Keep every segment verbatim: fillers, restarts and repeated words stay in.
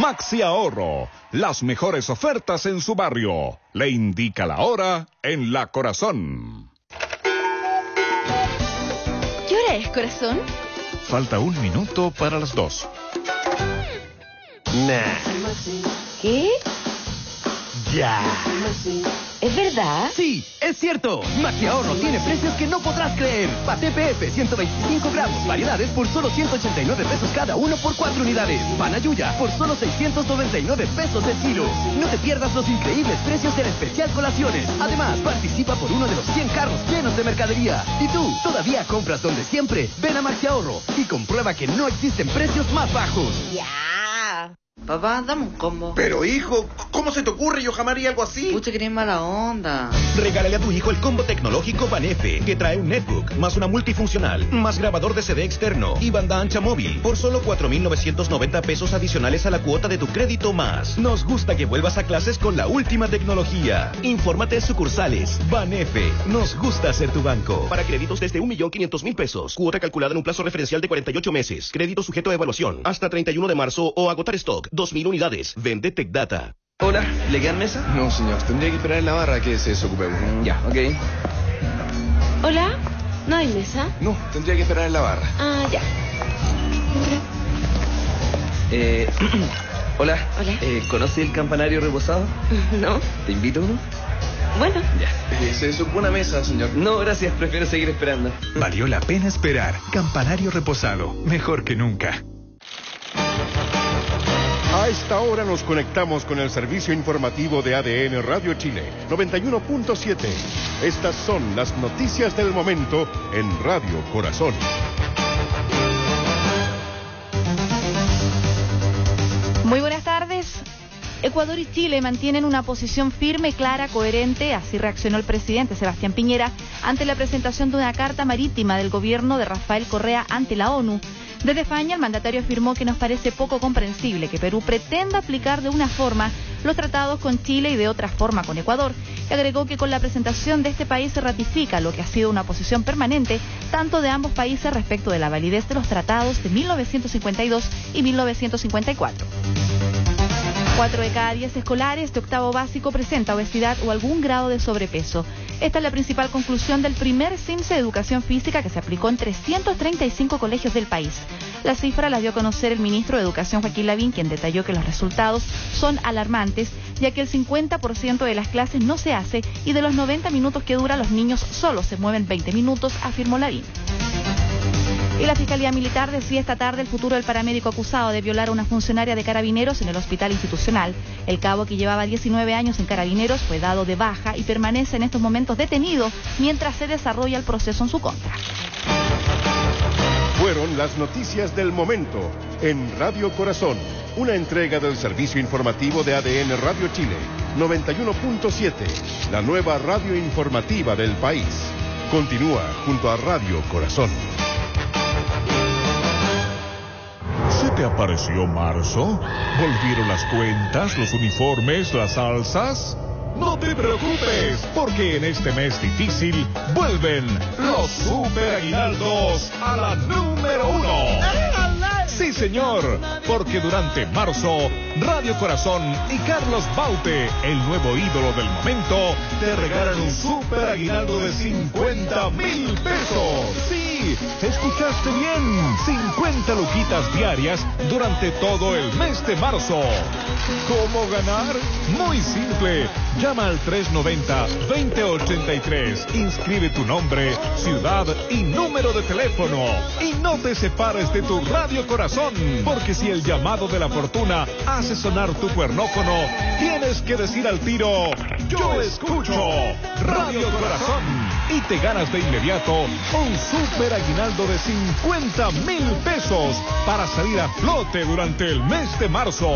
Maxi Ahorro, las mejores ofertas en su barrio. Le indica la hora en La Corazón. ¿Qué hora es, corazón? Falta un minuto para las dos. Nah. ¿Qué? Ya. ¿Es verdad? Sí, es cierto. Maxi Ahorro tiene precios que no podrás creer. Paté P F ciento veinticinco gramos, variedades por solo ciento ochenta y nueve pesos cada uno por cuatro unidades. Panayuya por solo seiscientos noventa y nueve pesos el kilo. No te pierdas los increíbles precios del especial colaciones. Además, participa por uno de los cien carros llenos de mercadería. Y tú, ¿todavía compras donde siempre? Ven a Maxi Ahorro y comprueba que no existen precios más bajos. Ya. Papá, dame un combo. Pero hijo, ¿cómo se te ocurre? Yo jamás haría algo así. Pucha, que eres mala onda. Regálale a tu hijo el combo tecnológico Banefe, que trae un netbook, más una multifuncional, más grabador de C D externo y banda ancha móvil, por solo cuatro mil novecientos noventa pesos adicionales a la cuota de tu crédito más. Nos gusta que vuelvas a clases con la última tecnología. Infórmate en sucursales. Banefe, nos gusta ser tu banco. Para créditos desde un millón quinientos mil pesos. Cuota calculada en un plazo referencial de cuarenta y ocho meses. Crédito sujeto a evaluación. Hasta treinta y uno de marzo o agotar stock. dos mil unidades. Vende TecData. Hola, ¿le quedan mesa? No, señor. Tendría que esperar en la barra que se desocupe. Ya, ok. Hola, ¿no hay mesa? No, tendría que esperar en la barra. Ah, ya. Eh, hola. Hola. Eh, ¿Conoce el campanario reposado? ¿No? ¿Te invito a uno? Bueno. Ya. Eh, se desocupó una mesa, señor. No, gracias. Prefiero seguir esperando. Valió la pena esperar. Campanario reposado. Mejor que nunca. A esta hora nos conectamos con el servicio informativo de A D N Radio Chile, noventa y uno punto siete. Estas son las noticias del momento en Radio Corazón. Muy buenas tardes. Ecuador y Chile mantienen una posición firme, clara, coherente. Así reaccionó el presidente Sebastián Piñera ante la presentación de una carta marítima del gobierno de Rafael Correa ante la ONU. Desde España, el mandatario afirmó que nos parece poco comprensible que Perú pretenda aplicar de una forma los tratados con Chile y de otra forma con Ecuador. Y agregó que con la presentación de este país se ratifica lo que ha sido una posición permanente tanto de ambos países respecto de la validez de los tratados de mil novecientos cincuenta y dos y mil novecientos cincuenta y cuatro. Cuatro de cada diez escolares de octavo básico presenta obesidad o algún grado de sobrepeso. Esta es la principal conclusión del primer CIMSE de Educación Física que se aplicó en trescientos treinta y cinco colegios del país. La cifra la dio a conocer el ministro de Educación Joaquín Lavín, quien detalló que los resultados son alarmantes, ya que el cincuenta por ciento de las clases no se hace y de los noventa minutos que dura los niños solo se mueven veinte minutos, afirmó Lavín. Y la Fiscalía Militar decía esta tarde el futuro del paramédico acusado de violar a una funcionaria de Carabineros en el hospital institucional. El cabo, que llevaba diecinueve años en Carabineros, fue dado de baja y permanece en estos momentos detenido mientras se desarrolla el proceso en su contra. Fueron las noticias del momento en Radio Corazón, una entrega del servicio informativo de A D N Radio Chile, noventa y uno punto siete, la nueva radio informativa del país. Continúa junto a Radio Corazón. ¿Se te apareció marzo? ¿Volvieron las cuentas, los uniformes, las salsas? No te preocupes, porque en este mes difícil vuelven los super aguinaldos a la número uno. Sí, señor, porque durante marzo, Radio Corazón y Carlos Baute, el nuevo ídolo del momento, te regalan un super aguinaldo de cincuenta mil pesos. Sí, escuchaste bien, cincuenta luquitas diarias durante todo el mes de marzo. ¿Cómo ganar? Muy simple. Llama al tres noventa, veinte ochenta y tres. Inscribe tu nombre, ciudad y número de teléfono. Y no te separes de tu Radio Corazón, porque si el llamado de la fortuna hace sonar tu cuernófono, tienes que decir al tiro: yo escucho Radio Corazón. Y te ganas de inmediato un super aguinaldo de cincuenta mil pesos para salir a flote durante el mes de marzo.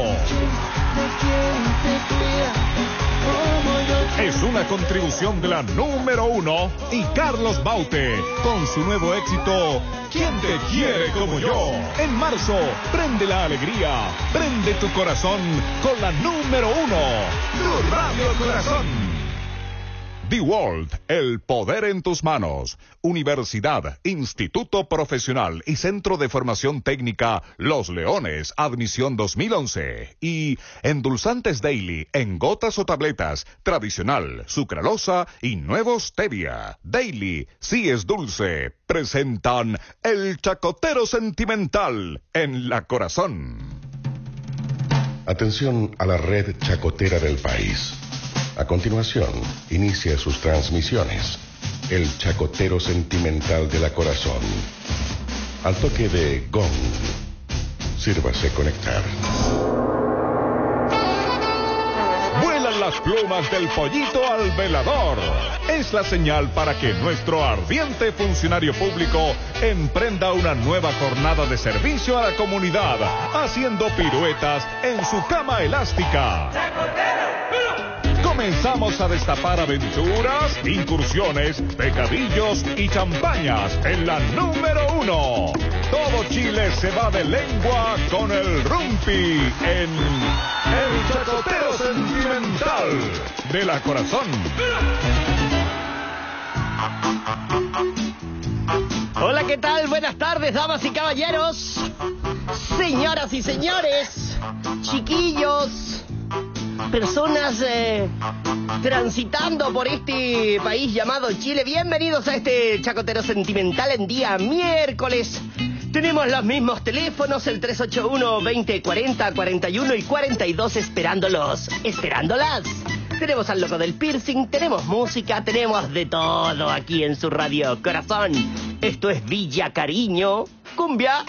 Es una contribución de la número uno y Carlos Baute con su nuevo éxito ¿Quién te quiere como yo? En marzo, prende la alegría, prende tu corazón con la número uno, tu Radio Corazón. DeWalt, el poder en tus manos. Universidad, Instituto Profesional y Centro de Formación Técnica Los Leones, admisión dos mil once. Y endulzantes Daily, en gotas o tabletas, tradicional, sucralosa y nuevo stevia. Daily, sí es dulce. Presentan El Chacotero Sentimental en La Corazón. Atención a la red chacotera del país. A continuación, inicia sus transmisiones. El Chacotero Sentimental de La Corazón. Al toque de gong, sírvase conectar. Vuelan las plumas del pollito al velador. Es la señal para que nuestro ardiente funcionario público emprenda una nueva jornada de servicio a la comunidad, haciendo piruetas en su cama elástica. Comenzamos a destapar aventuras, incursiones, pecadillos y champañas en la número uno. Todo Chile se va de lengua con el rumpi en El Chacotero Sentimental de La Corazón. Hola, ¿qué tal? Buenas tardes, damas y caballeros, señoras y señores, chiquillos, personas eh, transitando por este país llamado Chile. Bienvenidos a este Chacotero Sentimental en día miércoles. Tenemos los mismos teléfonos, el tres ocho uno, veinte, cuarenta, cuarenta y uno y cuarenta y dos, esperándolos, esperándolas. Tenemos al loco del piercing, tenemos música, tenemos de todo aquí en su radio Corazón. Esto es Villa Cariño, cumbia.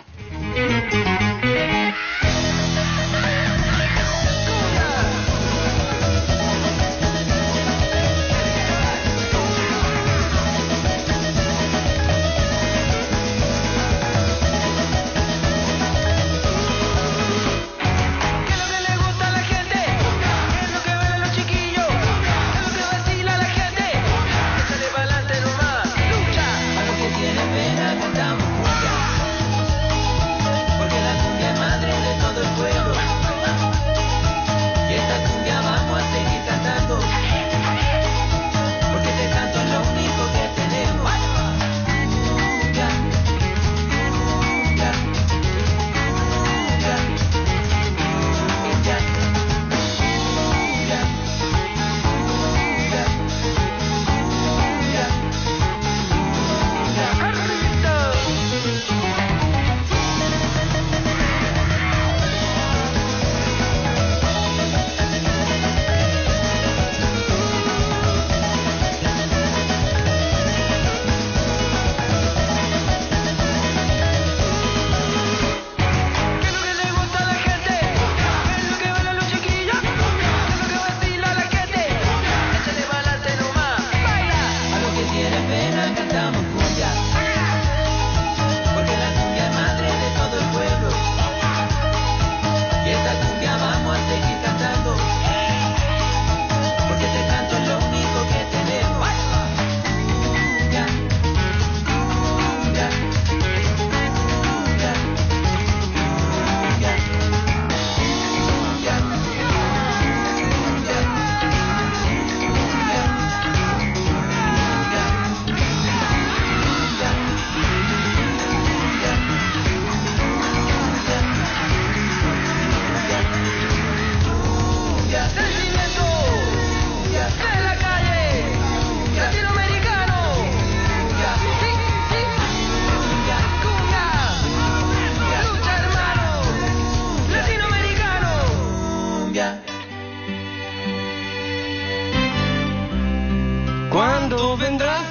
¿Cuándo vendrás?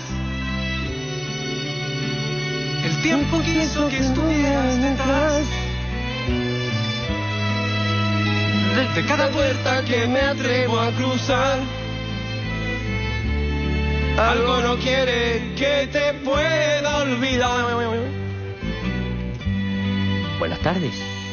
El tiempo quiso que estuvieras detrás de cada puerta que me atrevo a cruzar. Algo no quiere que te pueda olvidar. Buenas tardes.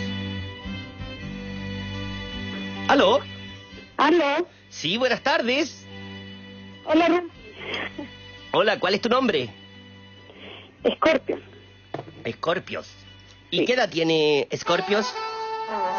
¿Aló? ¿Aló? Sí, buenas tardes. Hola, Ru. Hola, ¿cuál es tu nombre? Scorpios. Scorpios. ¿Y Sí. qué edad tiene Scorpios?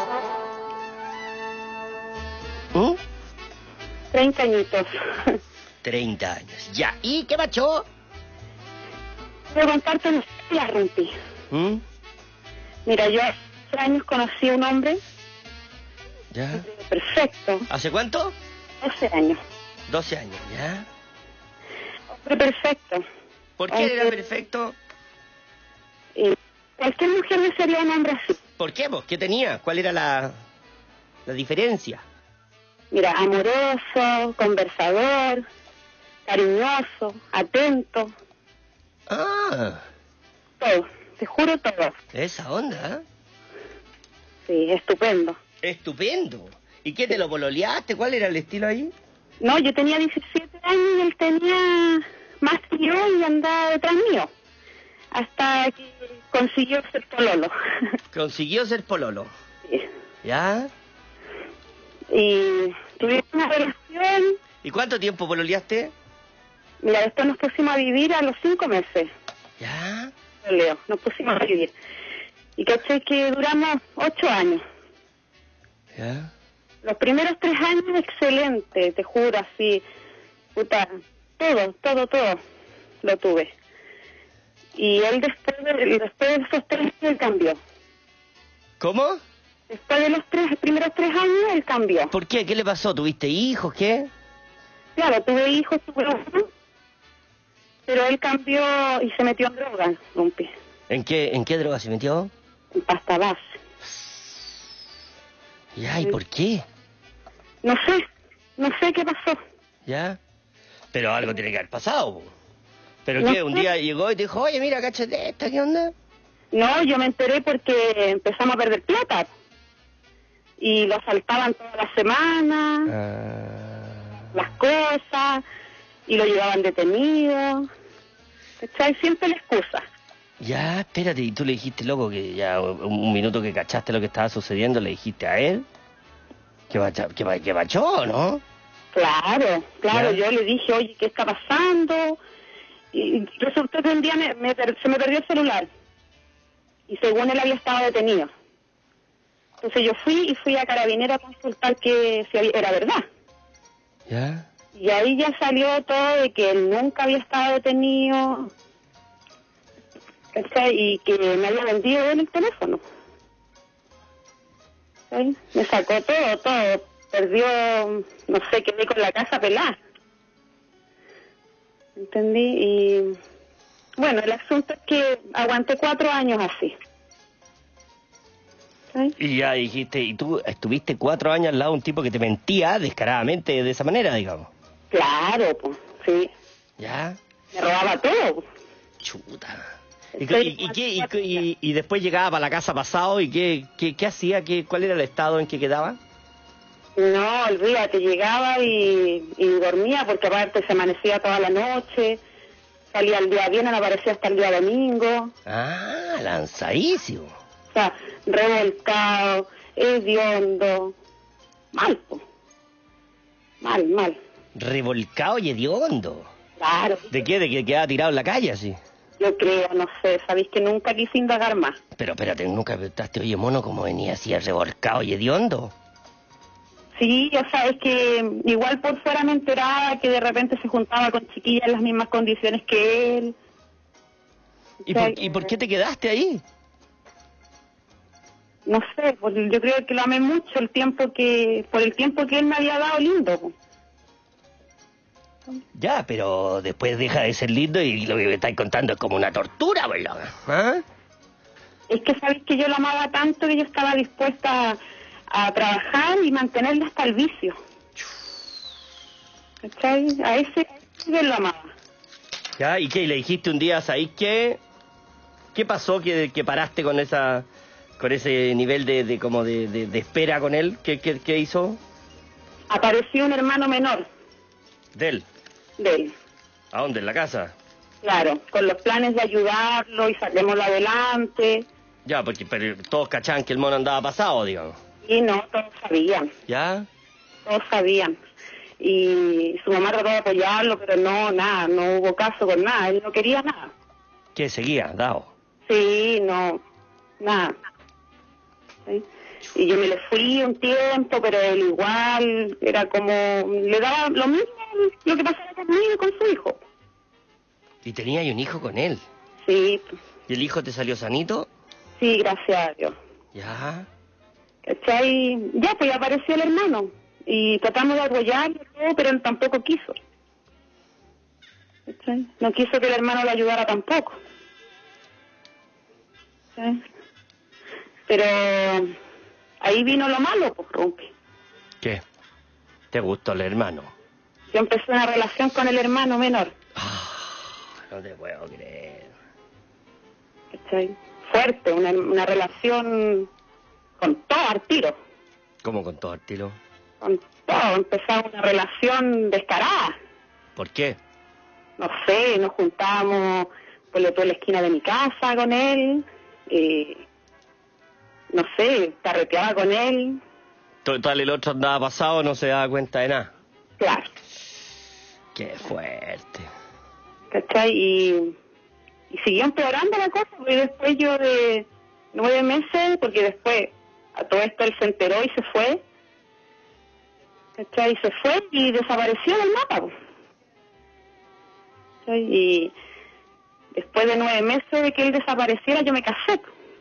¿Mm? treinta añitos. treinta años. Ya. ¿Y qué macho? Quiero contarte una historia, Rumpi. ¿Mm? Mira, yo hace años conocí a un hombre Ya. perfecto. ¿Hace cuánto? doce años. doce años, ¿ya? Hombre perfecto. ¿Por qué era perfecto? Eh, cualquier mujer desearía un hombre así. ¿Por qué vos? ¿Qué tenía? ¿Cuál era la, la diferencia? Mira, amoroso, conversador, cariñoso, atento. Ah. Todo, te juro todo. Esa onda, ¿eh? Sí, estupendo. Estupendo. ¿Y qué, te lo pololeaste? ¿Cuál era el estilo ahí? No, yo tenía diecisiete años y él tenía más que yo y andaba detrás mío. Hasta que consiguió ser pololo. Consiguió ser pololo. Sí. ¿Ya? Y tuvimos una relación. ¿Y cuánto tiempo pololeaste? Mira, después nos pusimos a vivir a los cinco meses. ¿Ya? Leo, nos pusimos a vivir. Y caché que duramos ocho años. ¿Ya? Los primeros tres años, excelente, te juro, así, puta, todo, todo, todo lo tuve. Y él después de, después de esos tres años, él cambió. ¿Cómo? Después de los tres primeros tres años, él cambió. ¿Por qué? ¿Qué le pasó? ¿Tuviste hijos? ¿Qué? Claro, tuve hijos, tuve uno, pero él cambió y se metió en drogas, Rumpi. ¿En qué, en qué droga se metió? En pasta base. ¿Ya? ¿Y por qué? No sé, no sé qué pasó. ¿Ya? Pero algo tiene que haber pasado, po. ¿Pero No qué? ¿Un sé. día llegó y te dijo, oye, mira, cáchate esta, qué onda? No, yo me enteré porque empezamos a perder plata. Y lo asaltaban toda la semana, Ah. las cosas, y lo llevaban detenido. ¿Cachai? Siempre la excusa. Ya, espérate, y tú le dijiste, loco, que ya un, un minuto que cachaste lo que estaba sucediendo, le dijiste a él que bacha, que, ba- que bachó, ¿no? Claro, claro, ¿Ya? yo le dije, oye, ¿qué está pasando? Y resultó que un día me, me per- se me perdió el celular. Y según él había estado detenido. Entonces yo fui y fui a Carabinero a consultar que si había- era verdad. ¿Ya? Y ahí ya salió todo de que él nunca había estado detenido, ¿cachai? Y que me había vendido él el teléfono. ¿Cachai? Me sacó todo, todo. Perdió, no sé, quedé con la casa pelada. ¿Entendí? Y bueno, el asunto es que aguanté cuatro años así. ¿Cachai? Y ya dijiste, y tú estuviste cuatro años al lado de un tipo que te mentía descaradamente de esa manera, digamos. Claro, pues, sí. ¿Ya? Me robaba todo. Po. Chuta. ¿Y, y, y, qué- y, y- y después llegaba para la casa pasado y qué, qué, qué hacía? ¿Qué, ¿Cuál era el estado en que quedaba? No, olvídate, llegaba y, y dormía porque aparte se amanecía toda la noche, salía el día viernes, aparecía hasta el día domingo, Ah, lanzadísimo. o sea, revolcado, hediondo, mal, po. mal, mal, Revolcado y hediondo. claro, ¿De qué? ¿De que quedaba tirado en la calle así? yo creo, no sé, sabéis que nunca quise indagar más. Pero espérate, nunca preguntaste, oye, mono, ¿cómo venía así revolcado y hediondo? Sí, o sea, es que igual por fuera me enteraba que de repente se juntaba con chiquillas en las mismas condiciones que él. ¿Y por, ¿Y por qué te quedaste ahí? No sé, pues yo creo que lo amé mucho el tiempo que, por el tiempo que él me había dado lindo. Po. Ya, pero después deja de ser lindo y lo que me estáis contando es como una tortura, ¿verdad? ¿Ah? Es que sabéis que yo lo amaba tanto que yo estaba dispuesta a, a trabajar y mantenerlo hasta el vicio. ¿Cachai? A ese, a ese yo lo amaba. ¿Ya? ¿Y qué? ¿Y le dijiste un día, ¿sabéis qué? ¿Qué pasó que, que paraste con esa con ese nivel de, de como de, de, de espera con él? ¿Qué, qué, qué hizo? Apareció un hermano menor ¿De él? de él, ¿A dónde? ¿En la casa? claro, con los planes de ayudarlo y saquémoslo adelante. Ya, porque pero todos cachaban que el mono andaba pasado, digamos. Y no, todos sabían, ¿Ya? todos sabían. Y su mamá trató de apoyarlo, pero no, nada, no hubo caso con nada, él no quería nada. ¿Qué seguía? Dao. Sí, no, nada. ¿Sí? Y yo me le fui un tiempo, pero él igual, era como, le daba lo mismo lo que pasara conmigo y con su hijo. ¿Y tenía un hijo con él? Sí. ¿Y el hijo te salió sanito? Sí, gracias a Dios. Ya. ¿Cachai? Ya, pues apareció el hermano. Y tratamos de apoyarlo, todo, pero él tampoco quiso. ¿Cachai? No quiso que el hermano le ayudara tampoco. ¿Sí? Pero ahí vino lo malo, pues, Rumpi. ¿Qué? ¿Te gustó el hermano? Yo empecé una relación con el hermano menor. No te puedo creer. ¿Cachai? Fuerte, una, una relación con todo al tiro. ¿Cómo con todo al tiro? Con todo, empezamos una relación descarada. ¿Por qué? No sé, nos juntábamos por la, por la esquina de mi casa con él, eh, no sé, carreteaba con él. Total, el otro andaba pasado, no se daba cuenta de nada. Claro. Qué fuerte. ¿Cachai? Y, y siguió empeorando la cosa, porque después yo de nueve meses, porque después a todo esto él se enteró y se fue, ¿cachai? Y se fue y desapareció del mapa, pues. ¿Cachai? Y después de nueve meses de que él desapareciera, yo me casé.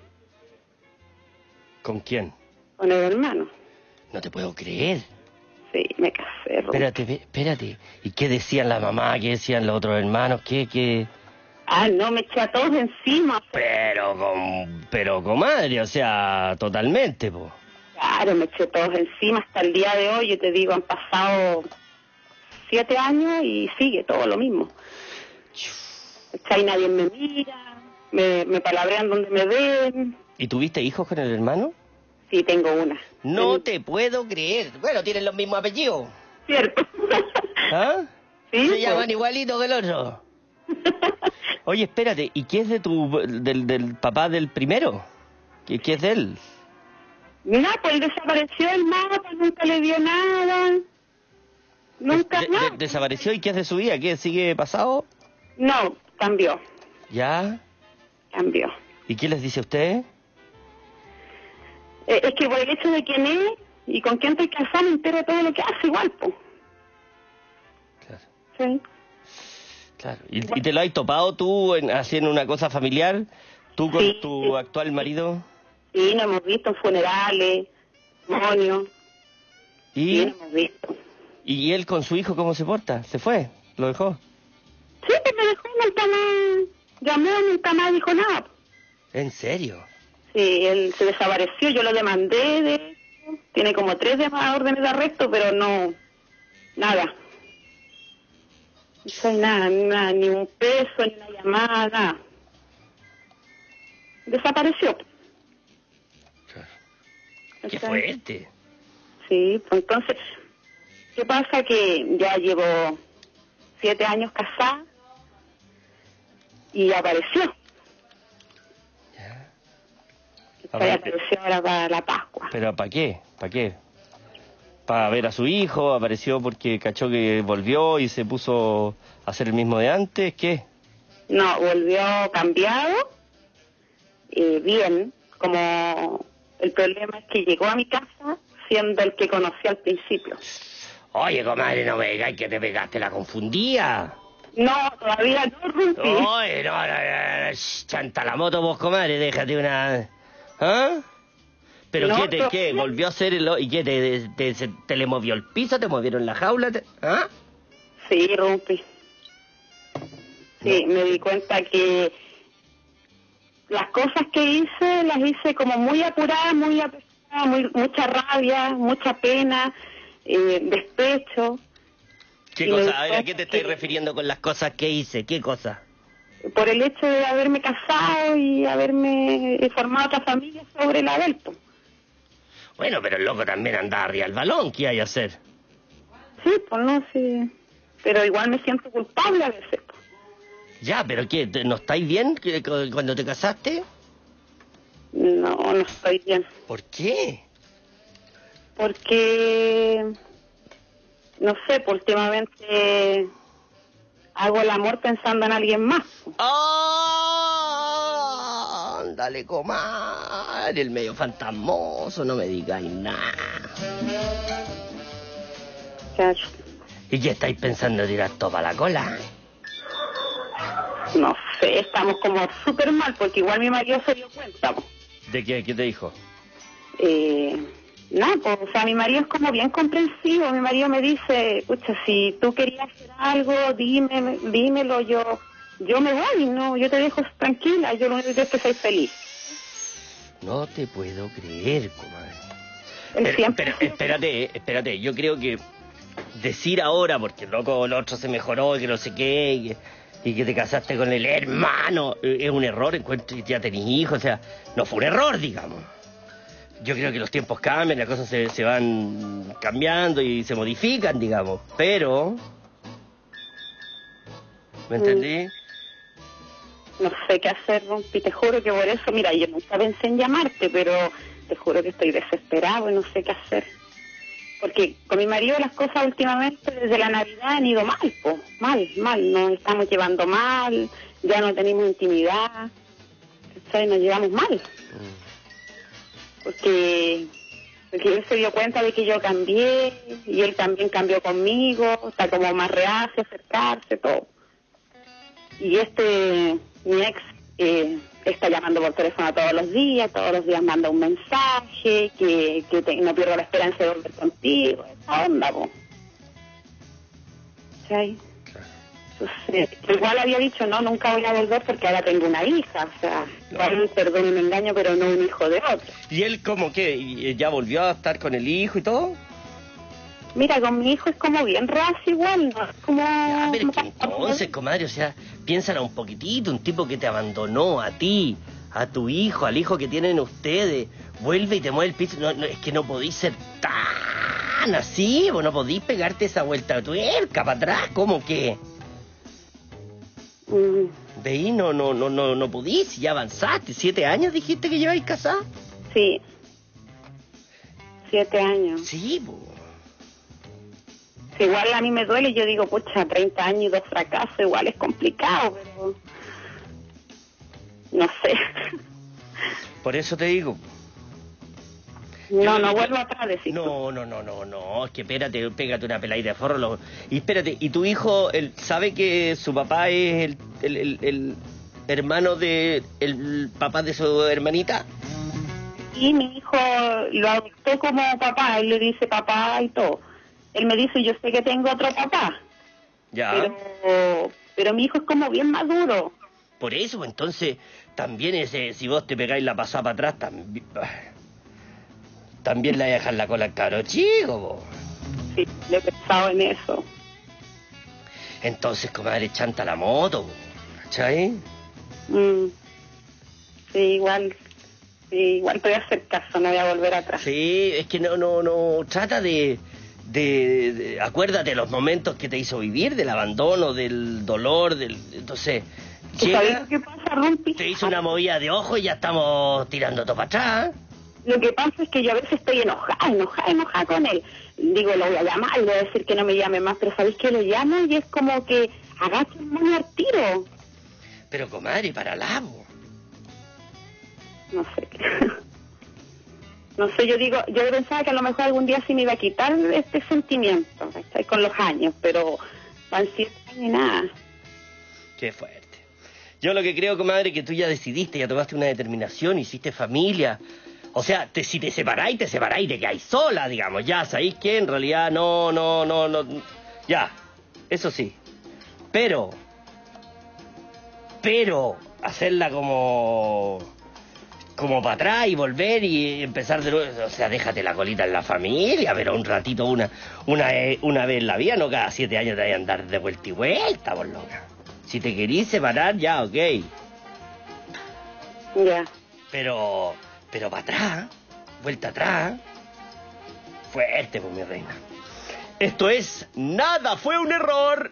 ¿Con quién? Con el hermano. No te puedo creer. Sí, me casé. Ron. Espérate, ve- espérate. ¿Y qué decían la mamá? ¿Qué decían los otros hermanos? ¿Qué, qué? Ah, no, me eché a todos encima. Pero con... Pero comadre, o sea, totalmente, po. Claro, me eché todos encima hasta el día de hoy. Yo te digo, han pasado siete años y sigue todo lo mismo. ¿Cachai? Nadie me mira, me, me palabrean donde me ven. ¿Y tuviste hijos con el hermano? Sí, tengo una. No te puedo creer. Bueno, tienen los mismos apellidos. Cierto. ¿Ah? Sí. Se llaman igualito que el otro. Oye, espérate, ¿y qué es de tu del, del papá del primero? ¿Qué, qué es de él? No, pues él desapareció del mapa, nunca le dio nada. Nunca, De- no. de- ¿Desapareció y qué es de su vida? ¿Qué sigue pasado? No, cambió, ¿Ya? cambió. ¿Y qué les dice a usted? Eh, es que por el hecho de quién es y con quién estoy casada, me entero de todo lo que hace igual, pues. Claro. Sí. Claro. ¿Y, y te lo has topado tú en, haciendo una cosa familiar? ¿Tú con Sí, tu sí. actual marido? Sí, nos hemos visto en funerales, demonios. ¿Y, Sí, nos hemos visto. ¿Y él con su hijo cómo se porta? ¿Se fue? ¿Lo dejó? Sí, pues me dejó, nunca más llamó, nunca más dijo nada. ¿En serio? Sí, él se desapareció, yo lo demandé de eso. Tiene como tres demás órdenes de arresto, pero no, nada. No soy nada, nada, ni un peso, ni una llamada, nada. Desapareció. ¡Qué ¿Cachai? fuerte! Sí, pues entonces, ¿qué pasa? Que ya llevo siete años casada y apareció. A ¿Cachai? ver, Apareció ahora para la Pascua. ¿Pero para qué? ¿Para qué? ¿Para ver a su hijo? ¿Apareció porque cachó que volvió y se puso a hacer el mismo de antes? ¿Qué? No, volvió cambiado, eh, bien, como el problema es que llegó a mi casa siendo el que conocí al principio. Oye, comadre, no me digas que te pegaste la confundía. No, todavía no, Rumpi. Oye, no, no, no, no, sh, chanta la moto vos, comadre, déjate una... ¿Ah? ¿Pero No, qué, te, pero- qué? ¿Volvió a hacer el... ¿Y qué? ¿Te, te, te, te le movió el piso? ¿Te movieron la jaula? Te- ¿Ah? Sí, Rumpi. Sí, me di cuenta que las cosas que hice, las hice como muy apuradas, muy apresuradas, muy, mucha rabia, mucha pena, eh, despecho. ¿Qué Y me di cosa? A ver, ¿a qué cuenta te estoy que- refiriendo con las cosas que hice? ¿Qué cosa? Por el hecho de haberme casado y haberme eh, formado otra familia sobre la del, po. Bueno, pero el loco también andaba arriba al balón, ¿qué hay a hacer? Sí, pues no, sí. Pero igual me siento culpable a veces, po. Ya, pero ¿qué? ¿te- ¿No estáis bien que- cu- cuando te casaste? No, no estoy bien. ¿Por qué? Porque, no sé, pues últimamente hago el amor pensando en alguien más. ¡Oh! Ándale, comadre, el medio fantasmoso, no me digáis nada. Chacho. ¿Y qué estáis pensando tirar toda la cola? No sé, estamos como súper mal, porque igual mi marido se dio cuenta. Po. ¿De qué? ¿Qué te dijo? Eh, no, pues, o sea, mi marido es como bien comprensivo. Mi marido me dice, pucha, si tú querías hacer algo, dime, dímelo, yo yo me voy, no, yo te dejo tranquila, yo lo único que quiero es que soy feliz. No te puedo creer, comadre. Él Pero, siempre... pero espérate, eh, espérate, yo creo que decir ahora, porque loco, el otro se mejoró, y que no sé qué, y que, y que te casaste con el hermano, eh, es un error, encuentro, y ya tenés hijos, o sea, no fue un error, digamos. Yo creo que los tiempos cambian, las cosas se, se van cambiando y se modifican, digamos, pero... ¿Me entendí? No sé qué hacer, Rompi, te juro que por eso, mira, yo nunca pensé en llamarte, pero te juro que estoy desesperado y no sé qué hacer. Porque con mi marido las cosas últimamente desde la Navidad han ido mal, po, mal, mal, nos estamos llevando mal, ya no tenemos intimidad, ¿sabes? Nos llevamos mal. Porque, porque él se dio cuenta de que yo cambié y él también cambió conmigo, está como más reacio a acercarse, todo. Y este, mi ex, eh, está llamando por teléfono todos los días, todos los días manda un mensaje, que, que te, no pierdo la esperanza de volver contigo, esa onda, po. ¿Sí? Entonces, igual había dicho, no, nunca voy a volver porque ahora tengo una hija, o sea, igual, perdón y me engaño, pero no un hijo de otro. ¿Y él como que ya volvió a estar con el hijo y todo? Mira, con mi hijo es como bien racio igual, ¿no? Es como... Ya, pero es que como... entonces, comadre, o sea, piénsala un poquitito, un tipo que te abandonó a ti, a tu hijo, al hijo que tienen ustedes, vuelve y te mueve el piso, no, no, es que no podís ser tan así, vos no podís pegarte esa vuelta de tuerca para atrás, ¿cómo que? Mm. Veí, no, no, no, no, no podís, ya avanzaste, siete años dijiste que lleváis casada. Sí, siete años. Sí, pues. Igual a mí me duele, yo digo, pucha, treinta años y dos fracasos, igual es complicado, pero... No sé. Por eso te digo. No, yo, no yo, vuelvo atrás, decís. No, no, no, no, no, es que espérate, pégate una peladita de forro. Lo, y espérate, ¿y tu hijo él sabe que su papá es el, el, el, el hermano de... el papá de su hermanita? Y mi hijo lo adoptó como papá, él le dice papá y todo. Él me dice, yo sé que tengo otro papá. Ya. Pero, pero mi hijo es como bien maduro. Por eso, entonces, también ese, si vos te pegáis la pasada para atrás, también, también le voy a dejar la cola al cabro chico, vos. Sí, le he pensado en eso. Entonces, comadre, chanta la moto, vos, ¿cachai? Mm. Sí, igual, sí, igual te voy a hacer caso, no voy a volver atrás. Sí, es que no, no, no, trata de... De, de, acuérdate de los momentos que te hizo vivir, del abandono, del dolor, del entonces llega, ¿qué pasa, Rumpi? Te hizo una movida de ojo y ya estamos tirando todo para atrás. Lo que pasa es que yo a veces estoy enojada, enojada, enojada con él. Digo, lo voy a llamar, le voy a decir que no me llame más, pero ¿sabéis que lo llamo? Y es como que agacha el mano al tiro. Pero, comadre, para la voz. No sé qué... No sé, yo digo, yo pensaba que a lo mejor algún día sí me iba a quitar este sentimiento, ¿sí? Con los años, pero van siete años y nada. Qué fuerte. Yo lo que creo, comadre, que tú ya decidiste, ya tomaste una determinación, hiciste familia. O sea, te, si te separáis, te separáis, te quedáis sola, digamos. Ya, ¿sabéis qué? En realidad no, no, no, no. Ya, eso sí. Pero, pero, hacerla como... como para atrás y volver y empezar de nuevo, o sea, déjate la colita en la familia, pero un ratito, una una, una vez en la vida, no cada siete años te vayas a andar de vuelta y vuelta, por loca. Si te querís separar, ya, ok. Ya. Yeah. Pero, pero para atrás, vuelta atrás, fuerte, pues, mi reina. Esto es Nada Fue un Error.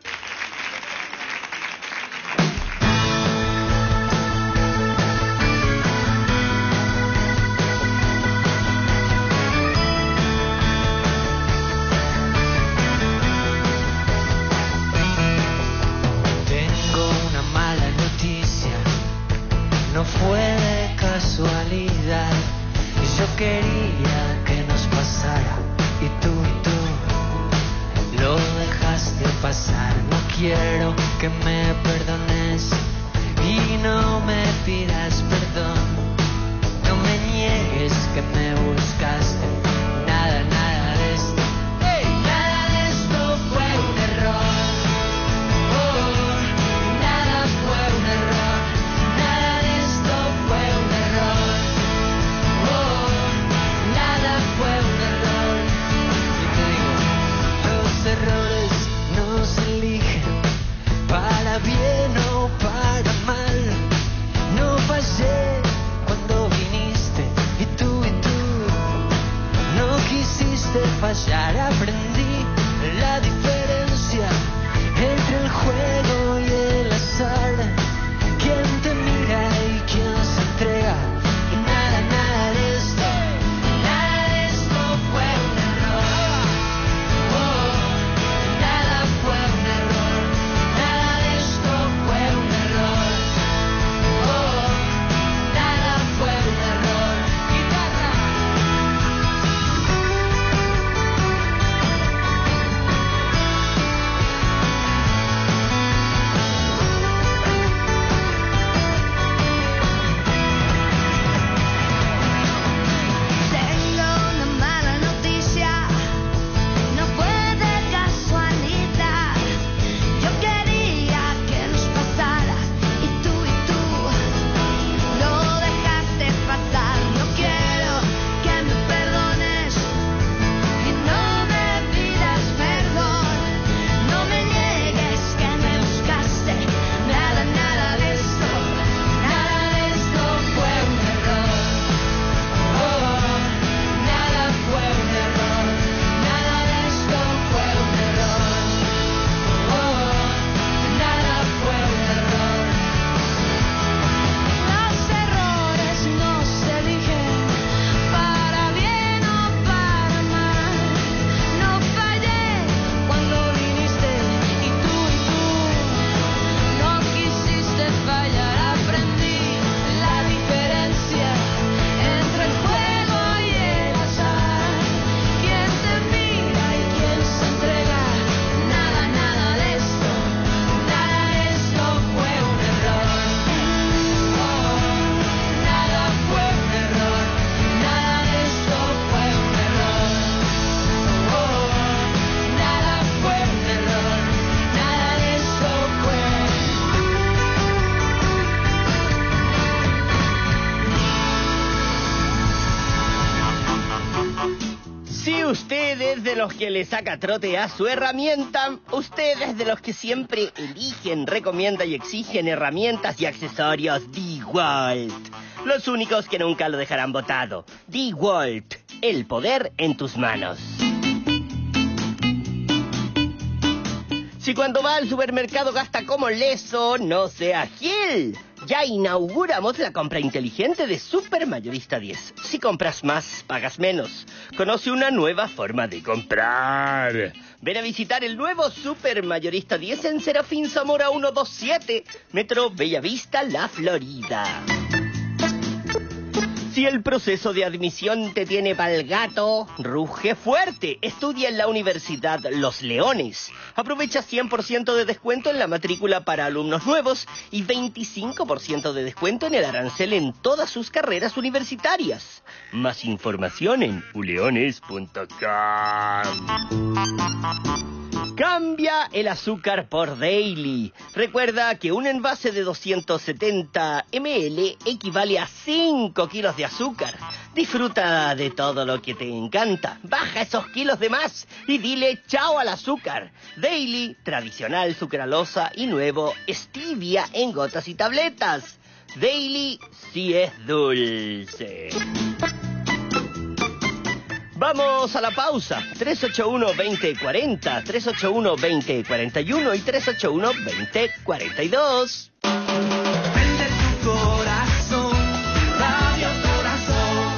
No fue de casualidad, y yo quería que nos pasara, y tú, y tú lo dejaste pasar. No quiero que me perdones y no me pidas perdón. No me niegues que me buscaste. Nada, nada de esto. ¡Hey! Nada de esto fue un error. Oh, nada fue un error. Nada de esto fue un error. Oh, nada fue un error. Y te digo, los errores no se eligen para bien o para mal. No fallé cuando viniste y tú y tú no quisiste fallar. Aprendí la diferencia entre el juego y el azar. Quién te mira y quién se entrega. Y nada, nada de esto, nada de esto fue un error. Oh, nada fue un error. Nada de esto fue un error. Oh, nada fue un error. Guitarra. Tengo una mala noticia, no fue de casualidad. Yo quería que nos pasara y tú y tú lo dejaste pasar. No quiero que me perdones y no me pidas perdón. No me niegues que me buscaste. Nada, nada de esto, nada de esto fue un error. Oh, nada fue un error. Nada de esto fue un error. Oh, nada fue un error. Los errores no se eligen para bien o para mal. No fallé cuando viniste y tú y tú no quisiste fallar. Aprendí la diferencia entre el juego y el azar. Quién te mira y quién se entrega. Nada, nada de esto, nada de esto fue un error. Oh, nada fue un error. Nada de esto fue un error. Oh, nada fue un error. Nada de esto fue. Si usted es de los que le saca trote a su herramienta, usted es de los que siempre eligen, recomienda y exigen herramientas y accesorios DeWalt. Los únicos que nunca lo dejarán botado. DeWalt, el poder en tus manos. Si cuando va al supermercado gasta como leso, no sea Gil. Ya inauguramos la compra inteligente de Supermayorista diez. Si compras más, pagas menos. Conoce una nueva forma de comprar. Ven a visitar el nuevo Supermayorista diez en Serafín Zamora ciento veintisiete, Metro Bellavista, La Florida. Si el proceso de admisión te tiene pa'l gato, ruge fuerte. Estudia en la Universidad Los Leones. Aprovecha cien por ciento de descuento en la matrícula para alumnos nuevos y veinticinco por ciento de descuento en el arancel en todas sus carreras universitarias. Más información en u leones punto com. Cambia el azúcar por Daily. Recuerda que un envase de doscientos setenta mililitros equivale a cinco kilos de azúcar. Disfruta de todo lo que te encanta. Baja esos kilos de más y dile chao al azúcar. Daily, tradicional, sucralosa y nuevo, stevia en gotas y tabletas. Daily sí es dulce. Vamos a la pausa. tres ocho uno, veinte cuarenta, tres ocho uno, veinte cuarenta y uno y tres ocho uno, veinte cuarenta y dos. Prende tu corazón, Radio Corazón.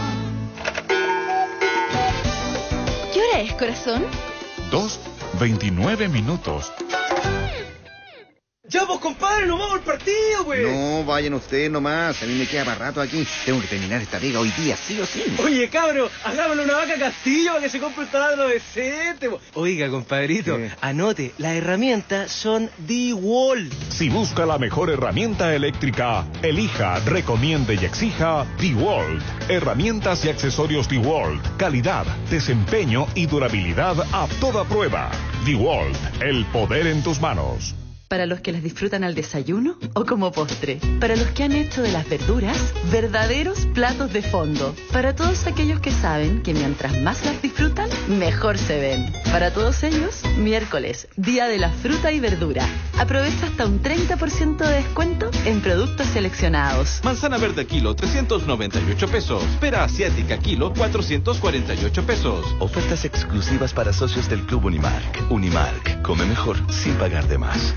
¿Qué hora es, corazón? Dos, veintinueve minutos. Ya vos, compadre, nos vamos al partido, pues. No, vayan ustedes nomás. A mí me queda para rato aquí. Tengo que terminar esta pega hoy día, sí o sí. Oye, cabro, hagámosle una vaca Castillo para que se compre un taladro decente. Oiga, compadrito, ¿qué? Anote, las herramientas son DeWalt. Si busca la mejor herramienta eléctrica, elija, recomiende y exija DeWalt. Herramientas y accesorios DeWalt. Calidad, desempeño y durabilidad a toda prueba. DeWalt, el poder en tus manos. Para los que las disfrutan al desayuno o como postre. Para los que han hecho de las verduras verdaderos platos de fondo. Para todos aquellos que saben que mientras más las disfrutan, mejor se ven. Para todos ellos, miércoles, Día de la Fruta y Verdura. Aprovecha hasta un treinta por ciento de descuento en productos seleccionados. Manzana verde kilo, trescientos noventa y ocho pesos. Pera asiática kilo, cuatrocientos cuarenta y ocho pesos. Ofertas exclusivas para socios del Club Unimark. Unimark, come mejor sin pagar de más.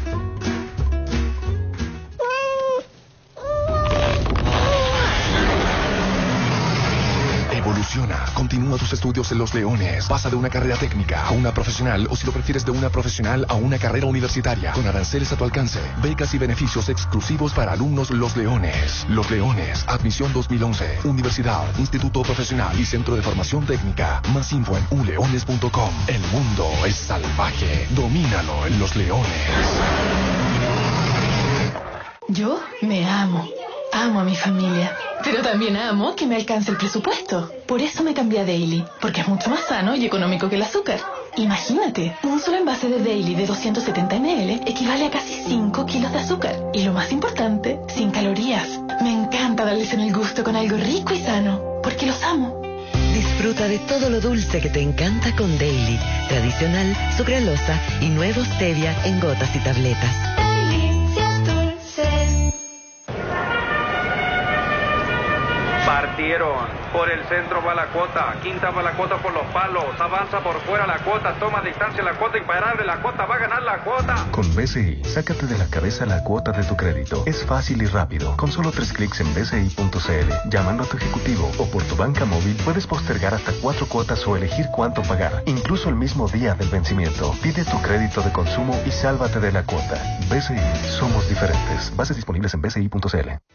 Evoluciona. Continúa tus estudios en Los Leones. Pasa de una carrera técnica a una profesional o, si lo prefieres, de una profesional a una carrera universitaria. Con aranceles a tu alcance. Becas y beneficios exclusivos para alumnos Los Leones. Los Leones. Admisión dos mil once. Universidad, Instituto Profesional y Centro de Formación Técnica. Más info en u leones punto com. El mundo es salvaje. Domínalo en Los Leones. Yo me amo. Amo a mi familia, pero también amo que me alcance el presupuesto. Por eso me cambié a Daily, porque es mucho más sano y económico que el azúcar. Imagínate, un solo envase de Daily de doscientos setenta mililitros equivale a casi cinco kilos de azúcar. Y lo más importante, sin calorías. Me encanta darles en el gusto con algo rico y sano, porque los amo. Disfruta de todo lo dulce que te encanta con Daily. Tradicional, sucralosa y nuevo stevia en gotas y tabletas. Partieron, por el centro va la cuota, quinta va la cuota por los palos, avanza por fuera la cuota, toma distancia la cuota, imparable la cuota, va a ganar la cuota. Con B C I, sácate de la cabeza la cuota de tu crédito. Es fácil y rápido. Con solo tres clics en b c i punto c l, llamando a tu ejecutivo o por tu banca móvil, puedes postergar hasta cuatro cuotas o elegir cuánto pagar, incluso el mismo día del vencimiento. Pide tu crédito de consumo y sálvate de la cuota. B C I, somos diferentes. Bases disponibles en b c i punto c l.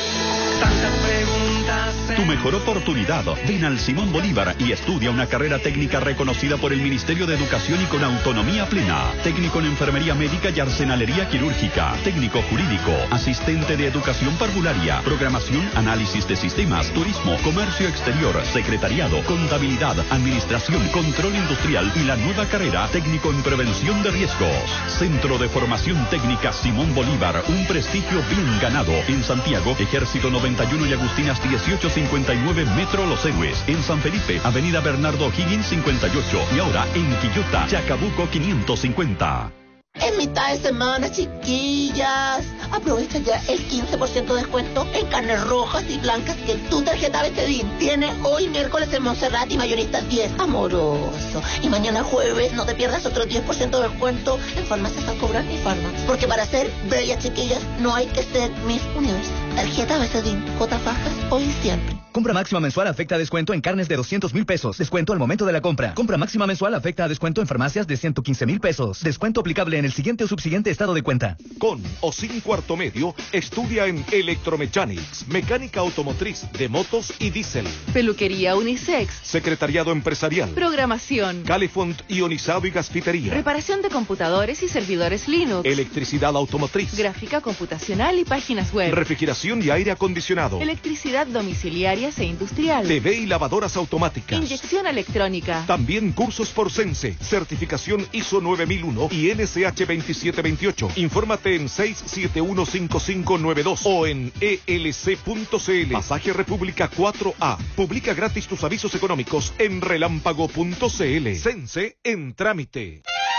Tu mejor oportunidad. Ven al Simón Bolívar y estudia una carrera técnica reconocida por el Ministerio de Educación y con autonomía plena. Técnico en enfermería médica y arsenalería quirúrgica. Técnico jurídico. Asistente de educación parvularia. Programación, análisis de sistemas, turismo, comercio exterior, secretariado, contabilidad, administración, control industrial y la nueva carrera técnico en prevención de riesgos. Centro de Formación Técnica Simón Bolívar. Un prestigio bien ganado. En Santiago, Ejército noventa y uno y Agustinas dieciocho cincuenta y nueve Metro Los Héroes. En San Felipe, Avenida Bernardo Higgins cincuenta y ocho. Y ahora en Quillota, Chacabuco quinientos cincuenta. En mitad de semana, chiquillas, aprovecha ya el quince por ciento de descuento en carnes rojas y blancas que tu tarjeta Betedin tiene hoy miércoles en Montserrat y Mayoristas diez. Amoroso. Y mañana jueves no te pierdas otro diez por ciento de descuento en Farmacias Alcobran y Farmax. Porque para ser bellas, chiquillas, no hay que ser Miss Universe. Tarjeta Betedin, J Fajas, hoy y siempre. Compra máxima mensual afecta a descuento en carnes de doscientos mil pesos. Descuento al momento de la compra. Compra máxima mensual afecta a descuento en farmacias de ciento quince mil pesos. Descuento aplicable en el siguiente o subsiguiente estado de cuenta. Con o sin cuarto medio, estudia en Electromechanics, mecánica automotriz de motos y diésel. Peluquería unisex. Secretariado empresarial. Programación. Calefont ionizado y gasfitería. Reparación de computadores y servidores Linux. Electricidad automotriz. Gráfica computacional y páginas web. Refrigeración y aire acondicionado. Electricidad domiciliaria e industrial. T V y lavadoras automáticas. Inyección electrónica. También cursos por Sense, certificación I S O nueve mil uno y N S H veintisiete veintiocho. Infórmate en seis siete uno cinco cinco nueve dos o en e l c punto c l. Pasaje República cuatro A. Publica gratis tus avisos económicos en relámpago punto c l. Sense en trámite.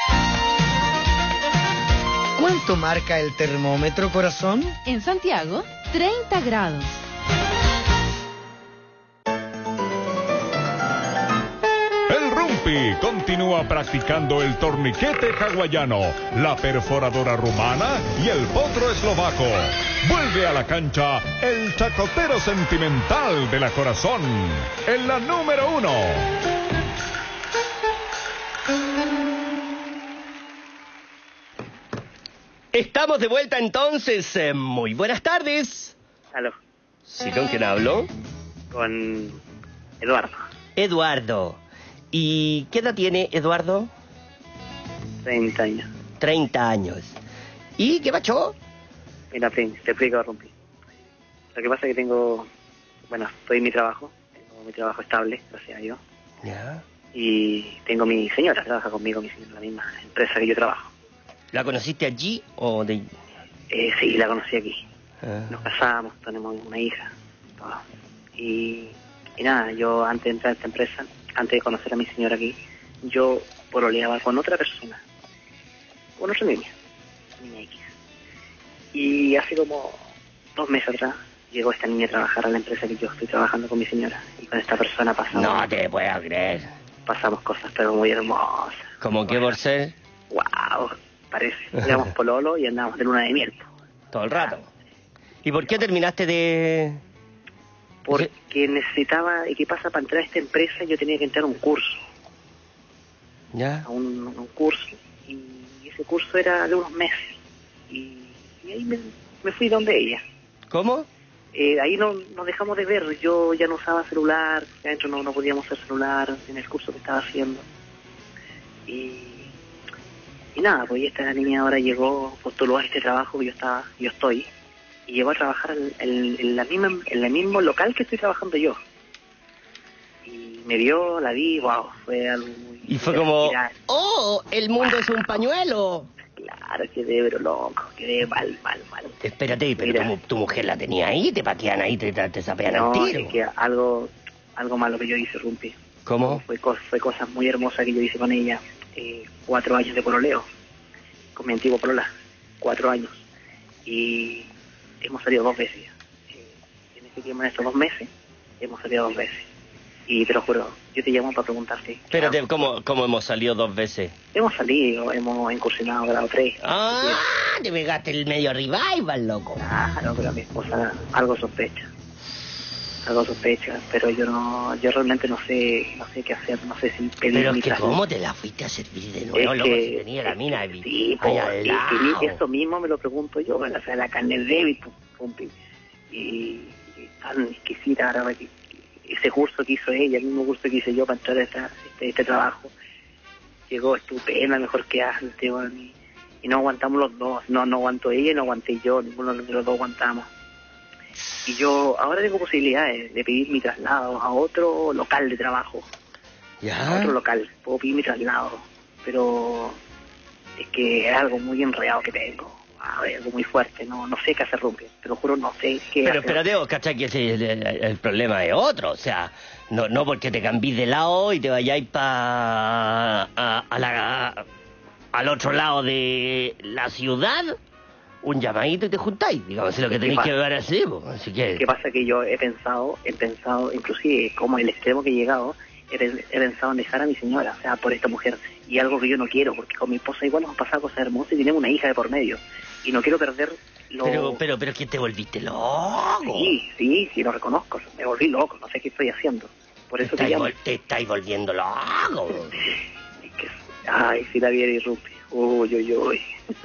¿Cuánto marca el termómetro, corazón? En Santiago, treinta grados. Rumpi continúa practicando el torniquete hawaiano, la perforadora rumana y el potro eslovaco. Vuelve a la cancha el chacotero sentimental de la Corazón, en la número uno. Estamos de vuelta entonces. Eh, muy buenas tardes. Aló. ¿Sí, con quién hablo? Con Eduardo. Eduardo. ¿Y qué edad tiene Eduardo? treinta años. treinta años. ¿Y qué pasó? Mira, te explico, Rumpi. Lo que pasa es que tengo... Bueno, estoy en mi trabajo. Tengo mi trabajo estable, gracias a Dios. Ya. Y tengo mi señora, trabaja conmigo, mi señora, la misma empresa que yo trabajo. ¿La conociste allí o de...? Eh, sí, la conocí aquí. Ah. Nos casamos, tenemos una hija. Todo. Y, y nada, yo antes de entrar a esta empresa, antes de conocer a mi señora aquí, yo pololeaba con otra persona. Con otra niña. Niña X. Y hace como dos meses atrás llegó esta niña a trabajar a la empresa que yo estoy trabajando con mi señora. Y con esta persona pasamos... No te puedo creer. Pasamos cosas pero muy hermosas. ¿Cómo que por ser? Wow, parece. Éramos pololo y andábamos de luna de miel. Todo el rato. ¿Y por qué terminaste de...? Porque necesitaba, ¿y qué pasa? Para entrar a esta empresa yo tenía que entrar a un curso. ¿Ya? A un, un curso. Y ese curso era de unos meses. Y, y ahí me, me fui donde ella. ¿Cómo? Eh, ahí no, nos dejamos de ver. Yo ya no usaba celular. Adentro no, no podíamos hacer celular en el curso que estaba haciendo. Y, y nada, pues esta niña ahora llegó, postuló a este trabajo que yo estaba, yo estoy. Y llegó a trabajar en, en, en, la misma, en el mismo local que estoy trabajando yo. Y me vio, la vi, wow, fue algo muy... Y fue como, ¡oh, el mundo es un pañuelo! Claro, quedé pero loco, quedé mal, mal, mal. Espérate, pero tu, tu mujer la tenía ahí, te patean ahí, te, te sapean no, al tiro. Es que algo, algo malo que yo hice, Rumpi. ¿Cómo? Fue, fue cosas muy hermosas que yo hice con ella. Eh, cuatro años de pololeo, con mi antigua polola, cuatro años. Y hemos salido dos veces ya. Eh, en este tiempo, en estos dos meses, hemos salido dos veces. Y te lo juro, yo te llamo para preguntarte. Espérate, ¿cómo, ¿cómo hemos salido dos veces? Hemos salido, hemos incursionado grado tres. ¡Ah! Te pegaste el medio revival, loco. Claro, pero mi esposa algo sospecha. Algo sospecha, pero yo no, yo realmente no sé, no sé qué hacer, no sé si pedir Pero mi es que traslado. ¿cómo te la fuiste a servir de nuevo, Es loco? que- Si tenía la mina de Sí, ahí po, al y- lado. y eso mismo me lo pregunto yo, o sea, la carne es débil, pum, pum, pum. y, y tan exquisita, ahora que ese curso que hizo ella, el mismo curso que hice yo para entrar a esta, este, este trabajo, llegó estupenda, mejor que antes, bueno, y, y no aguantamos los dos, no, no aguantó ella y no aguanté yo, ninguno de los dos aguantamos. Y yo ahora tengo posibilidades de pedir mi traslado a otro local de trabajo. ¿Ya? A otro local, puedo pedir mi traslado, pero es que es algo muy enredado que tengo, ah, es algo muy fuerte, no no sé qué hacer, Rumpi, te lo juro, no sé qué Pero hacer. espérate, vos, ¿cachai? Que ese, el, el- el problema es otro, o sea, no no porque te cambies de lado y te vayáis para a, a la, al otro lado de la ciudad, un llamadito y te juntáis, digamos, es lo que tenéis que ver así, pues, así que... ¿Qué pasa? Que yo he pensado, he pensado, inclusive como el extremo que he llegado, he, pe- he pensado en dejar a mi señora, o sea, por esta mujer, y algo que yo no quiero, porque con mi esposa igual nos han pasado cosas hermosas y tenemos una hija de por medio, y no quiero perder lo... Pero, pero, pero, ¿qué te volviste loco? Sí, sí, sí, lo reconozco, me volví loco, no sé qué estoy haciendo, por eso te Estáis llamo. vol- te estáis volviendo loco. Ay, si la viera y Rumpi, uy, uy, uy.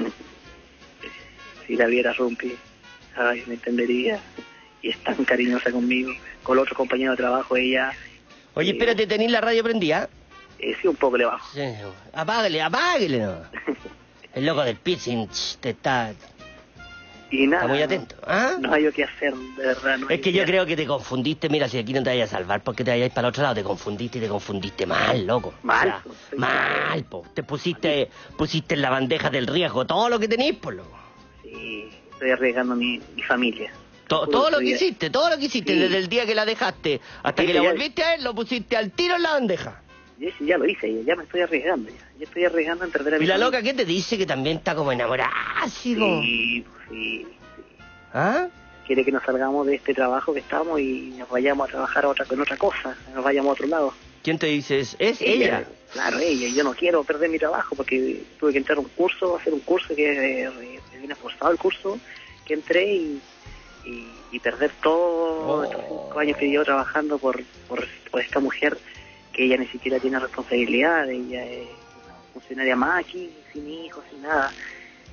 Si la viera Rumpi, ay, me entendería. Y es tan cariñosa conmigo. Con el otro compañero de trabajo, ella... Oye, espérate, ¿tenéis la radio prendida? Eh, sí, un poco le bajo. Sí, apáguele, apáguele, no. El loco del piercing ch, te está... Y nada. Está muy atento, ¿ah? No hay que hacer, de verdad. No Es que yo creo que te confundiste, mira, si aquí no te vayas a salvar porque te vayáis para el otro lado, te confundiste y te confundiste mal, loco. Mal, O sea, mal, po. Te pusiste, pusiste en la bandeja del riesgo todo lo que tenéis, por loco. Sí, estoy arriesgando mi, mi familia. To- Puro todo lo que estudiar. hiciste, todo lo que hiciste, Sí. desde el día que la dejaste hasta que Viste, la ya- volviste a ver, lo pusiste al tiro en la bandeja. Yo sí, ya lo hice, ya, ya me estoy arriesgando. Ya, ya estoy arriesgando en perder a mi Y la familia. loca, ¿qué te dice? Que también está como enamorada, así como... Sí, sí. ¿Ah? Quiere que nos salgamos de este trabajo que estamos y nos vayamos a trabajar a otra, con otra cosa, nos vayamos a otro lado. ¿Quién te dice? ¿Es, es ella? Claro, ella. Y yo no quiero perder mi trabajo porque tuve que entrar a un curso, hacer un curso que eh, me viene esforzado el curso, que entré y, y, y perder todos estos cinco años que llevo trabajando por, por, por esta mujer que ella ni siquiera tiene responsabilidad, ella es una funcionaria más aquí, sin hijos, sin nada.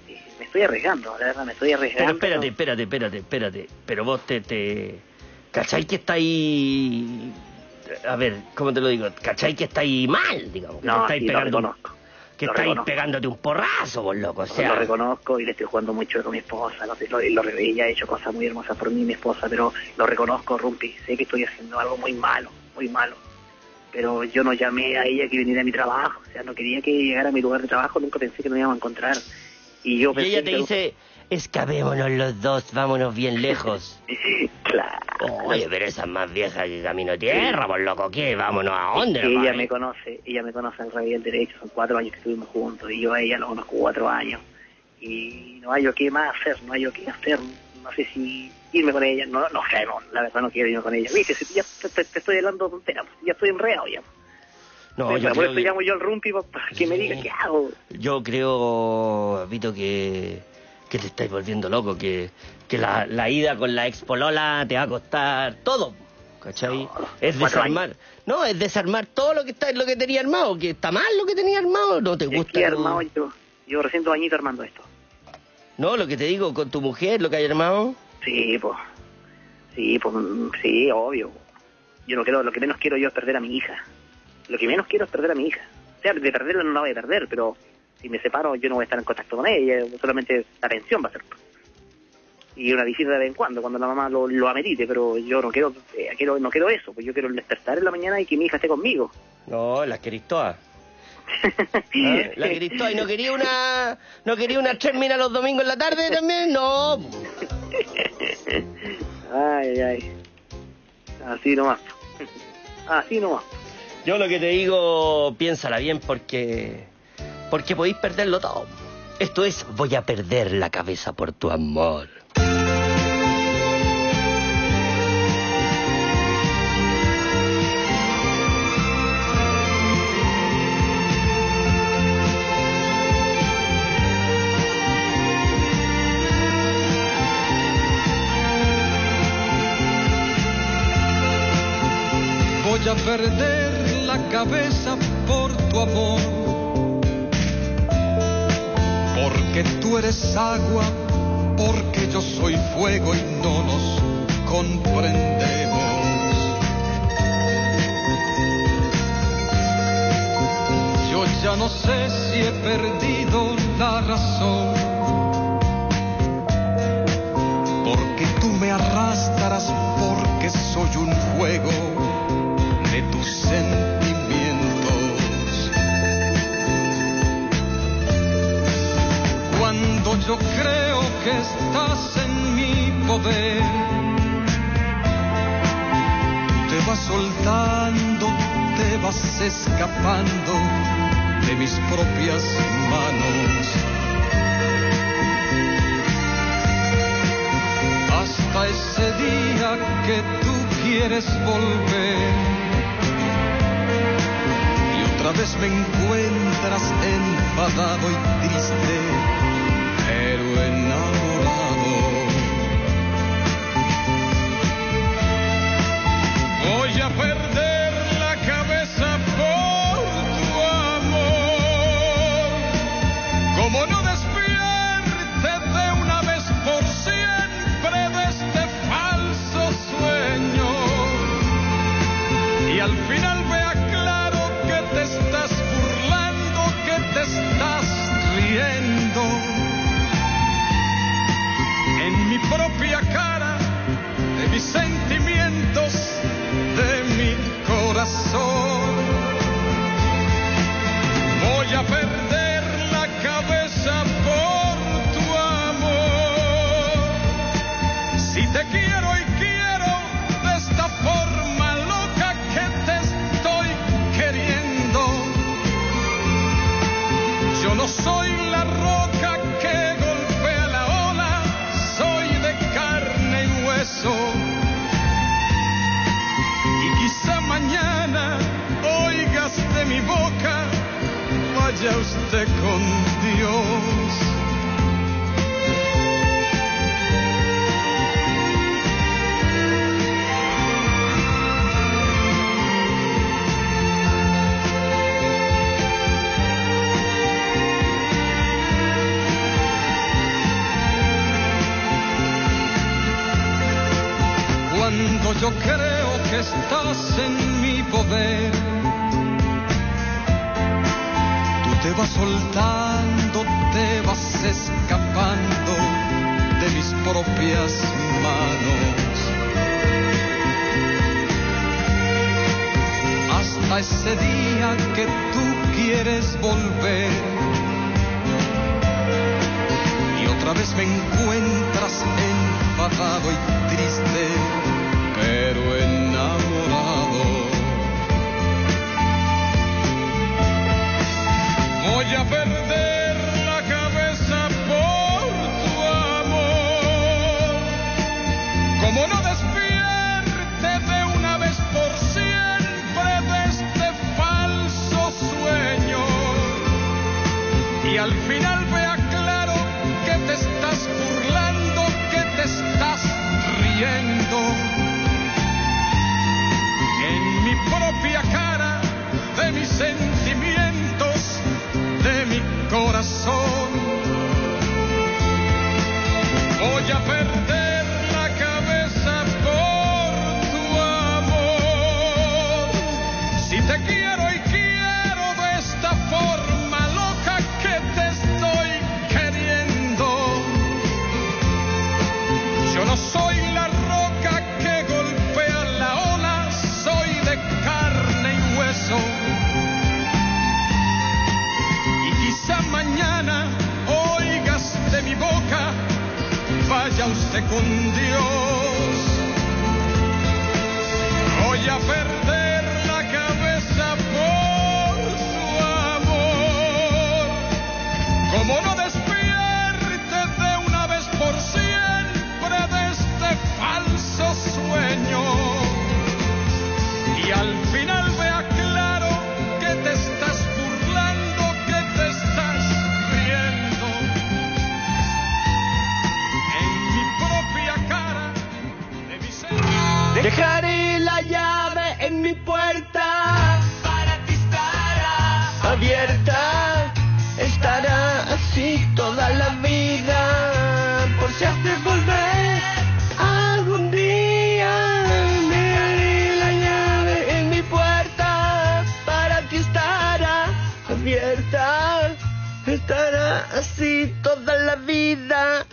eh, me estoy arriesgando, la verdad, me estoy arriesgando. Pero espérate, espérate, espérate, espérate. Pero vos te... te... ¿Cachai que está ahí...? A ver, ¿cómo te lo digo? ¿Cachai que está ahí mal, digamos? Que no, te estáis sí, pegando, lo reconozco. Que lo estáis reconozco. pegándote un porrazo, vos loco, o sea... Lo reconozco y le estoy jugando mucho con mi esposa, no sé, lo, lo, ella ha hecho cosas muy hermosas por mí, mi esposa, pero lo reconozco, Rumpi, sé que estoy haciendo algo muy malo, muy malo. Pero yo no llamé a ella que viniera a mi trabajo, o sea, no quería que llegara a mi lugar de trabajo, nunca pensé que nos íbamos a encontrar. Y yo Y pensé ella te que... dice, escapémonos los dos, vámonos bien lejos. Claro. Oye, pero esa es más vieja que Camino Tierra, por loco, ¿qué? Vámonos a dónde, ella hermano? me conoce, ella me conoce al revés del derecho, son cuatro años que estuvimos juntos, y yo a ella la conozco cuatro años. Y no hay yo qué más hacer, no hay yo qué hacer, no sé si irme con ella, no, no sé, no, la verdad no quiero irme con ella. Viste, si ya te, te, te estoy hablando tonteras, ya estoy enredado ya. No, Por yo eso creo que... llamo yo al Rumpi para que me diga qué hago. Yo creo, Vito, que, que te estáis volviendo loco, que, que la, la ida con la ex polola te va a costar todo, ¿cachai? No, es desarmar, no, es desarmar todo lo que está, lo que tenía armado, que está mal lo que tenía armado, no te gusta. ¿Qué armado yo? Yo recién dos añitos armando esto. No, lo que te digo, con tu mujer, lo que hay armado. Sí, pues, sí, pues, sí, obvio. Yo no quiero, lo que menos quiero yo es perder a mi hija. Lo que menos quiero es perder a mi hija. O sea, de perderla no la voy a perder, pero si me separo yo no voy a estar en contacto con ella, solamente la atención va a ser. Y una visita de vez en cuando, cuando la mamá lo, lo amerite, pero yo no quiero, eh, quiero no quiero eso, pues yo quiero despertar en la mañana y que mi hija esté conmigo. No, las querís todas. ¿Ah? La querís todas. ¿Y no quería una, no quería una termina los domingos en la tarde también? No. Ay, ay. Así nomás. Así nomás. Yo lo que te digo, piénsala bien porque... Porque podéis perderlo todo. Esto es, voy a perder la cabeza por tu amor. Voy a perder la cabeza por tu amor, porque tú eres agua, porque yo soy fuego y no nos comprendemos. Yo ya no sé si he perdido la razón, porque tú me arrastras, porque soy un fuego de tus sentimientos. Cuando yo creo que estás en mi poder, te vas soltando, te vas escapando de mis propias manos. Hasta ese día que tú quieres volver, otra vez me encuentras enfadado y triste, pero enamorado. Voy a perder la cabeza por tu amor. Como no despierte de una vez por siempre de este falso sueño, y al final vea claro que te estás burlando, que te estás riendo en mi propia cara, de mis sentimientos, de mi corazón. Voy a perder la cabeza por tu amor. Si te quiero y quiero de esta forma loca que te estoy queriendo, yo no soy la roca que golpea la ola, soy de carne y hueso. Y quizá mañana oigas de mi boca, vaya usted con Dios. poder. Tú te vas soltando, te vas escapando de mis propias manos. Hasta ese día que tú quieres volver y otra vez me encuentras enfadado y triste, pero enamorado. Voy a perder la cabeza por tu amor. Como no despierte de una vez por siempre de este falso sueño y al final vea claro que te estás burlando, que te estás riendo. En mi propia cara, de mis sentimientos, de mi corazón, voy a perder la cabeza por tu amor. Si te quiero y quiero de esta forma loca que te estoy queriendo, yo no soy la roca que golpea la ola, soy de carne y hueso. Y quizá mañana oigas de mi boca, vaya usted con Dios. Voy a perder la cabeza por su amor. Como no despierte de una vez por siempre de este falso sueño y al final vea claro que te estás burlando, que te estás riendo. En mi propia cara, de mi ser, dejaré la llave en mi puerta, para ti estará abierta, estará así toda la vida, por si has de volver algún día. Dejaré la llave en mi puerta, para ti estará abierta, estará así toda la vida.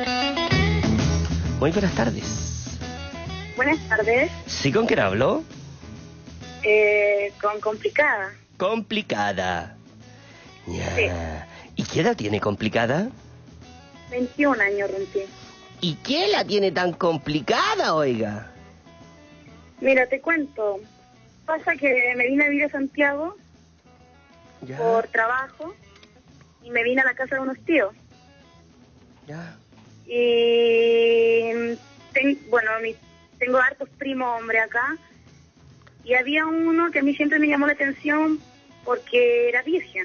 Muy buenas tardes. Buenas tardes. ¿Sí, con quién hablo? Eh, con Complicada. Complicada. Ya. Sí. ¿Y qué edad tiene Complicada? veintiún años, rompí. ¿Y qué la tiene tan complicada, oiga? Mira, te cuento. Pasa que me vine a vivir a Santiago Ya. por trabajo y me vine a la casa de unos tíos. Ya. Y ten- bueno, mi- tengo hartos primos hombres acá y había uno que a mí siempre me llamó la atención porque era virgen.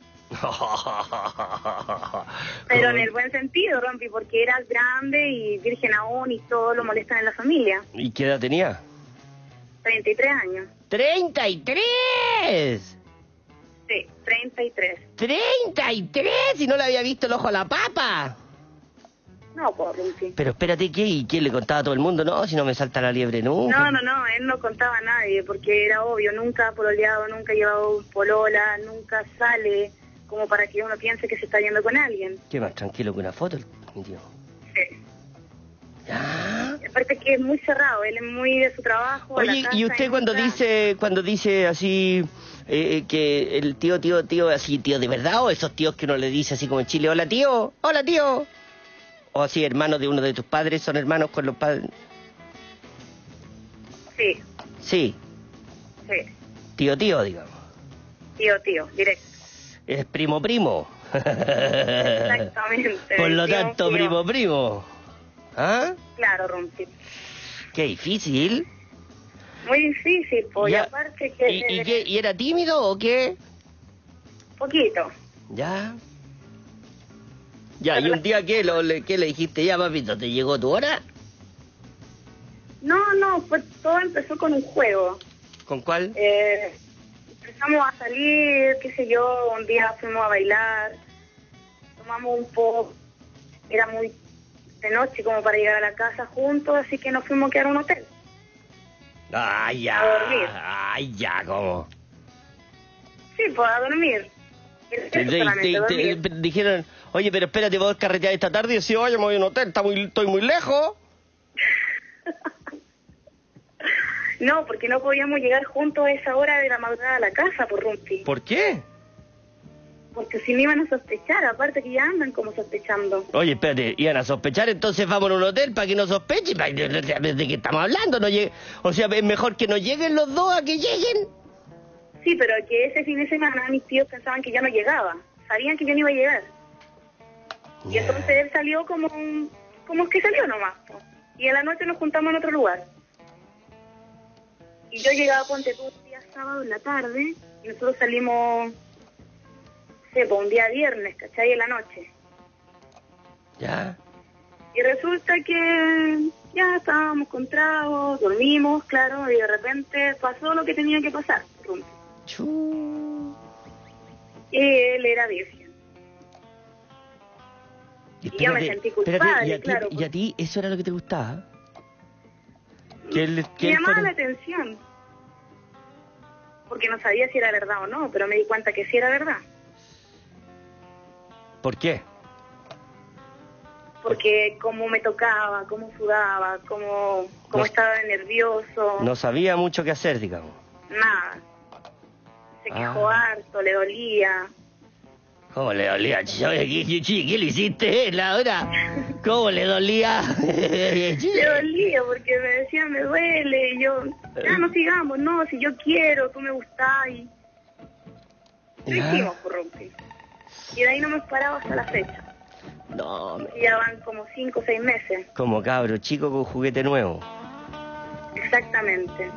Pero en el buen sentido, Rompi, porque era grande y virgen aún y todo lo molestan en la familia. ¿Y qué edad tenía? treinta y tres años. ¡treinta y tres! Sí, treinta y tres. ¡treinta y tres! ¿Y no le había visto el ojo a la papa? No, por Rompi. Pero espérate, ¿qué? ¿Y quién le contaba a todo el mundo? No, si no me salta la liebre nunca. No, no, no, él no contaba a nadie porque era obvio, nunca ha pololeado, nunca ha llevado polola, nunca sale como para que uno piense que se está yendo con alguien. Qué más tranquilo que una foto, mi tío. Sí. Y aparte que es muy cerrado, él es muy de su trabajo. a la Oye, casa y usted cuando nunca- dice cuando dice así eh, que el tío, tío, tío, así tío de verdad, o esos tíos que uno le dice así como en Chile, hola tío, hola tío, o así hermanos de uno de tus padres, son hermanos con los padres. Sí, Sí, sí, tío, tío, digamos. tío, tío, directo. Es primo, primo. Exactamente. Por lo tío, tanto, tío. primo, primo. ¿Ah? Claro, Rompi. Qué difícil. Muy difícil, pues, y Ya. aparte que... ¿Y, y qué? ¿Y era tímido o qué? Poquito. Ya. Ya, ¿y un día qué, lo, le, qué le dijiste? Ya, papito, ¿te llegó tu hora? No, no, fue, todo empezó con un juego. ¿Con cuál? Eh, empezamos a salir, qué sé yo, un día fuimos a bailar, tomamos un poco, era muy de noche como para llegar a la casa juntos, así que nos fuimos a quedar a un hotel. Ay, ya. A dormir. Ay, ya, ¿cómo? Sí, pues a dormir. Eso Te, te- solamente, te- dormir. te- dijeron, oye, pero espérate, ¿vos carretear esta tarde? Y yo, sí, oye, me voy a un hotel, está muy, estoy muy lejos. No, porque no podíamos llegar juntos a esa hora de la madrugada a la casa, por Rumpi. ¿Por qué? Porque si me iban a sospechar, aparte que ya andan como sospechando. Oye, espérate, iban a sospechar, entonces vamos a un hotel para que no sospechen. ¿De, de, de- de qué estamos hablando? No llegue- o sea, es mejor que no lleguen los dos a que lleguen. Sí, pero que ese fin de semana mis tíos pensaban que ya no llegaba. Sabían que yo no iba a llegar. Y entonces él salió como un- como que salió nomás, po. Y en la noche nos juntamos en otro lugar. Y yo llegaba, ponte tú, un día sábado en la tarde, y nosotros salimos, no sé, pues un día viernes, ¿cachai? En la noche. Ya. Y resulta que ya estábamos con tragos, dormimos, claro, y de repente pasó lo que tenía que pasar. Rumpi. Y él era virgen. Y, Y yo me espérate, sentí espérate, culpable, y a ti, claro. y a ti eso era lo que te gustaba. Que él, que Me él llamaba fuera- la atención. Porque no sabía si era verdad o no, pero me di cuenta que sí era verdad. ¿Por qué? Porque cómo me tocaba, cómo sudaba, cómo, cómo No- estaba de nervioso, No sabía mucho qué hacer, digamos. nada. Se quejó Ah. harto, le dolía. ¿Cómo le dolía? Ch- oye, ¿Qué, qué- qué le hiciste, eh, Laura? ¿Cómo le dolía? Le dolía porque me decía, me duele, y yo, ya no sigamos, no, si yo quiero, tú me gustás, y lo Ya. hicimos, por Rumpi. Y de ahí no me he parado hasta la fecha. No, me- Y ya van como cinco o seis meses, como cabro chico con juguete nuevo. exactamente.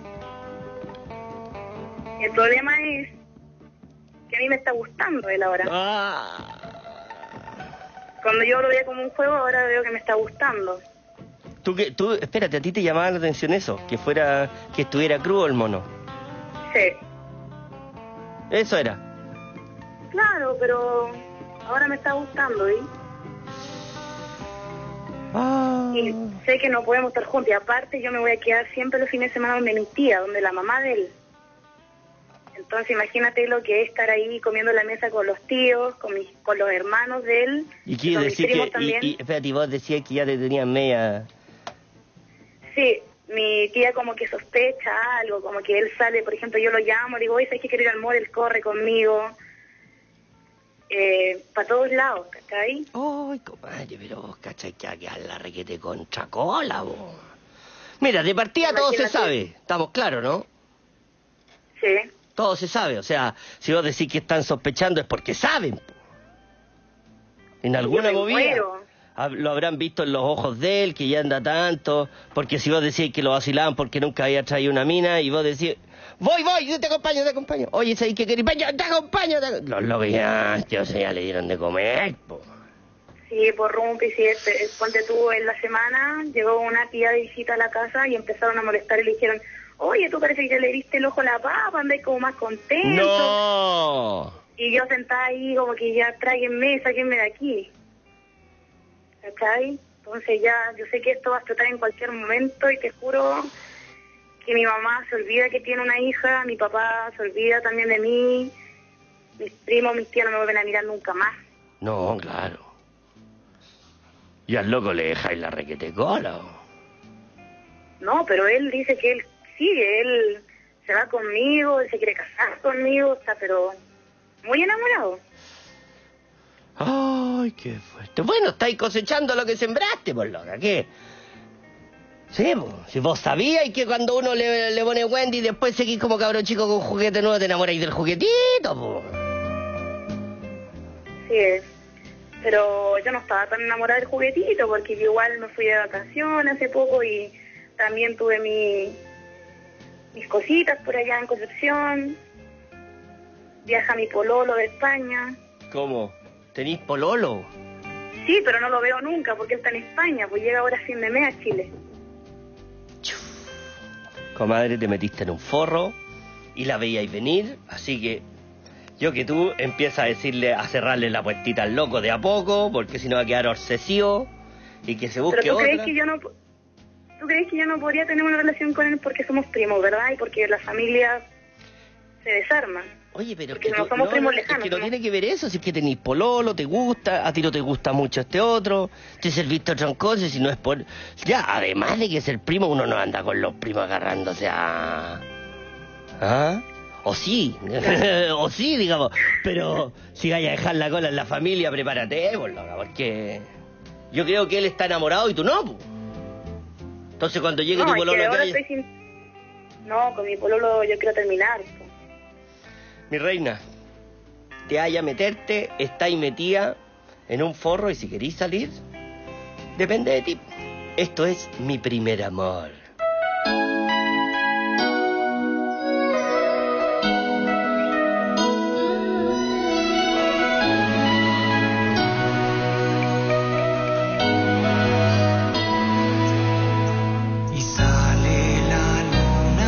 El problema es que a mí me está gustando él ahora. Ah. Cuando yo lo veía como un juego, ahora veo que me está gustando. Tú, que, tú, espérate, ¿a ti te llamaba la atención eso? Que fuera, que estuviera crudo el mono. Sí, Eso era. claro, pero ahora me está gustando, ¿y? Y sé que no podemos estar juntos. Y aparte yo me voy a quedar siempre los fines de semana donde mi tía, donde la mamá de él. Entonces imagínate lo que es estar ahí comiendo en la mesa con los tíos, con mis, con los hermanos de él, Y que con mis decir primos que, también. y, y, espérate, y vos decías que ya te tenían media. Sí, mi tía como que sospecha algo, como que él sale, por ejemplo, yo lo llamo, le digo, oye, ¿sabes que quiero ir al mall? Él corre conmigo. Eh, para todos lados, ¿cachai? Ay, comadre, pero vos cachai que aquí a la requete contra cola, vos. Mira, de partida todo se Imagínate. sabe, estamos claros, ¿no? Sí. Todo se sabe, o sea, si vos decís que están sospechando es porque saben. po. En alguna Yo me movida. muero. hab- Lo habrán visto en los ojos de él, que ya anda tanto, porque si vos decís que lo vacilaban porque nunca había traído una mina, y vos decís, voy, voy, yo te acompaño, te acompaño. Oye, ¿sabes qué querés? Yo te acompaño, te... Los locos ya, tío, se ya le dieron de comer, po. Sí, por Rumpi, sí, este, ponte tú, en la semana llegó una tía de visita a la casa y empezaron a molestar y le dijeron, oye, tú parece que ya le diste el ojo a la papa, andáis como más contento. ¡No! Y yo sentada ahí como que ya tráiganme, sáquenme de aquí. ¿Cachai? Entonces ya, yo sé que esto va a explotar en cualquier momento y te juro que mi mamá se olvida que tiene una hija, mi papá se olvida también de mí, mis primos, mis tíos no me vuelven a mirar nunca más. No, claro. Y al loco le dejáis la requete cola. po. No, pero él dice que él sigue, él se va conmigo, él se quiere casar conmigo, está pero muy enamorado. Ay, qué fuerte. Bueno, estáis cosechando lo que sembraste, por loca, ¿qué? Sí, po. Si vos sabíais que cuando uno le, le pone Wendy y después seguís como cabro chico con juguete nuevo, te enamoráis del juguetito, po. Sí, pero yo no estaba tan enamorada del juguetito porque yo igual me fui de vacaciones hace poco y también tuve mi, mis cositas por allá en Concepción. Viaja mi pololo de España. ¿Cómo? ¿Tenís pololo? Sí, pero no lo veo nunca porque él está en España, pues llega ahora a fin de mes a Chile. Comadre, te metiste en un forro y la veíais venir, así que yo que tú empiezas a decirle, a cerrarle la puertita al loco de a poco, porque si no va a quedar obsesivo y que se busque ¿Pero tú otra. crees que yo no, ¿tú crees que yo no podría tener una relación con él porque somos primos, verdad? Y porque la familia se desarma. Oye, pero porque es que no tú- somos no, primos no, lejanos. es que no somos- tiene que ver eso, si es que tenéis pololo, te gusta, a ti no te gusta mucho este otro, te serviste otras cosas, si no es por... Ya, además de que ser primo, uno no anda con los primos agarrándose a... ¿Ah? O sí, o sí, digamos, pero si vaya a dejar la cola en la familia, prepárate, pues, loca, porque yo creo que él está enamorado y tú no, pues. Entonces cuando llegue No, tu es que pololo ahora acá, estoy sin... No, con mi pololo yo quiero terminar. po. mi reina, te haya meterte, estáis metida en un forro y si queréis salir, depende de ti. Esto es Mi Primer Amor. Y sale la luna,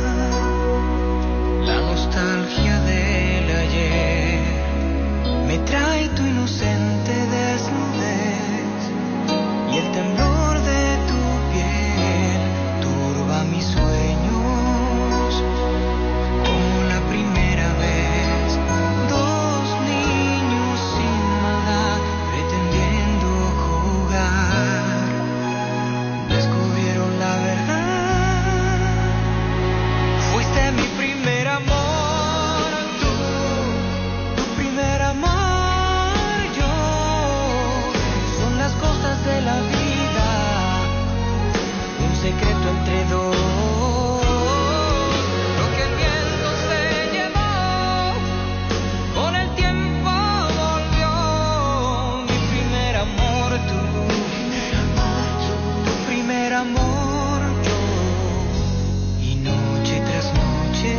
la nostalgia del ayer, me trae tu inocente desnudez y el temblor de tu piel turba mis sueños como la primera vez. Dos niños sin maldad pretendiendo jugar descubrieron la verdad. Fuiste mi primer amor, tú, tu primer amor, yo. Son las cosas de la vida, un secreto entre dos. Lo que el viento se llevó, con el tiempo volvió. Mi primer amor, tú, tu primer amor, yo. Y noche tras noche,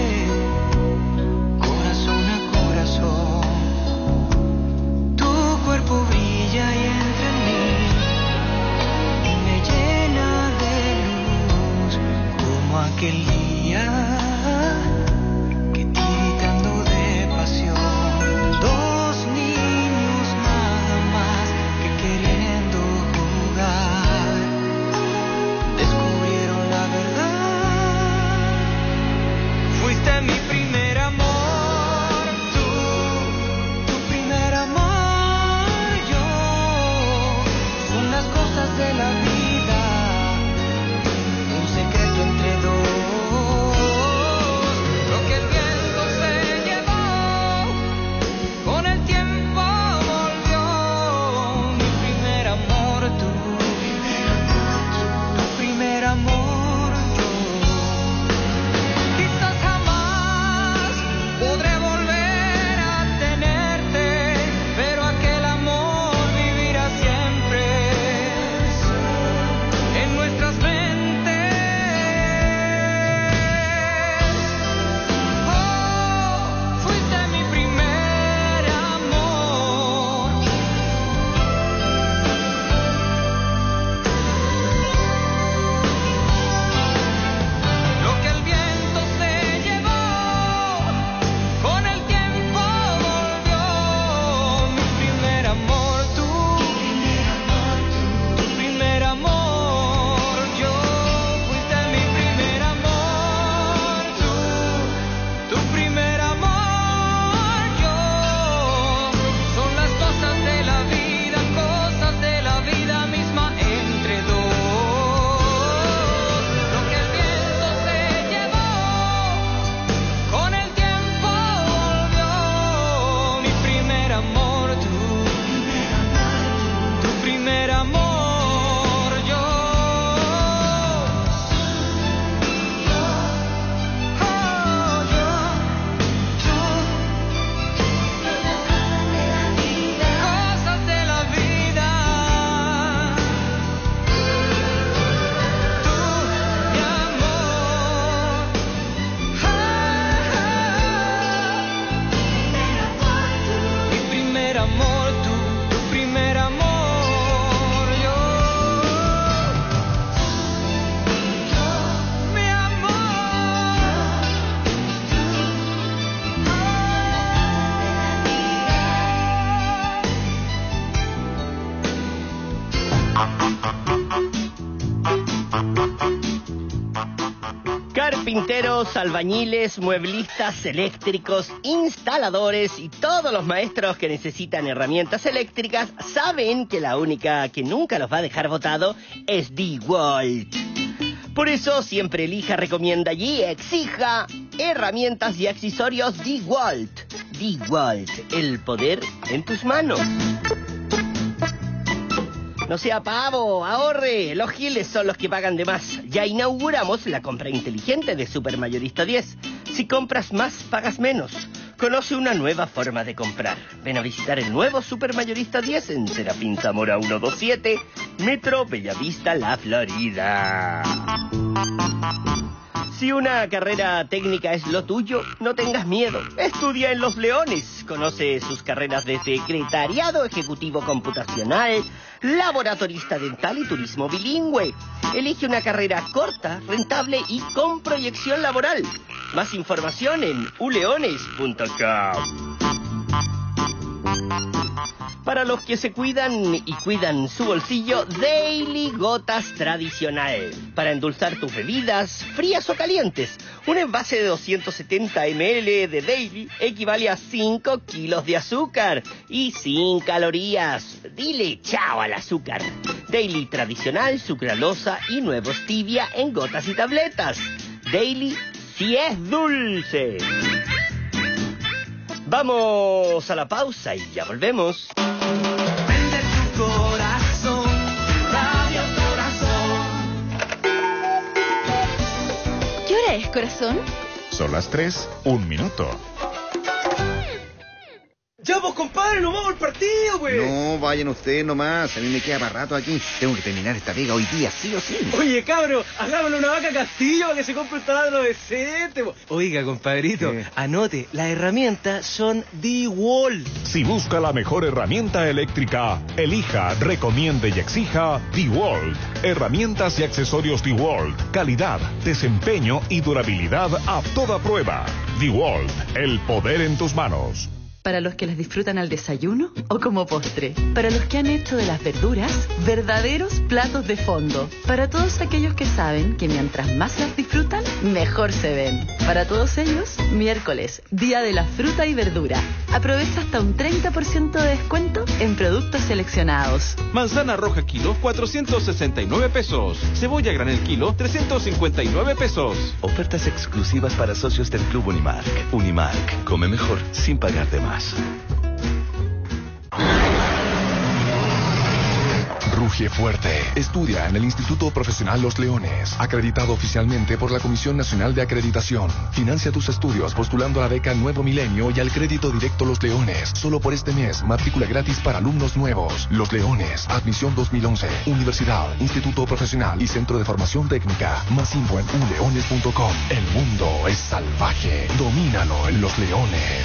corazón a corazón, tu cuerpo brilla y entra en mí y me llena de luz como aquel día que tiritando de pasión, dos niños nada más que queriendo jugar descubrieron la verdad. Fuiste mi primer amor, tú, tu primer amor, yo. Son las cosas de la vida, un secreto entre dos. Lo que el viento se llevó, con el tiempo volvió. Mi primer amor, tú, tu primer amor, yo. Quizás jamás Carpinteros, albañiles, mueblistas, eléctricos, instaladores y todos los maestros que necesitan herramientas eléctricas saben que la única que nunca los va a dejar botado es DeWalt. Por eso siempre elija, recomienda y exija herramientas y accesorios DeWalt. DeWalt, el poder en tus manos. No sea pavo, ahorre. Los giles son los que pagan de más. Ya inauguramos la compra inteligente de Supermayorista diez. Si compras más, pagas menos. Conoce una nueva forma de comprar. Ven a visitar el nuevo Supermayorista diez en Serafín Zamora ciento veintisiete, Metro Bellavista, La Florida. Si una carrera técnica es lo tuyo, no tengas miedo. Estudia en Los Leones. Conoce sus carreras de secretariado ejecutivo computacional, laboratorista dental y turismo bilingüe. Elige una carrera corta, rentable y con proyección laboral. Más información en u leones punto com. Para los que se cuidan y cuidan su bolsillo, Daily Gotas Tradicional. Para endulzar tus bebidas, frías o calientes. Un envase de doscientos setenta mililitros de Daily equivale a cinco kilos de azúcar y sin calorías. Dile chao al azúcar. Daily Tradicional, sucralosa y nuevo stevia en gotas y tabletas. Daily si es dulce. Vamos a la pausa y ya volvemos. Vende tu corazón, Radio Corazón. ¿Qué hora es, corazón? Son las tres, un minuto. Ya, pues, compadre, nos vamos al partido, güey. No, vayan ustedes nomás. A mí me queda para rato aquí. Tengo que terminar esta pega hoy día, sí o sí. Oye, cabro, hagámosle una vaca Castillo para que se compre un taladro decente. Oiga, compadrito, eh. anote, las herramientas son DeWalt. Si busca la mejor herramienta eléctrica, elija, recomiende y exija DeWalt. Herramientas y accesorios DeWalt. Calidad, desempeño y durabilidad a toda prueba. DeWalt, el poder en tus manos. Para los que las disfrutan al desayuno o como postre. Para los que han hecho de las verduras verdaderos platos de fondo. Para todos aquellos que saben que mientras más las disfrutan, mejor se ven. Para todos ellos, miércoles, Día de la Fruta y Verdura. Aprovecha hasta un treinta por ciento de descuento en productos seleccionados. Manzana roja kilo, cuatrocientos sesenta y nueve pesos. Cebolla granel kilo, trescientos cincuenta y nueve pesos. Ofertas exclusivas para socios del Club Unimark. Unimark, come mejor sin pagar de más. Ruge fuerte. Estudia en el Instituto Profesional Los Leones, acreditado oficialmente por la Comisión Nacional de Acreditación. Financia tus estudios postulando a la beca Nuevo Milenio y al crédito directo Los Leones. Solo por este mes, matrícula gratis para alumnos nuevos. Los Leones, admisión dos mil once. Universidad, Instituto Profesional y Centro de Formación Técnica. Más info en u leones punto com. El mundo es salvaje. Domínalo en Los Leones.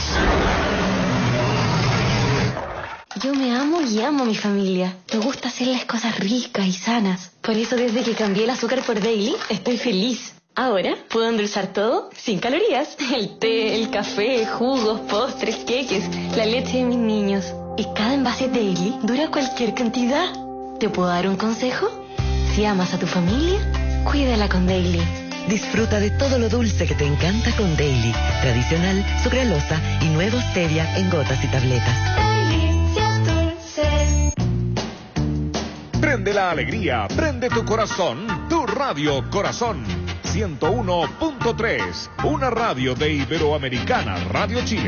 Yo me amo y amo a mi familia. Me gusta hacerles cosas ricas y sanas. Por eso desde que cambié el azúcar por Daily, estoy feliz. Ahora puedo endulzar todo sin calorías. El té, el café, jugos, postres, queques, la leche de mis niños. Y cada envase Daily dura cualquier cantidad. ¿Te puedo dar un consejo? Si amas a tu familia, cuídala con Daily. Disfruta de todo lo dulce que te encanta con Daily. Tradicional, sucralosa y nuevo stevia en gotas y tabletas. Prende la alegría, prende tu corazón, tu Radio Corazón. ciento uno punto tres, una radio de Iberoamericana Radio Chile.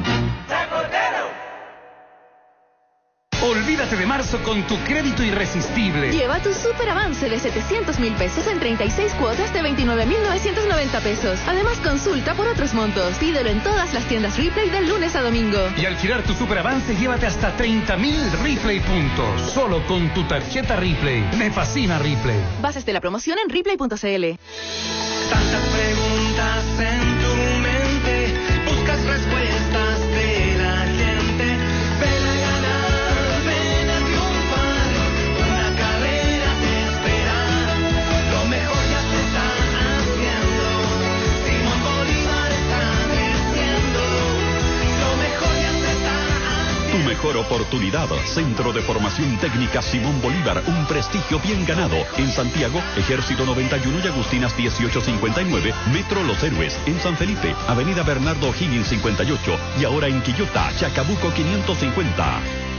Olvídate de marzo con tu crédito irresistible. Lleva tu super avance de setecientos mil pesos en treinta y seis cuotas de veintinueve mil novecientos noventa pesos. Además, consulta por otros montos. Pídelo en todas las tiendas Ripley del lunes a domingo. Y al girar tu super avance, llévate hasta treinta mil Ripley puntos. Solo con tu tarjeta Ripley. Me fascina Ripley. Bases de la promoción en ripley punto cl. Tantas preguntas en tu mente, buscas respuestas de la gente. Ven a ganar, ven a triunfar, una carrera te espera. Lo mejor ya se está haciendo, Simón Bolívar está creciendo. Lo mejor ya se está haciendo. Tu mejor oportunidad. Centro de Formación Técnica Simón Bolívar, un prestigio bien ganado. En Santiago, Ejército noventa y uno y Agustinas dieciocho cincuenta y nueve, Metro Los Héroes. En San Felipe, Avenida Bernardo O'Higgins cincuenta y ocho. Y ahora en Quillota, Chacabuco quinientos cincuenta.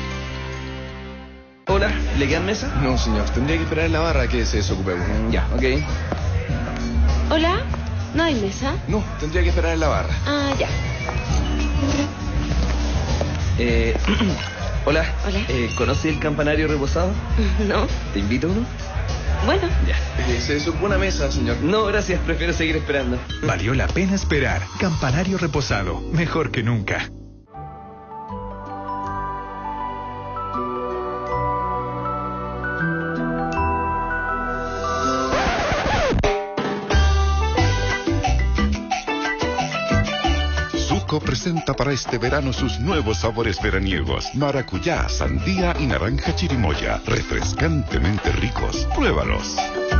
Hola, ¿le quedan mesa? No, señor. Tendría que esperar en la barra que se desocupe uno. Ya, ok. Hola, ¿no hay mesa? No, tendría que esperar en la barra. Ah, ya. Eh, hola. Hola. Eh, ¿Conoce el campanario reposado? No. ¿Te invito a uno? Bueno. Ya. Eh, se desocupó una mesa, señor. No, gracias. Prefiero seguir esperando. Valió la pena esperar. Campanario reposado. Mejor que nunca. Presenta para este verano sus nuevos sabores veraniegos: maracuyá, sandía y naranja chirimoya, refrescantemente ricos. Pruébalos.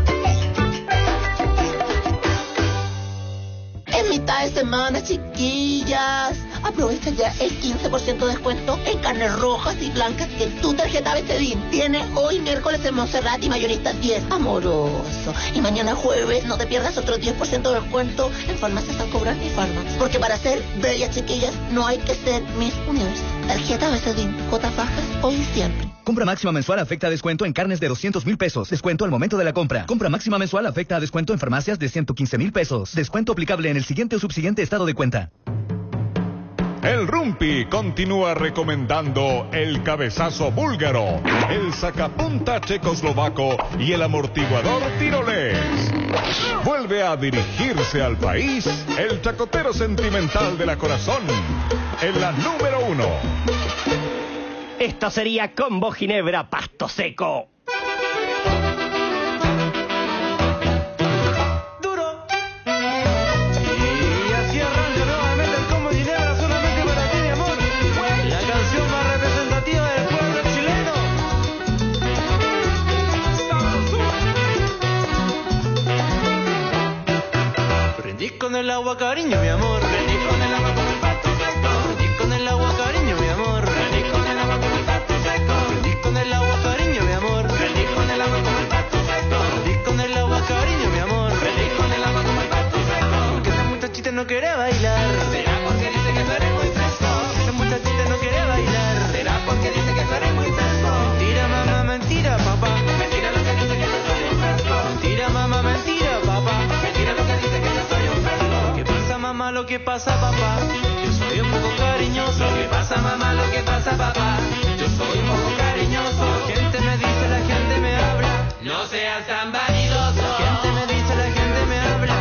En mitad de semana, chiquillas, aprovecha ya el quince por ciento de descuento en carnes rojas y blancas que tu tarjeta Betedin tiene hoy miércoles en Montserrat y Mayoristas diez. Amoroso. Y mañana jueves no te pierdas otro diez por ciento de descuento en Farmacias San Cobran y Farmax. Porque para ser bellas, chiquillas, no hay que ser Miss Universe. Tarjeta Betedin, J. Fajas, hoy y siempre. Compra máxima mensual afecta a descuento en carnes de doscientos mil pesos. Descuento al momento de la compra. Compra máxima mensual afecta a descuento en farmacias de ciento quince mil pesos. Descuento aplicable en el siguiente o subsiguiente estado de cuenta. El Rumpi continúa recomendando el cabezazo búlgaro, el sacapunta checoslovaco y el amortiguador tirolés. Vuelve a dirigirse al país el chacotero sentimental de la Corazón, en la número uno. Esto sería Combo Ginebra Pasto Seco. Duro. Y así arranca nuevamente el Combo Ginebra solamente para ti, mi amor. La canción más representativa del pueblo chileno. Prendí con el agua, cariño, mi amor. Prendí con el agua como el pato seco. Prendí con el agua, cariño, mi amor. Prendí con el agua como el pato seco. Prendí con el agua, cariño, mi amor. Prendí con el agua como el pato seco. Prendí con el agua, cariño, mi amor. Prendí con el agua como el pato seco. Porque esa muchachita no quiere bailar. Será porque dice que tú eres muy fresco. Esa muchachita no quiere bailar. Será porque dice que tú eres muy fresco. Mentira, mamá, mentira, papá. Mentira lo que dice que yo soy un fresco. Mentira, mamá, mentira, papá. Mentira lo que dice que yo soy un fresco. ¿Qué pasa, mamá? Lo que pasa, papá. Yo soy un poco cariñoso. Lo que pasa, mamá, lo que pasa, papá. Yo soy un poco cariñoso. La gente me dice, la gente me habla. No seas tan vanidoso. La gente me dice, la gente me habla.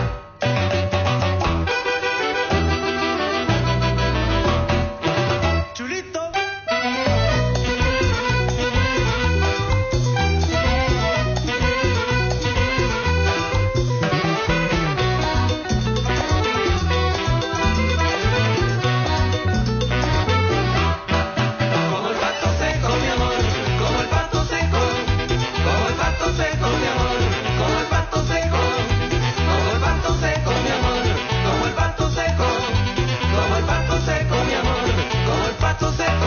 Chulito. Como el pato seco, mi amor. Como el pato seco. Como el pato seco, mi amor. Como el pato seco. Como el pato seco, mi amor. Como el pato seco. Como el pato seco, mi amor. Como el pato seco.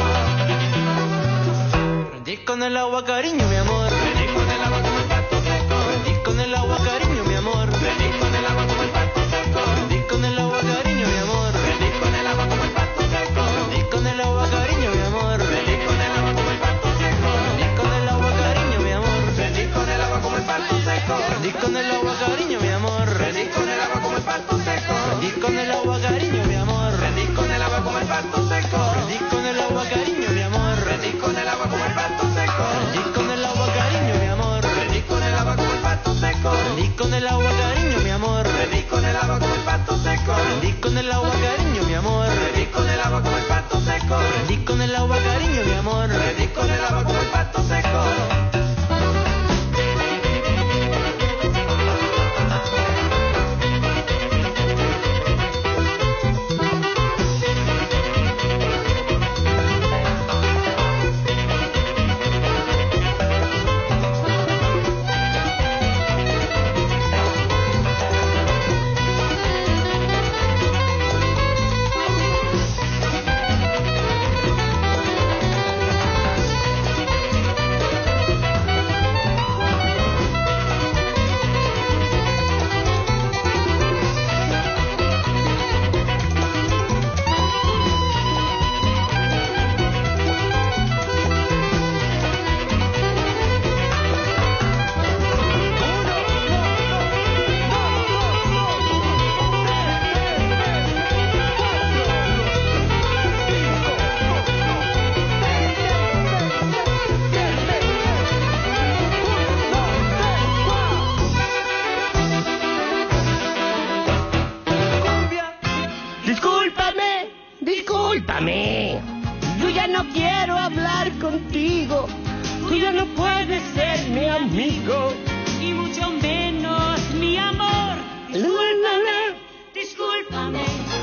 Prendí con el agua, cariño, mi amor. Prendí con el agua como el pato seco. Prendí con el agua, cariño, mi amor. Prendí con el agua como el pato seco. Prendí con el agua, cariño, mi amor. Prendí con el agua como el pato seco. Prendí con el agua, cariño, mi amor. Prendí con el agua como el pato seco. Prendí con el agua, cariño, mi amor. Prendí con el agua como el pato seco. Prendí con el agua, cariño, mi amor. Prendí con el agua como el pato seco. Prendí con el agua, cariño, mi amor. Prendí con el agua como el pato seco. Prendí con el agua, cariño, mi amor. Prendí con el agua como el pato seco. Prendí con el agua, cariño, mi amor. Prendí con el agua como el pato seco. Prendí con el agua, cariño, mi amor. Prendí con el agua como el pato seco. Prendí con el agua, cariño, mi amor. Prendí con el agua como el pato seco. Prendí con el agua, cariño, mi amor. Prendí con el agua como el pato seco. Discúlpame, discúlpame. Yo ya no quiero hablar contigo. Tú ya no puedes ser mi amigo. Y mucho menos mi amor. Discúlpame, discúlpame.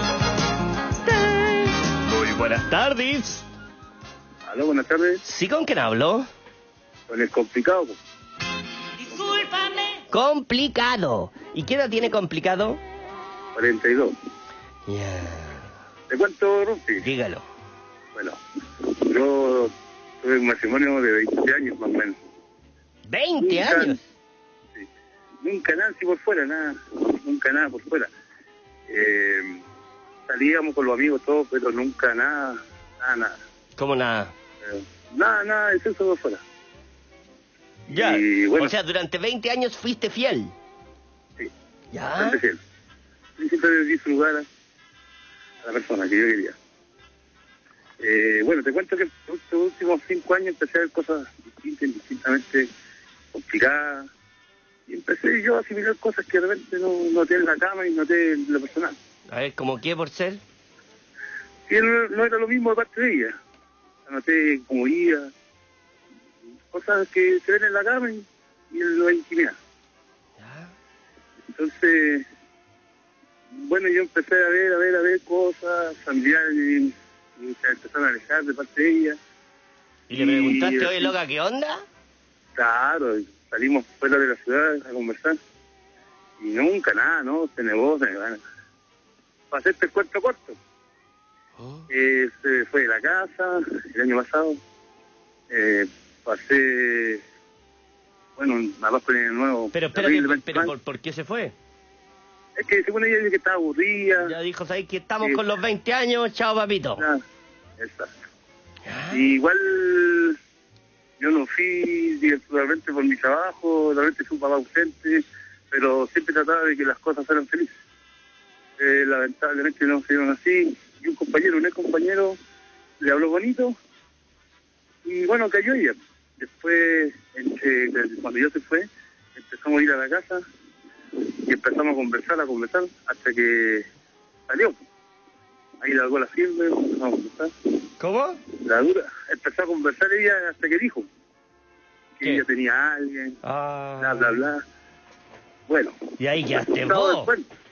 Muy buenas tardes. Aló, buenas tardes. ¿Sí, con quién hablo? Con el complicado. Discúlpame. Complicado. ¿Y qué edad tiene complicado? cuarenta y dos. Ya. ¿Te cuento, Rumpi? Dígalo. Bueno, yo tuve un matrimonio de veinte años más o menos. ¿veinte nunca, años? Sí. Nunca nada así por fuera, nada. Nunca nada por fuera. Eh, salíamos con los amigos todos, pero nunca nada, nada, nada. ¿Cómo nada? Eh, nada, nada, es eso por fuera. Ya, y, bueno, o sea, durante veinte años fuiste fiel. Sí. Ya. Bastante fiel. Y siempre le di su lugar a, a la persona que yo quería. Eh, bueno, te cuento que estos últimos cinco años empecé a ver cosas distintas, distintamente complicadas. Y empecé yo a asimilar cosas que de repente no noté en la cama y noté en lo personal. A ver, ¿cómo qué por ser? Que no, no era lo mismo de parte de ella. Noté como ira, cosas que se ven en la cama y, y en la intimidad. ¿Ya? Entonces, bueno, yo empecé a ver, a ver, a ver cosas familiares y, y se empezaron a alejar de parte de ella. ¿Y le preguntaste, oye, loca, qué onda? Claro, salimos fuera de la ciudad a conversar y nunca nada, ¿no? Se negó, se negó. Para hacerte el cuento corto. ¿Oh? Eh, se fue de la casa el año pasado. Eh, pasé, bueno, nada más con el nuevo. Pero espérate, pero, pero ¿por, ¿por qué se fue? Es que según ella dice que estaba aburrida. Ya dijo, ¿sabes que estamos sí. con los veinte años? Chao, papito. Ah, exacto. Y igual yo no fui realmente por mi trabajo, realmente fui un papá ausente, pero siempre trataba de que las cosas fueran felices. Eh, lamentablemente no se dieron así. Y un compañero, un ex compañero, le habló bonito y bueno, cayó ella. Después, entre, cuando yo se fue, empezamos a ir a la casa y empezamos a conversar, a conversar, hasta que salió. Ahí largó la firme, empezamos a conversar. ¿Cómo? La dura. Empezó a conversar ella hasta que dijo que ¿Qué? ella tenía a alguien, ah. bla, bla, bla. Bueno. Y ahí ya te vos.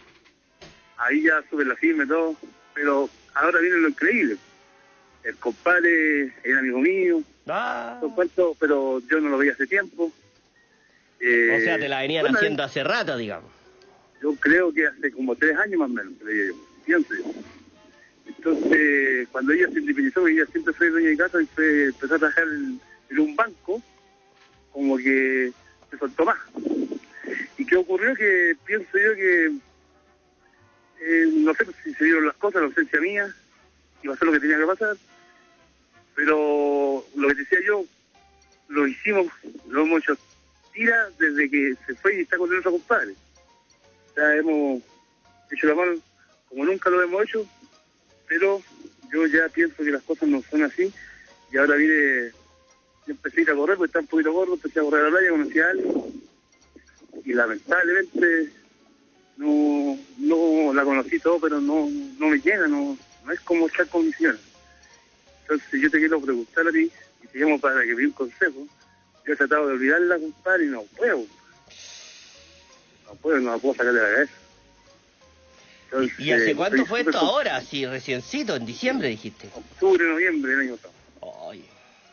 Ahí ya sube la firme todo, pero ahora viene lo increíble. El compadre era amigo mío, ah. cuento, pero yo no lo veía hace tiempo. Eh, o sea, te la venían bueno, haciendo hace rato, digamos. Yo creo que hace como tres años más o menos, creía yo, pienso yo. Entonces, cuando ella se independizó, ella siempre fue dueña de casa y fue, empezó a trabajar en, en un banco, como que se soltó más. ¿Y qué ocurrió? Que pienso yo que, eh, no sé si se dieron las cosas, la ausencia mía, y pasó lo que tenía que pasar, pero lo que decía yo, lo hicimos, lo hemos hecho tira desde que se fue y está con nuestro compadre. O sea, hemos hecho la mano como nunca lo hemos hecho, pero yo ya pienso que las cosas no son así, y ahora viene, yo empecé a ir a correr, porque está un poquito gordo, empecé a correr a la playa, conocí a alguien, y lamentablemente no no la conocí todo, pero no no me llena, no, no es como estar con mi señora. Entonces yo te quiero preguntar a ti, y te llamo para que me dé un consejo. Yo he tratado de olvidarla, compadre, y no puedo. No puedo, no la puedo sacar de la cabeza. Entonces, ¿Y hace cuánto eh, fue esto ahora? Sí, reciencito, en diciembre dijiste. Octubre, noviembre del año pasado. Oye.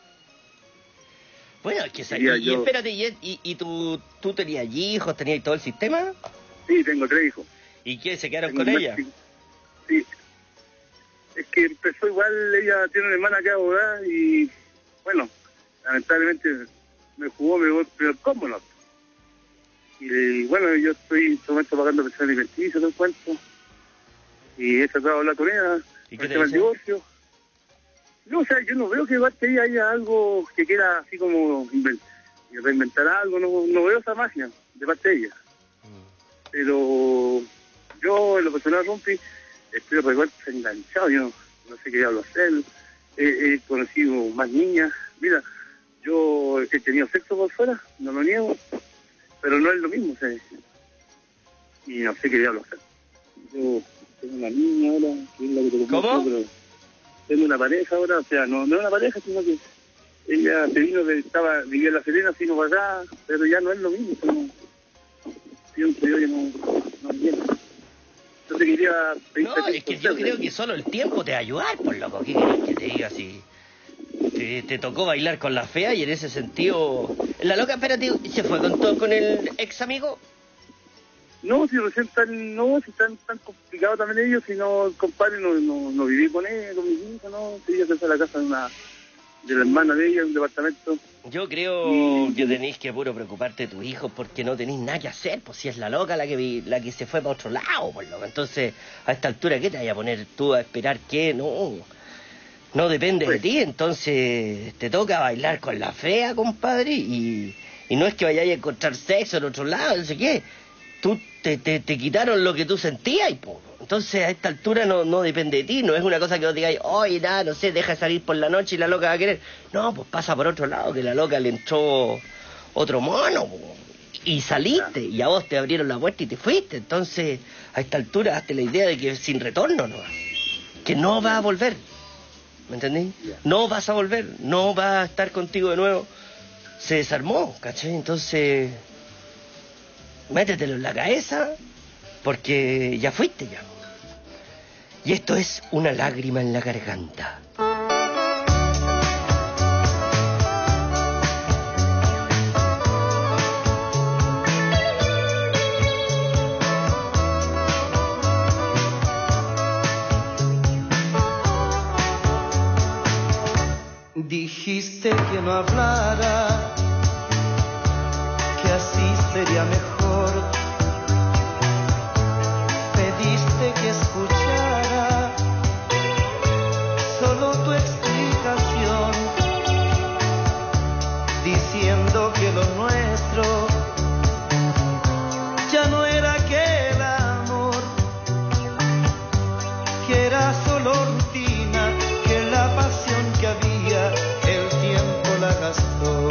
Bueno, es que salí. Y, yo... y espérate, ¿y, y, y tú, tú tenías hijos, tenías todo el sistema? Sí, tengo tres hijos. ¿Y qué, se quedaron tengo con ella? Sí. sí. Es que empezó igual, ella tiene una hermana que es abogada y, bueno, lamentablemente me jugó, me jugó el primer combo, ¿no? Y bueno, yo estoy en este momento pagando pensión alimenticia, todo el cuento. Y he tratado de hablar con ella, ¿Y con qué el tema del divorcio. No, o sea, yo no veo que de parte de ella haya algo que quiera así como invent reinventar algo, no, no veo esa magia de parte de ella. Mm. Pero yo, en lo personal, Rumpi, estoy recuerdo enganchado, yo no, no sé qué diablo hacer. He, he conocido más niñas. Mira, yo he tenido sexo por fuera, no lo niego, pero no es lo mismo, o sea, y no sé qué diablo hacer. Yo tengo una niña ahora, que es la que te ¿Cómo? conozco, pero tengo una pareja ahora, o sea, no, no es una pareja, sino que ella se vino, de, estaba, vivía en La Serena, se vino para acá, pero ya no es lo mismo, no, siempre yo ya no, no entiendo. Entonces quería pedirte No, es que yo creo que solo el tiempo te va a ayudar, por loco. ¿Qué querés que te diga si te, te tocó bailar con la fea y en ese sentido... La loca, espérate, ¿se fue con todo con el ex amigo? No, si recién están, no, si están tan complicados también ellos, si no, el compadre no, no, no viví con él, con mis hijos, no, si ella se fue a la casa de una, de la hermana de ella, un departamento. Yo creo que tenéis que puro preocuparte de tus hijos porque no tenéis nada que hacer, pues si es la loca la que vi, la que se fue para otro lado, pues loco. Entonces, a esta altura, ¿qué te vayas a poner tú a esperar qué? No, no depende de ti, entonces te toca bailar con la fea, compadre, y, y no es que vayáis a encontrar sexo en otro lado, no sé qué. Tú te, te, te quitaron lo que tú sentías, y po. Entonces a esta altura no, no depende de ti, no es una cosa que vos digáis, oye, nada, no sé, deja de salir por la noche y la loca va a querer. No, pues pasa por otro lado, que la loca le entró otro mono, po. Y saliste, y a vos te abrieron la puerta y te fuiste. Entonces a esta altura hazte la idea de que sin retorno, no, que no va a volver, ¿me entendés? No vas a volver, no va a estar contigo de nuevo. Se desarmó, ¿cachai? Entonces... métetelo en la cabeza, porque ya fuiste ya. Y esto es Una lágrima en la garganta. Dijiste que no hablara, que así sería mejor. Pediste que escuchara solo tu explicación, diciendo que lo nuestro ya no era aquel amor, que era solo rutina, que la pasión que había el tiempo la gastó.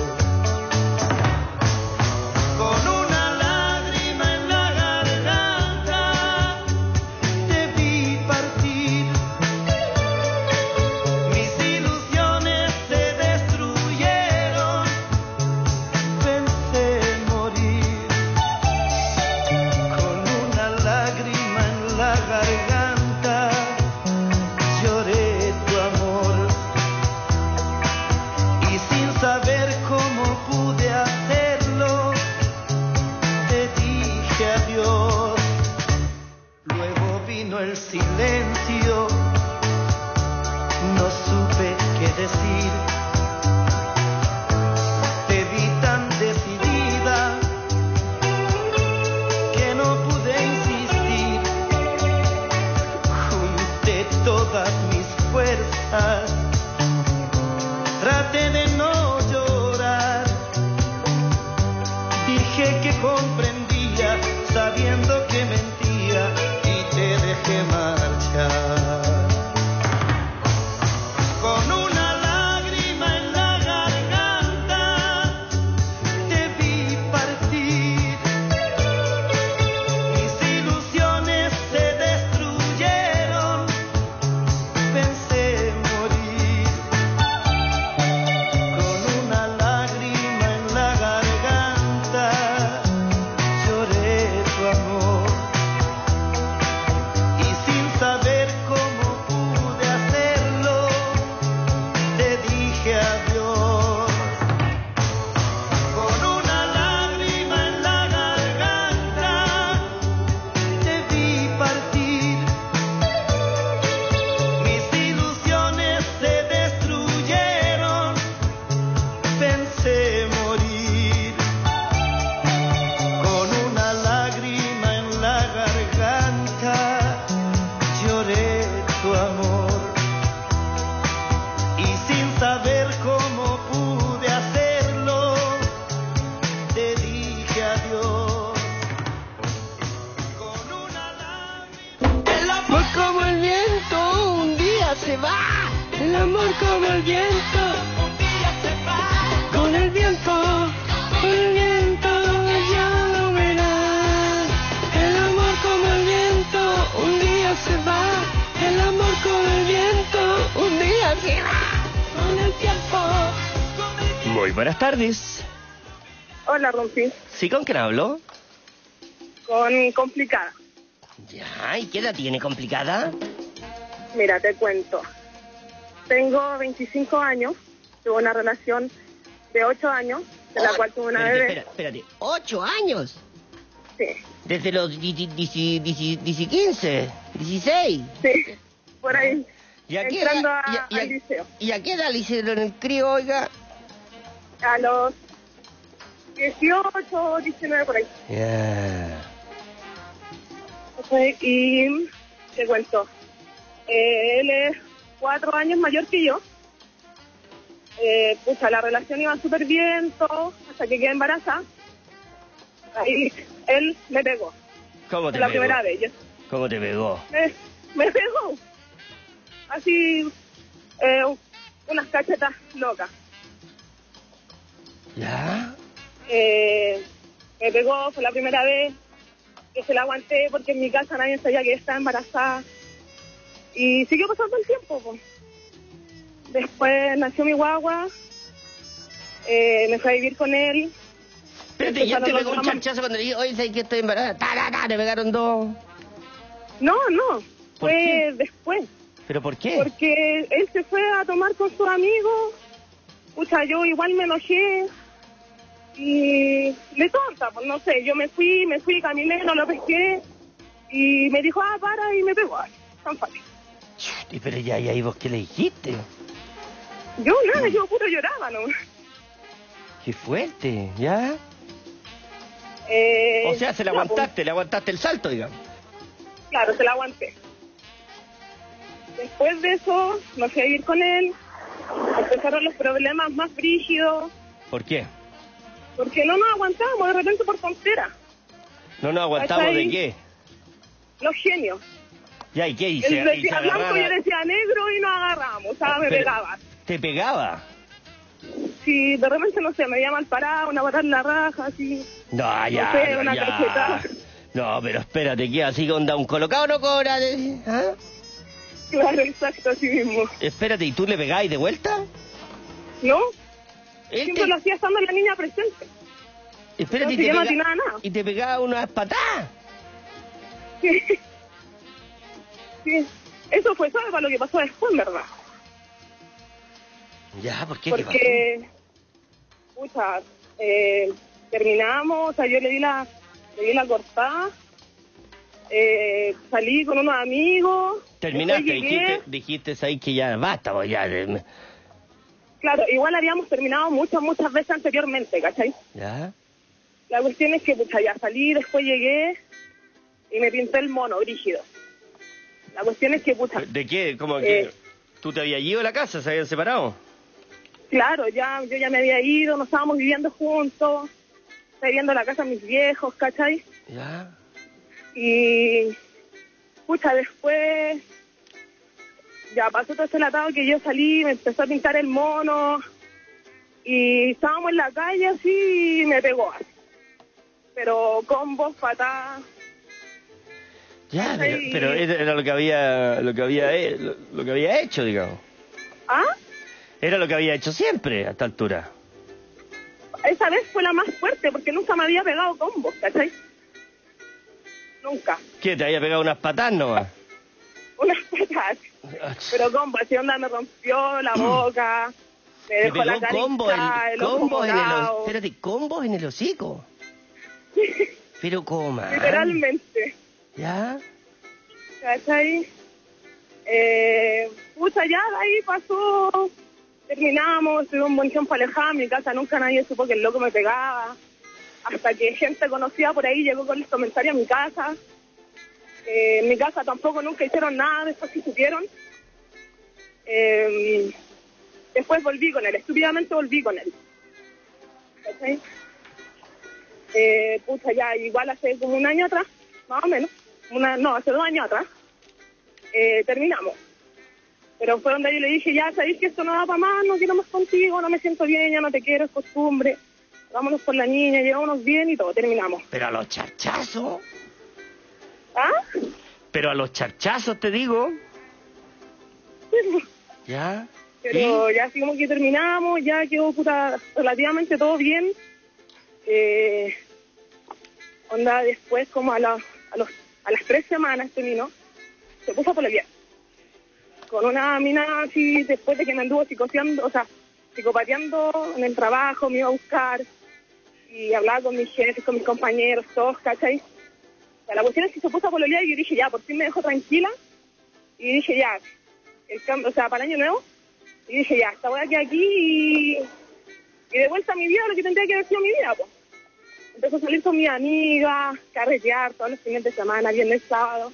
El silencio, no supe qué decir. Te vi tan decidida que no pude insistir. Junté todas mis fuerzas, traté de no llorar. Dije que comprendía, sabiendo que mentía, te dejé marchar. Con una lágrima en la garganta te vi partir. Mis ilusiones se destruyeron, pensé morir. Con una lágrima en la garganta lloré tu amor. Saber cómo pude hacerlo, te dije adiós. Con una lágrima en la garganta te vi partir. Mis ilusiones se destruyeron, pensé morir. Con una lágrima en la garganta lloré tu amor, y sin saber cómo pude hacerlo, te dije adiós. Con una lágrima. El amor como el viento, un día se va. El amor como el viento, un día se va. Con el viento, con el viento, ya lo verás. El amor como el viento, un día Con el tiempo. Muy buenas tardes. Hola, Rompi. ¿Sí, con quién hablo? Con Complicada. Ya, ¿y qué edad tiene Complicada? Mira, te cuento. Tengo veinticinco años, tuve una relación de ocho años, de la Oh, cual tuve una espérate, bebé. espera, espérate, ¿ocho años? Sí. ¿Desde los quince, dieciséis? Sí, por ahí. ¿Y a qué entrando edad- a- y a- y a- al liceo. ¿Y a qué edad le hicieron el crío, oiga? A los dieciocho, diecinueve por ahí. Ya. Ok, y te cuento. Eh, él es cuatro años mayor que yo. Eh, pucha, la relación iba súper bien, todo, hasta que quedé embarazada. Ahí él me pegó. ¿Cómo te la pegó? primera vez. Yo- ¿Cómo te pegó? me, me pegó. Así, eh, unas cachetas locas. ¿Ya? Eh, me pegó, fue la primera vez que se la aguanté porque en mi casa nadie sabía que estaba embarazada. Y siguió pasando el tiempo, po. Después nació mi guagua, eh, me fui a vivir con él. Espérate, ¿ya te Empezaron pegó un los- charchazo cuando le dije, oye, ¿sabes que estoy embarazada? ¡Ta, ta, ta! Te pegaron dos. No, no, ¿Por fue qué? después. ¿Pero por qué? Porque él se fue a tomar con sus amigos. Pucha, yo igual me enojé. Y de tonta, pues no sé, yo me fui, me fui, caminé, no lo pesqué. Y me dijo, ah, para, y me pegó. Ay, tan fácil. Y pero ya, ¿y ahí vos qué le dijiste? Yo nada, yo puro lloraba, ¿no? Qué fuerte, ¿ya? Eh, O sea, se le ya, aguantaste, le aguantaste el salto, digamos. pues, claro, se la aguanté. Después de eso, me fui a vivir con él. Empezaron los problemas más brígidos. ¿Por qué? Porque no nos aguantábamos de repente por tontera. ¿No nos aguantamos ¿Cachai? de qué? Los genios. ¿Ya, y qué? ¿Y se, Él y se decía blanco y agarraba? yo decía negro y nos agarramos. O sea, me Pero- pegaba. ¿Te pegaba? Si de repente, no sé, me veía mal parada, una patada en la raja, así. No, ya, sé, no, una ya. cachetada. No, pero espérate, ¿qué? ¿Así que onda un colocado no cobra? de- ¿Ah? Claro, exacto, así mismo. Espérate, ¿y tú le pegabas de vuelta? ¿No? Él Siempre te- lo hacía estando la niña presente. Espérate, No, y si te yo no pega- atinaba nada. y te pegaba unas patadas. Sí. Sí. Eso fue, ¿sabes? Para lo que pasó después, en verdad. Ya, ¿por qué? ¿Qué pasó? Porque, pucha, eh, terminamos, o sea, yo le di la, le di la cortada, eh, salí con unos amigos. Terminaste, después llegué. dijiste, dijiste ahí que ya basta, pues ya. de- Claro, igual habíamos terminado muchas, muchas veces anteriormente, ¿cachai? ¿Ya? La cuestión es que, pucha, ya salí, después llegué y me pinté el mono, brígido. La cuestión es que, pucha, ¿De qué? ¿Cómo que Eh. tú te habías ido de la casa? ¿Se habían separado? claro, ya yo ya me había ido, nos estábamos viviendo juntos, estaba viviendo en la casa de mis viejos, ¿cachai? ¿Ya? Y, pucha, después, ya pasó todo ese latado que yo salí, me empezó a pintar el mono, y estábamos en la calle así, y me pegó así. Pero combos, patadas. Ya, pero, Ay. pero era lo que había, lo que había, he- lo, lo que había hecho, digamos. ¿Ah? Era lo que había hecho siempre a esta altura. Esa vez fue la más fuerte, porque nunca me había pegado combos, ¿cachai? Nunca. ¿Qué? ¿Te había pegado unas patas nomás? Unas patadas. Pero combos, así onda me rompió la boca, me Te dejó la pegó cara combos hinchada, en, el ojo combos en el morado. hocico. Espérate, combos en el hocico. Pero ¿cómo? Literalmente. ¿Ya? ¿Cachai? Eh, pucha, ya de ahí pasó, terminamos, estuve un buen tiempo alejada, en mi casa nunca nadie supo que el loco me pegaba, hasta que gente conocida por ahí llegó con el comentario a mi casa. Eh, en mi casa tampoco nunca hicieron nada, después que supieron. Eh, después volví con él, estúpidamente volví con él. ¿Cachai? Eh, pucha, ya igual hace como un año atrás, más o menos, una, no, hace dos años atrás, eh, terminamos. Pero fue donde yo le dije, ya sabéis que esto no da para más, no quiero más contigo, no me siento bien, ya no te quiero, es costumbre. Vámonos por la niña, llevámonos bien y todo, terminamos. Pero a los charchazos. ¿Ah? Pero a los charchazos te digo. ¿Ya? Pero ya así como que terminamos, ya quedó puta relativamente todo bien. Eh, onda después como a, la, a, los, a las tres semanas terminó, se puso a pololear. Con una mina así, después de que me anduvo psicoseando, o sea, psicopateando en el trabajo, me iba a buscar y hablaba con mis jefes, con mis compañeros, todos, ¿cachai? O sea, la cuestión es que se puso a pololear y yo dije, ya, por fin me dejó tranquila. Y dije, ya, el cambio, o sea, para el año nuevo. Y dije, ya, esta weá queda aquí y, y de vuelta a mi vida, lo que tendría que haber sido mi vida, pues. Empecé a salir con mis amigas, carretear todos los fines de semana, viernes, sábado.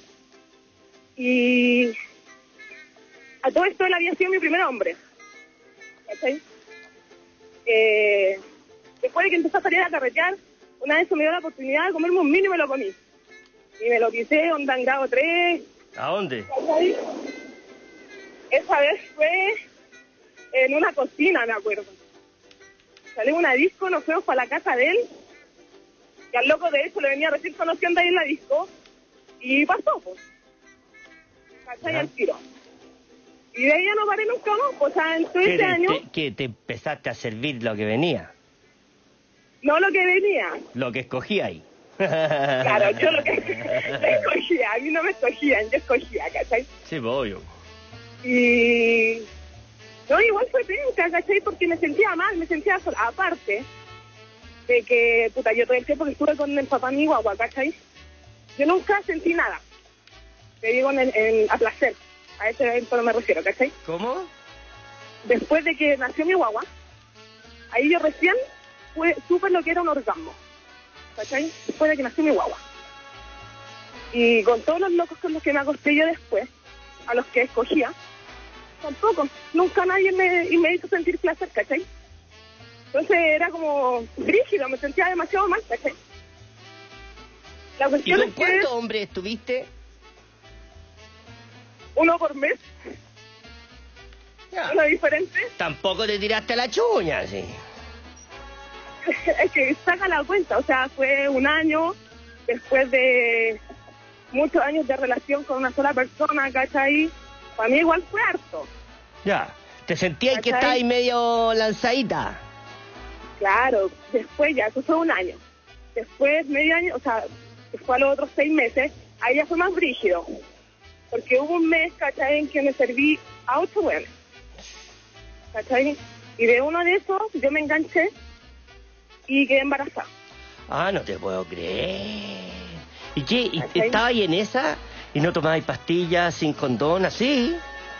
Y a todo esto él había sido mi primer hombre. ¿Cachai? Eh, después de que empecé a salir a carretear, una vez se me dio la oportunidad de comerme un mini y me lo comí. Y me lo quise, onda en grado tres. ¿A dónde? ¿Cachai? Esa vez fue en una cocina, me acuerdo. Salí a una disco, nos fuimos para la casa de él. Y al loco de eso le venía recién conociendo ahí en la disco. Y pasó, pues. ¿Cachai? Al tiro. Y de ahí ya no paré nunca más. Pues, o sea, en todo ¿Qué este te, año, te- que te empezaste a servir lo que venía? no lo que venía. Lo que escogí ahí. Claro, yo lo que yo escogía. A mí no me escogían, yo escogía, ¿cachai? Sí, pues, obvio. Y... no, igual fue penca, ¿cachai? Porque me sentía mal, me sentía sola. Aparte de que, puta, yo todo el tiempo que estuve con el papá mi guagua, ¿cachai? Yo nunca sentí nada. Te digo en, el- en- a placer. A ese evento no me refiero, ¿cachai? ¿Cómo? Después de que nació mi guagua, ahí yo recién fue, supe lo que era un orgasmo. ¿Cachai? Después de que nació mi guagua. Y con todos los locos con los que me acosté yo después, a los que escogía, tampoco. Nunca nadie me, y me hizo sentir placer, ¿cachai? Entonces era como rígido, me sentía demasiado mal, ¿cachai? La ¿Y cuestión con es que cuántos hombres estuviste? uno por mes, Ya. uno diferente. Tampoco te tiraste a la chuña, sí. Es que saca la cuenta, o sea, fue un año después de muchos años de relación con una sola persona, ¿cachai? Para mí igual fue harto. Ya. ¿Te sentías que ¿Cachai? estabas ahí medio lanzadita? Claro, después ya, eso fue un año. Después, medio año, o sea, después a los otros seis meses, ahí ya fue más brígido. Porque hubo un mes, ¿cachai?, en que me serví a ocho hueones. ¿Cachai? Y de uno de esos, yo me enganché y quedé embarazada. Ah, no te puedo creer. ¿Y qué? ¿Y ¿Cachai? estabas ahí en esa y no tomabas pastillas sin condón, así?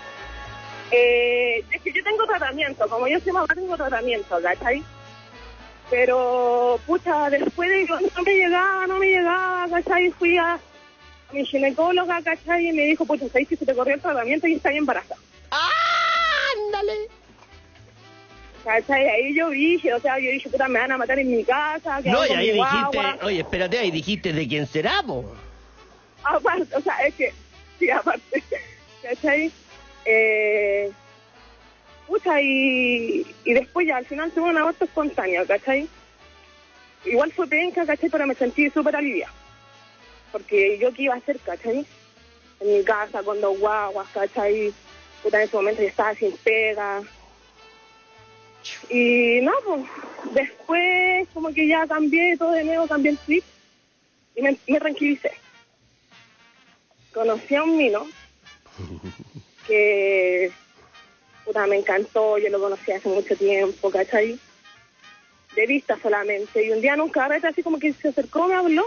Eh, es que yo tengo tratamiento, como yo soy mamá tengo tratamiento, ¿cachai? Pero, pucha, después de que no me llegaba, no me llegaba, ¿cachai? Fui a, a mi ginecóloga, ¿cachai? Y me dijo, pucha, ¿sabes que se te corrió el tratamiento y estás embarazada? ¡Ándale! ¿Cachai? Ahí yo dije, o sea, yo dije, puta, me van a matar en mi casa, que No, hago y con ahí mi dijiste, guagua. oye, espérate, ahí dijiste de quién será, po. Aparte, o sea, es que, sí, aparte, ¿cachai? Eh, pucha, y, y después ya, al final tuve un aborto espontáneo, ¿cachai? Igual fue penca, ¿cachai? Pero me sentí súper aliviada. Porque yo qué iba a hacer, ¿cachai? En mi casa, con dos guaguas, ¿cachai? Puta, en ese momento yo estaba sin pega. Y no, pues, después como que ya cambié todo de nuevo, cambié el switch y me, me tranquilicé. Conocí a un mino que, puta, me encantó, yo lo conocí hace mucho tiempo, ¿cachai? De vista solamente. Y un día en un carrete así como que se acercó, me habló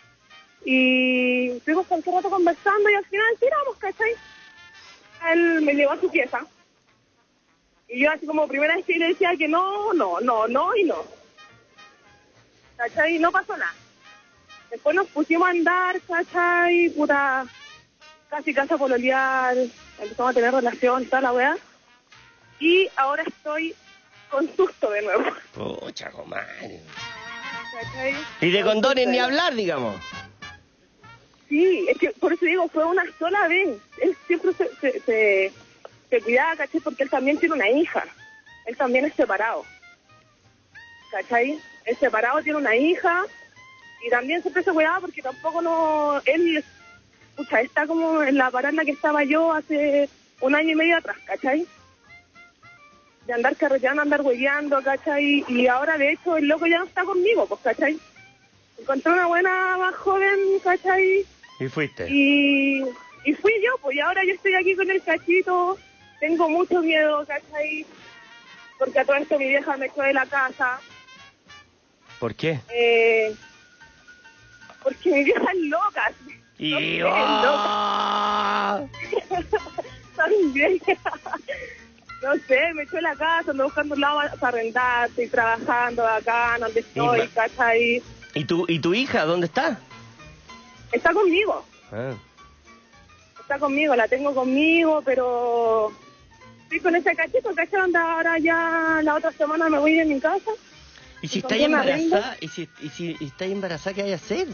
y estuvimos todo el rato conversando y al final tiramos, ¿cachai? Él me llevó a su pieza. Y yo así como primera vez que le decía que no, no, no, no y no. ¿Cachai? Y no pasó nada. Después nos pusimos a andar, ¿cachai? Puta, casi casi a pololear, empezamos a tener relación, toda la weá. Y ahora estoy con susto de nuevo. Pucha, comadre. ¿Cachai? Y de condones ni hablar, digamos. Sí, es que por eso digo, fue una sola vez. Él siempre se, se, se, se cuidaba, ¿cachai? Porque él también tiene una hija. Él también es separado. ¿Cachai? Es separado, tiene una hija. Y también siempre se cuidaba porque tampoco no... Él, pucha, está como en la parada que estaba yo hace un año y medio atrás, ¿cachai? de andar carreteando, andar hueveando, ¿cachai? Y ahora, de hecho, el loco ya no está conmigo, pues, ¿cachai? Encontré una buena más joven, ¿cachai? ¿Y fuiste? Y, y fui yo, pues, y ahora yo estoy aquí con el cachito. Tengo mucho miedo, ¿cachai? Porque a todo esto mi vieja me echó de la casa. ¿Por qué? Eh, porque mi vieja es loca. Y... No sé, ¡Oh! También. No sé, me echó de la casa, ando buscando un lado para arrendar, estoy trabajando acá, donde estoy, ma- ¿cachai? ¿Y tu, ¿Y tu hija dónde está? Está conmigo, Ah. está conmigo, la tengo conmigo, pero estoy con ese cachito, ¿cachai? Donde ahora ya la otra semana me voy a ir a mi casa. ¿Y si Encontré estáis una embarazada? ¿Y si, y si y estáis embarazada, qué hay que hacer?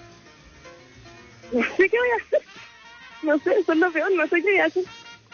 No sé qué voy a hacer. No sé, eso es lo peor, no sé qué voy a hacer.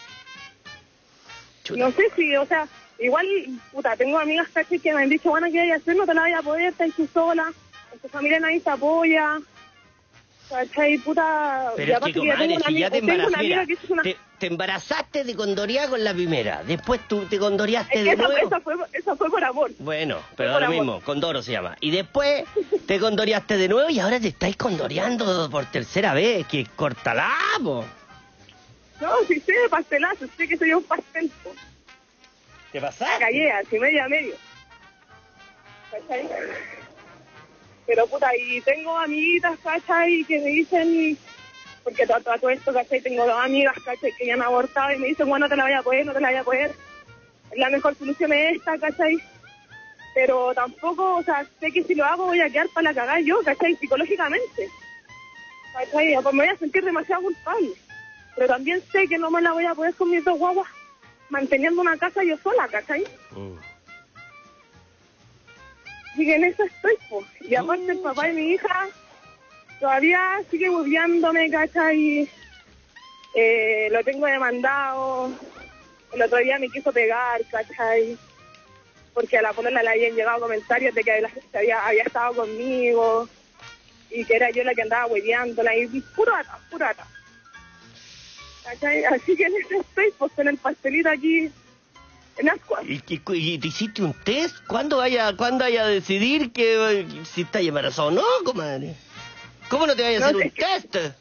No sé si, o sea, igual, puta, tengo amigas, ¿cachai? Que me han dicho, bueno, ¿qué voy a hacer? No te la vayas a poder, estás tú sola. En tu familia nadie te apoya. ¿Cachai? Puta... Pero y es aparte que, que ya tengo comadre, una si ya amiga- te tengo una embarazaste, amiga mira, que es una... te, te embarazaste de condoría con la primera, después tú te condoreaste Es que de eso, nuevo. eso, fue, eso fue por amor. Bueno, pero por da lo amor. mismo, condoro se llama. Y después te condoreaste de nuevo y ahora te estáis condoreando por tercera vez, que cortalá, po. No, si sé de pastelazo, sé que soy un pastel, po. ¿Qué pasa? Callé, así medio a medio. ¿Cachai? Pero puta, y tengo amiguitas, ¿cachai? Que me dicen, porque todo, todo, todo esto, ¿cachai? Tengo dos amigas, ¿cachai? Que ya han abortado y me dicen, bueno, no te la vaya a poder, no te la vaya a poder. La mejor solución es esta, ¿cachai? Pero tampoco, o sea, sé que si lo hago voy a quedar para la cagada yo, ¿cachai? Psicológicamente. ¿Cachai? Pues me voy a sentir demasiado culpable. Pero también sé que no me la voy a poder con mis dos guaguas manteniendo una casa yo sola, ¿cachai? Mm. Así que en eso estoy, pues. Y aparte el papá de mi hija todavía sigue burlándome, ¿cachai? Eh, lo tengo demandado. El otro día me quiso pegar, ¿cachai? Porque a la polola le habían llegado comentarios de que la gente había, había estado conmigo y que era yo la que andaba hueveándola y puro ata, puro ata. ¿Cachai? Así que en eso estoy, pues con el pastelito aquí en Ascuas. ¿Y, y, y te hiciste un test? ¿Cuándo vaya, ¿cuándo vaya a decidir que eh, si estás embarazado o no, comadre? ¿Cómo no te vayas a No hacer sé. un test?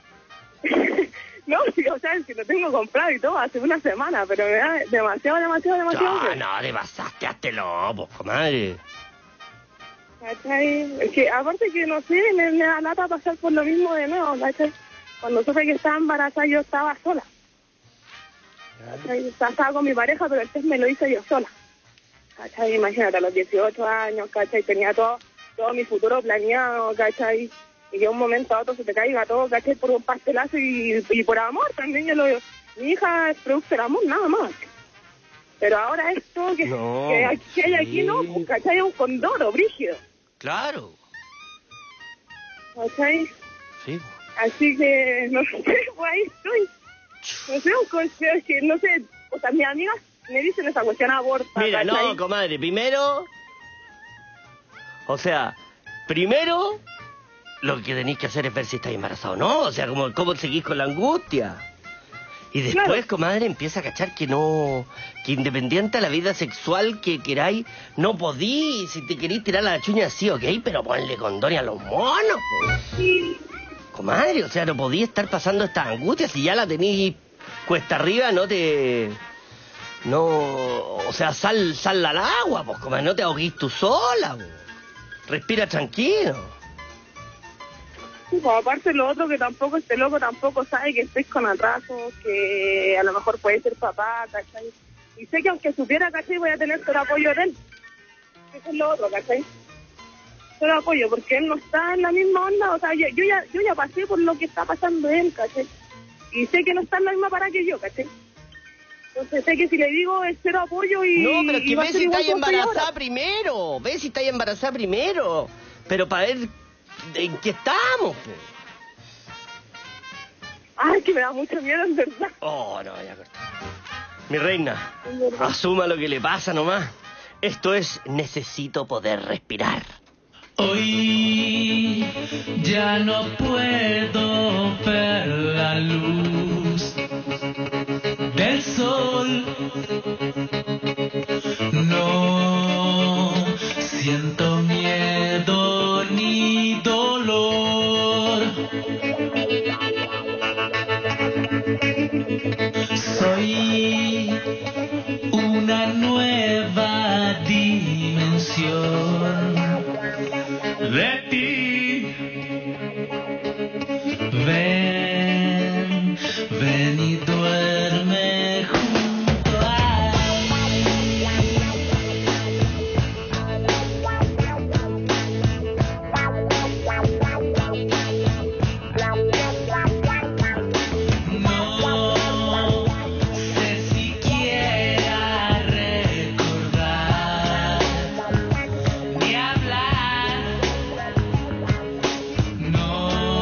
No, sí, o sea, si lo tengo comprado y todo hace una semana, pero me da demasiado, demasiado, demasiado. No, miedo. no, te pasaste, hazte lobo, comadre. ¿Cachai? Es que aparte que no sé, me, me da lata pasar por lo mismo de nuevo, ¿cachai? Cuando supe que estaba embarazada yo estaba sola. ¿Cachai? O sea, estaba con mi pareja, pero el test me lo hice yo sola. ¿Cachai? Imagínate, a los dieciocho años, ¿cachai? Tenía todo, todo mi futuro planeado, ¿cachai? Y que de un momento a otro se te caiga todo, ¿cachai? Por un pastelazo y, y por amor también. Yo lo mi hija es producto del amor, nada más. Pero ahora esto que, No, que, hay- que hay aquí, sí. no, pues, ¿cachai? Es un condoro, brígido. Claro. ¿Cachai? Sí. Así que, no sé, pues ahí estoy. No sé, un consejo, es que, no sé, o sea, mis amigas me dicen esa cuestión aborta, Mira, ¿cachai? no, comadre, primero... O sea, primero... Lo que tenéis que hacer es ver si estáis embarazado o no. O sea, cómo, cómo seguís con la angustia. Y después, Claro. comadre, empieza a cachar que no... Que independiente de la vida sexual que queráis, no podís. Si te queréis tirar la chuña, sí, ok, pero ponle condón a los monos, po. Comadre, o sea, no podís estar pasando esta angustia. Si ya la tenéis cuesta arriba, no te... No... O sea, sal, sal al agua, pues, comadre. No te ahoguís tú sola, po. Respira tranquilo. Sí, pues aparte lo otro que tampoco este loco tampoco sabe que estoy con atrasos, que a lo mejor puede ser papá, ¿cachai? Y sé que aunque supiera, ¿cachai? Voy a tener todo el apoyo de él. Eso es lo otro, ¿cachai? Todo el apoyo, porque él no está en la misma onda, o sea, yo, yo ya yo ya pasé por lo que está pasando él, ¿cachai? Y sé que no está en la misma para que yo, ¿cachai? Entonces sé que si le digo es cero apoyo y... No, pero es y que va a ve ser si igual estáis como estoy embarazada ahora. primero. Ve si estáis embarazada primero. Pero para ver en qué estamos, po. Ay, que me da mucho miedo, en verdad. Oh, no, ya corté. Mi reina, En verdad. asuma lo que le pasa nomás. Esto es necesito poder respirar. Hoy ya no puedo ver la luz del sol. de ti. Ven, ven y duerme junto a no sé siquiera recordar ni hablar. No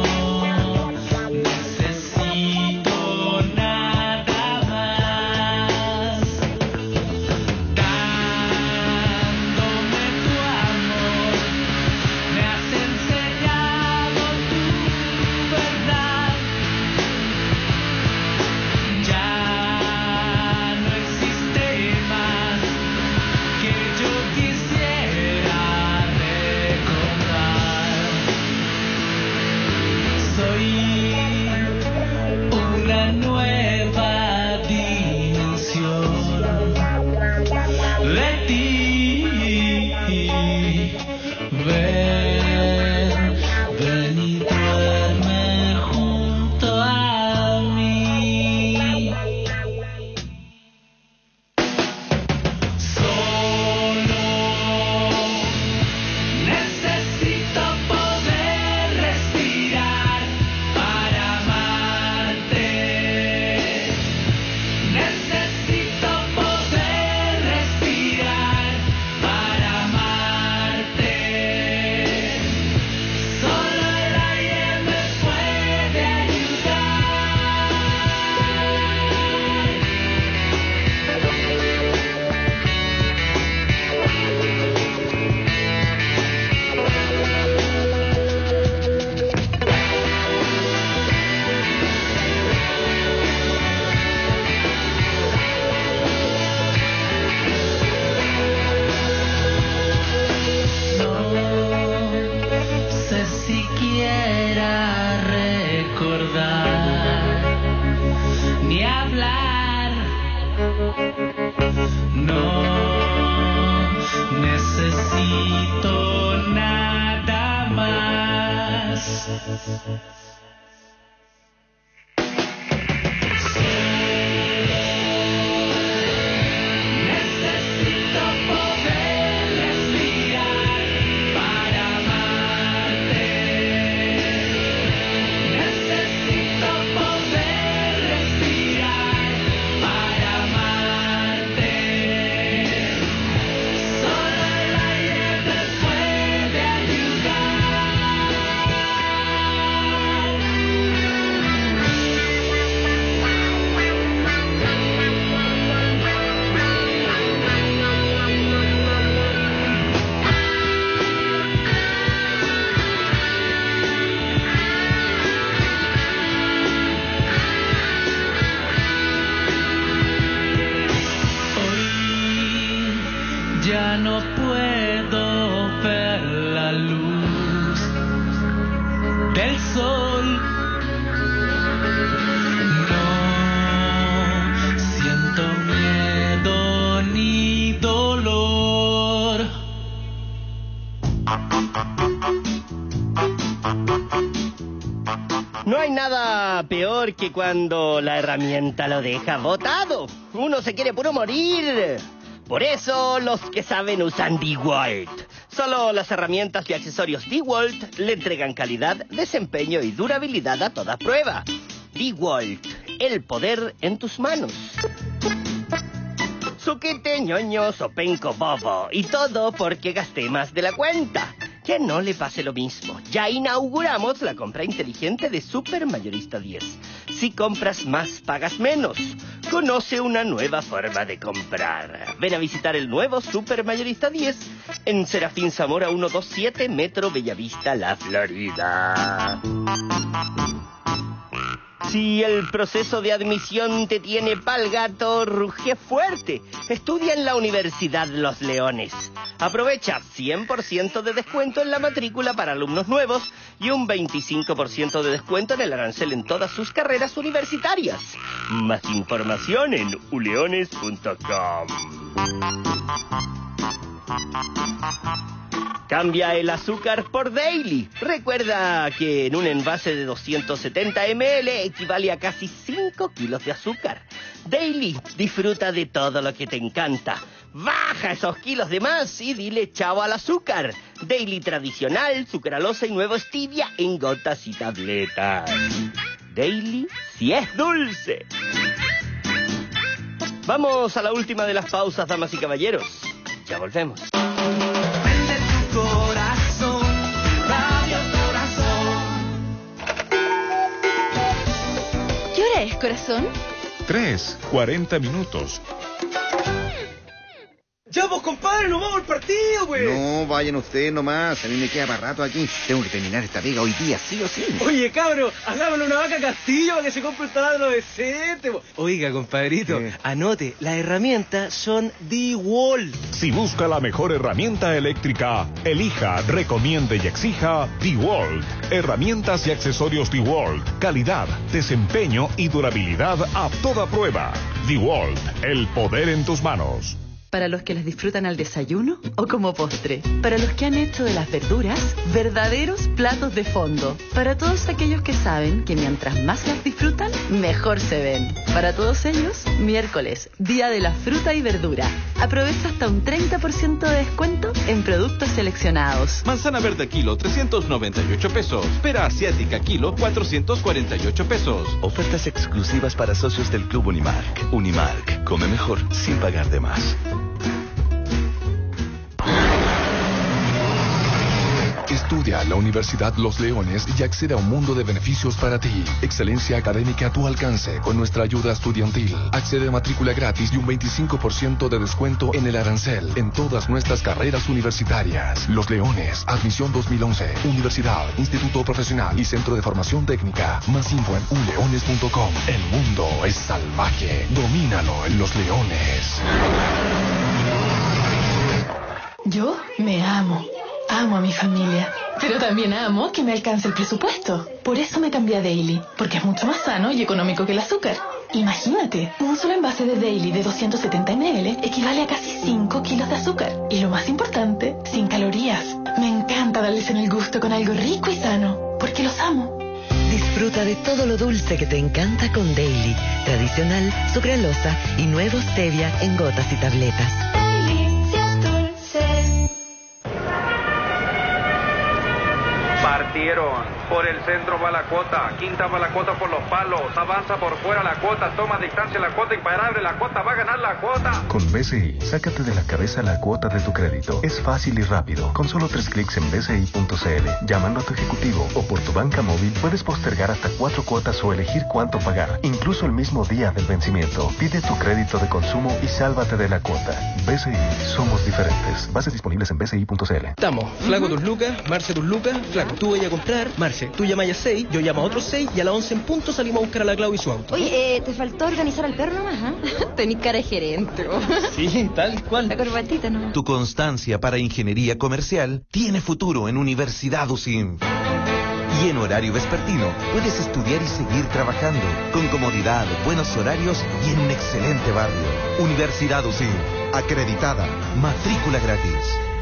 necesito nada más. Dándome tu amor, me has enseñado tu verdad. Ya no existe más que yo quisiera recordar. Soy una nueva dimensión de ti. Ven, ven y duerme junto a mí. Solo necesito poder respirar para amarte. Necesito poder respirar para amarte. Solo el aire me puede No sé siquiera recordar ni hablar. No necesito nada más. Necesito poder respirar para amarte. Necesito poder respirar para amarte. Solo el aire me puede Hoy ya no puedo ver la luz del sol. No siento miedo ni dolor. No hay nada peor que cuando la herramienta lo deja botado. Uno se quiere puro morir. Por eso los que saben usan DeWalt. Solo las herramientas y accesorios DeWalt le entregan calidad, desempeño y durabilidad a toda prueba. DeWalt, el poder en tus manos. Suquete, ñoño, sopenco, bobo. Y todo porque gasté más de la cuenta. Que no le pase lo mismo. Ya inauguramos la compra inteligente de Super Mayorista diez. Si compras más, pagas menos. Conoce una nueva forma de comprar. Ven a visitar el nuevo Super Mayorista diez en Serafín Zamora ciento veintisiete, Metro Bellavista, La Florida. Si el proceso de admisión te tiene pa'l gato, ruge fuerte. Estudia en la Universidad Los Leones. Aprovecha cien por ciento de descuento en la matrícula para alumnos nuevos y un veinticinco por ciento de descuento en el arancel en todas sus carreras universitarias. Más información en u leones punto com. Cambia el azúcar por Daily. Recuerda que en un envase de doscientos setenta mililitros equivale a casi cinco kilos de azúcar. Daily, disfruta de todo lo que te encanta. Baja esos kilos de más y dile chao al azúcar. Daily tradicional, sucralosa y nuevo stevia en gotas y tabletas. Daily, si es dulce. Vamos a la última de las pausas, damas y caballeros. Ya volvemos. Corazón, Radio Corazón. ¿Qué hora es, corazón? Tres, cuarenta minutos. Ya, pues, compadre, nos vamos al partido, pues. No, vayan ustedes nomás. A mí me queda para rato aquí. Tengo que terminar esta pega hoy día, sí o sí. Oye, cabro, hagámosle una vaca Castillo para que se compre un taladro decente, po. Oiga, compadrito, ¿Qué? anote, las herramientas son DeWalt. Si busca la mejor herramienta eléctrica, elija, recomiende y exija DeWalt. Herramientas y accesorios DeWalt. Calidad, desempeño y durabilidad a toda prueba. DeWalt, el poder en tus manos. Para los que las disfrutan al desayuno o como postre. Para los que han hecho de las verduras verdaderos platos de fondo. Para todos aquellos que saben que mientras más las disfrutan, mejor se ven. Para todos ellos, miércoles, día de la fruta y verdura. Aprovecha hasta un treinta por ciento de descuento en productos seleccionados. Manzana verde kilo, trescientos noventa y ocho pesos. Pera asiática kilo, cuatrocientos cuarenta y ocho pesos. Ofertas exclusivas para socios del Club Unimark. Unimark, come mejor sin pagar de más. Estudia en la Universidad Los Leones y accede a un mundo de beneficios para ti. Excelencia académica a tu alcance con nuestra ayuda estudiantil. Accede a matrícula gratis y un veinticinco por ciento de descuento en el arancel en todas nuestras carreras universitarias. Los Leones, admisión dos mil once. Universidad, Instituto Profesional y Centro de Formación Técnica. Más info en u leones punto com. El mundo es salvaje. Domínalo en Los Leones. Yo me amo. Amo a mi familia, pero también amo que me alcance el presupuesto. Por eso me cambié a Daily, porque es mucho más sano y económico que el azúcar. Imagínate, un solo envase de Daily de doscientos setenta mililitros equivale a casi cinco kilos de azúcar. Y lo más importante, sin calorías. Me encanta darles en el gusto con algo rico y sano, porque los amo. Disfruta de todo lo dulce que te encanta con Daily. Tradicional, sucralosa y nuevo stevia en gotas y tabletas. Partieron. Por el centro va la cuota. Quinta va la cuota por los palos. Avanza por fuera la cuota. Toma distancia la cuota. Imparable la cuota. Va a ganar la cuota. Con B C I, sácate de la cabeza la cuota de tu crédito. Es fácil y rápido. Con solo tres clics en b c i punto c l. Llamando a tu ejecutivo o por tu banca móvil, puedes postergar hasta cuatro cuotas o elegir cuánto pagar. Incluso el mismo día del vencimiento. Pide tu crédito de consumo y sálvate de la cuota. B C I, somos diferentes. Bases disponibles en b c i punto c l. Estamos. Flaco tus lucas, Marce tus lucas. Flaco, tú vayas a comprar. Marce, tú llamas a seis, yo llamo a otros seis y a las once en punto salimos a buscar a la Clau y su auto. Oye, eh, te faltó organizar al perro nomás, ¿ah? ¿eh? Tenís cara de gerente. ¿O? Sí, tal cual. La corbatita nomás. Tu constancia para ingeniería comercial tiene futuro en Universidad U S I M. Y en horario vespertino puedes estudiar y seguir trabajando con comodidad, buenos horarios y en un excelente barrio. Universidad U S I M, acreditada, matrícula gratis.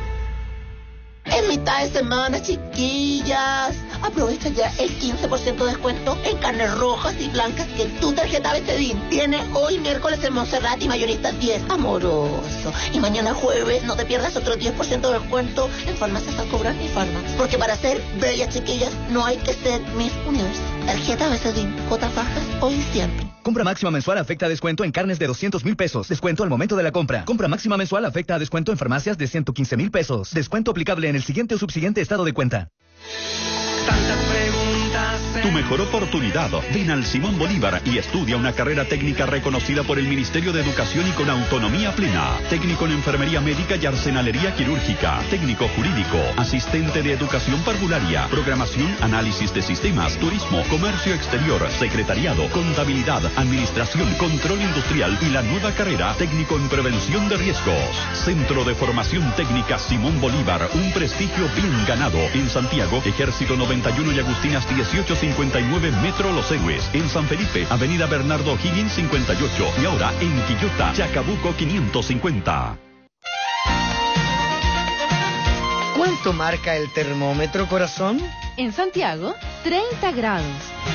En mitad de semana, chiquillas, aprovecha ya el quince por ciento de descuento en carnes rojas y blancas que tu tarjeta Betedín tiene hoy miércoles en Montserrat y Mayoristas diez. Amoroso. Y mañana jueves no te pierdas otro diez por ciento de descuento en farmacias al cobrar y farmacias. Porque para ser bellas, chiquillas, no hay que ser Miss Universe. Tarjeta Betedín, cuotas bajas hoy y siempre. Compra máxima mensual afecta a descuento en carnes de doscientos mil pesos. Descuento al momento de la compra. Compra máxima mensual afecta a descuento en farmacias de ciento quince mil pesos. Descuento aplicable en el siguiente o subsiguiente estado de cuenta. Tantas preguntas. Tu mejor oportunidad. Ven al Simón Bolívar y estudia una carrera técnica reconocida por el Ministerio de Educación y con autonomía plena. Técnico en enfermería médica y arsenalería quirúrgica. Técnico jurídico. Asistente de educación parvularia. Programación, análisis de sistemas, turismo, comercio exterior, secretariado, contabilidad, administración, control industrial y la nueva carrera técnico en prevención de riesgos. Centro de Formación Técnica Simón Bolívar. Un prestigio bien ganado. En Santiago, Ejército noventa y uno y Agustinas dieciocho cincuenta y nueve Metro Los Héroes. En San Felipe, Avenida Bernardo O'Higgins cincuenta y ocho. Y ahora en Quillota, Chacabuco quinientos cincuenta. ¿Cuánto ¿Cuánto marca el termómetro, corazón? En Santiago, treinta grados.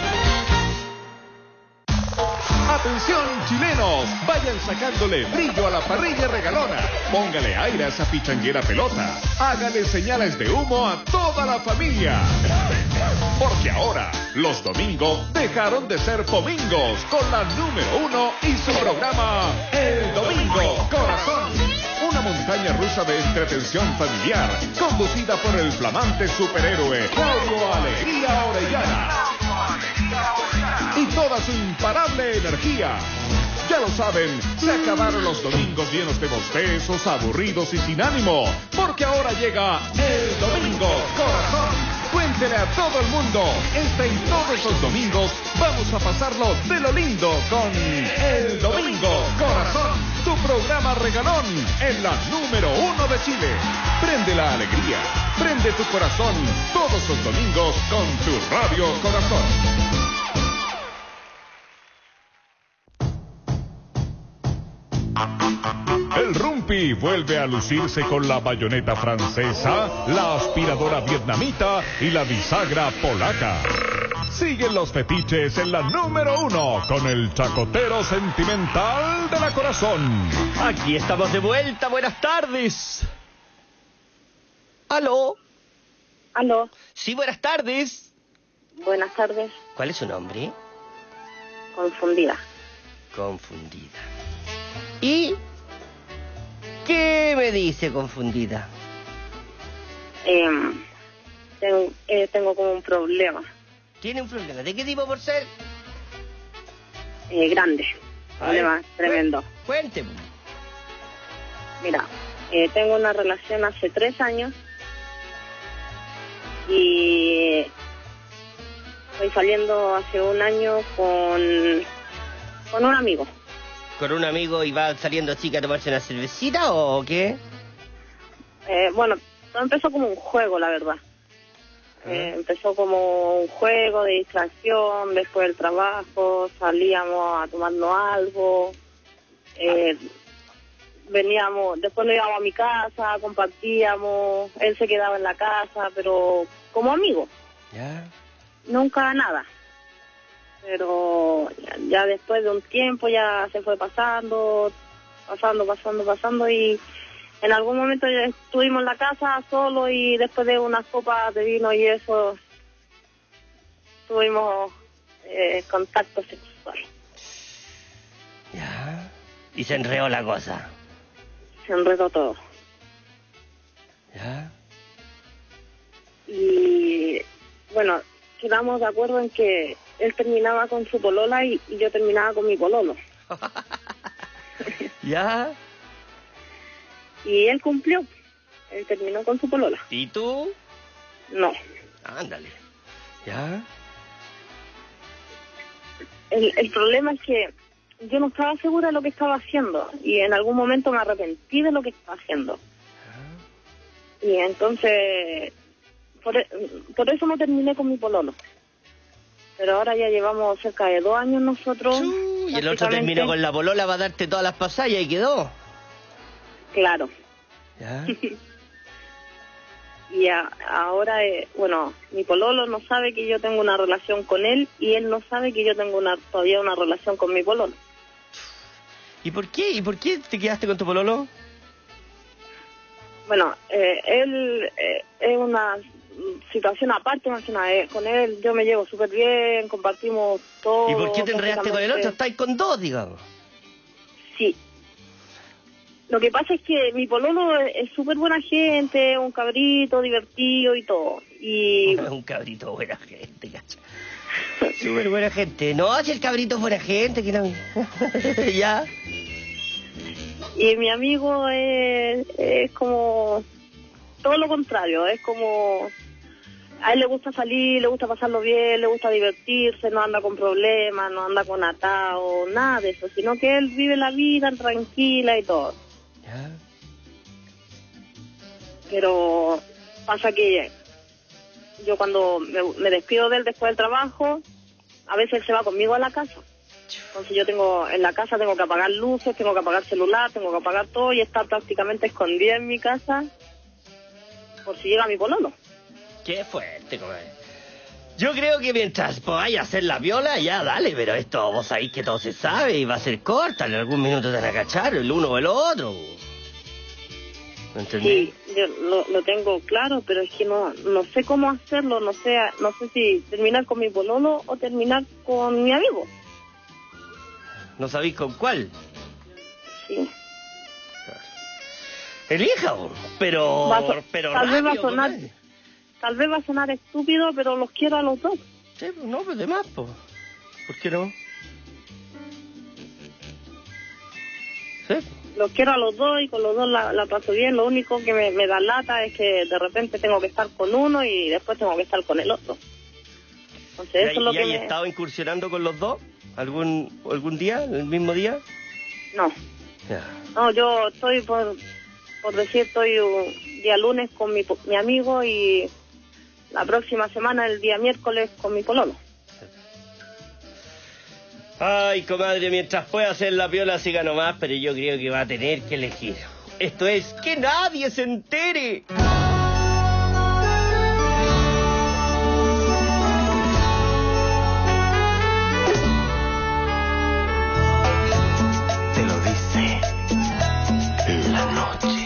Atención chilenos, vayan sacándole brillo a la parrilla regalona. Póngale aire a esa pichanguera pelota. Hágale señales de humo a toda la familia. Porque ahora los domingos dejaron de ser domingos con la número uno y su programa El Domingo Corazón. Una montaña rusa de entretención familiar conducida por el flamante superhéroe Claudio Alegría Orellana. Y toda su imparable energía. Ya lo saben, se acabaron los domingos llenos de bostezos, aburridos y sin ánimo, porque ahora llega El Domingo Corazón. Cuéntele a todo el mundo, este y todos los domingos vamos a pasarlo de lo lindo con El Domingo Corazón, tu programa regalón en la número uno de Chile. Prende la alegría, prende tu corazón todos los domingos con tu Radio Corazón. El Rumpi vuelve a lucirse con la bayoneta francesa, la aspiradora vietnamita y la bisagra polaca. Siguen los fetiches en la número uno con el chacotero sentimental de la Corazón. Aquí estamos de vuelta, buenas tardes. ¿Aló? ¿Aló? Sí, buenas tardes. Buenas tardes. ¿Cuál es su nombre? Confundida. Confundida. ¿Y qué me dice confundida? Eh, ten, eh, tengo como un problema. ¿Tiene un problema? ¿De qué tipo por ser? Eh, grande. Problema tremendo. Cuénteme. Mira, eh, tengo una relación hace tres años y estoy saliendo hace un año con, con un amigo. ¿Con un amigo y va saliendo chica a tomarse una cervecita o qué? Eh, bueno, todo empezó como un juego, la verdad. Eh, empezó como un juego de distracción, después del trabajo, salíamos a tomarnos algo, eh, veníamos, después nos íbamos a mi casa, compartíamos, él se quedaba en la casa, pero como amigos. ¿Ya? Nunca nada. Pero ya, ya después de un tiempo ya se fue pasando, pasando, pasando, pasando y en algún momento ya estuvimos en la casa solo y después de unas copas de vino y eso tuvimos eh, contacto sexual. Ya. Y se enredó la cosa. Se enredó todo. Ya. Y bueno, quedamos de acuerdo en que él terminaba con su polola y, y yo terminaba con mi pololo. ¿Ya? Y él cumplió. Él terminó con su polola. ¿Y tú? No. Ándale. ¿Ya? El, el problema es que yo no estaba segura de lo que estaba haciendo y en algún momento me arrepentí de lo que estaba haciendo. Y entonces, por, por eso no terminé con mi pololo. Pero ahora ya llevamos cerca de dos años nosotros. Uh, y el otro terminó con la polola, va a darte todas las pasallas y quedó. Claro. ¿Ya? Y a, ahora, eh, bueno, mi pololo no sabe que yo tengo una relación con él y él no sabe que yo tengo una todavía una relación con mi pololo. ¿Y por qué? ¿Y por qué te quedaste con tu pololo? Bueno, eh, él eh, es una situación aparte, más que nada. Eh, con él yo me llevo súper bien, compartimos todo. ¿Y por qué te enredaste con el otro? Estáis con dos, digamos. Sí. Lo que pasa es que mi pololo es súper buena gente, un cabrito divertido y todo. Y un cabrito buena gente, cacha. Súper buena gente. No, si el cabrito es buena gente, que no. ¿Ya? Y mi amigo es, es como todo lo contrario, es como a él le gusta salir, le gusta pasarlo bien, le gusta divertirse, no anda con problemas, no anda con atado, nada de eso, sino que él vive la vida tranquila y todo. ¿Ya? Pero pasa que yo cuando me, me despido de él después del trabajo, a veces él se va conmigo a la casa. Entonces yo tengo, en la casa tengo que apagar luces, tengo que apagar celular, tengo que apagar todo y estar prácticamente escondida en mi casa. por si llega mi pololo. Qué fuerte, comadre. Yo creo que mientras podáis hacer la viola, ya dale, pero esto vos sabéis que todo se sabe y va a ser corta, en algún minuto te van a cachar el uno o el otro. ¿Me entendés? Sí, yo lo, lo tengo claro, pero es que no no sé cómo hacerlo, no sé no sé si terminar con mi pololo o terminar con mi amigo. ¿No sabéis con cuál? Sí. Elija, vos, pero... Va a so- pero tal vez va a rápido, sonar comadre. tal vez va a sonar estúpido, pero los quiero a los dos. Sí, pues no, pues de más, pues. ¿Por qué no? ¿Sí? Los quiero a los dos y con los dos la, la paso bien. Lo único que me, me da lata es que de repente tengo que estar con uno y después tengo que estar con el otro. Entonces eso ¿Y, es lo y que hay me... estado incursionando con los dos? ¿Algún algún día? ¿El mismo día? No, Ya. no, yo estoy por, por decir, estoy un día lunes con mi, po- mi amigo y la próxima semana, el día miércoles, con mi pololo. Ay, comadre, mientras pueda hacer la piola siga nomás, pero yo creo que va a tener que elegir. Esto es que nadie se entere. Te lo dice la noche.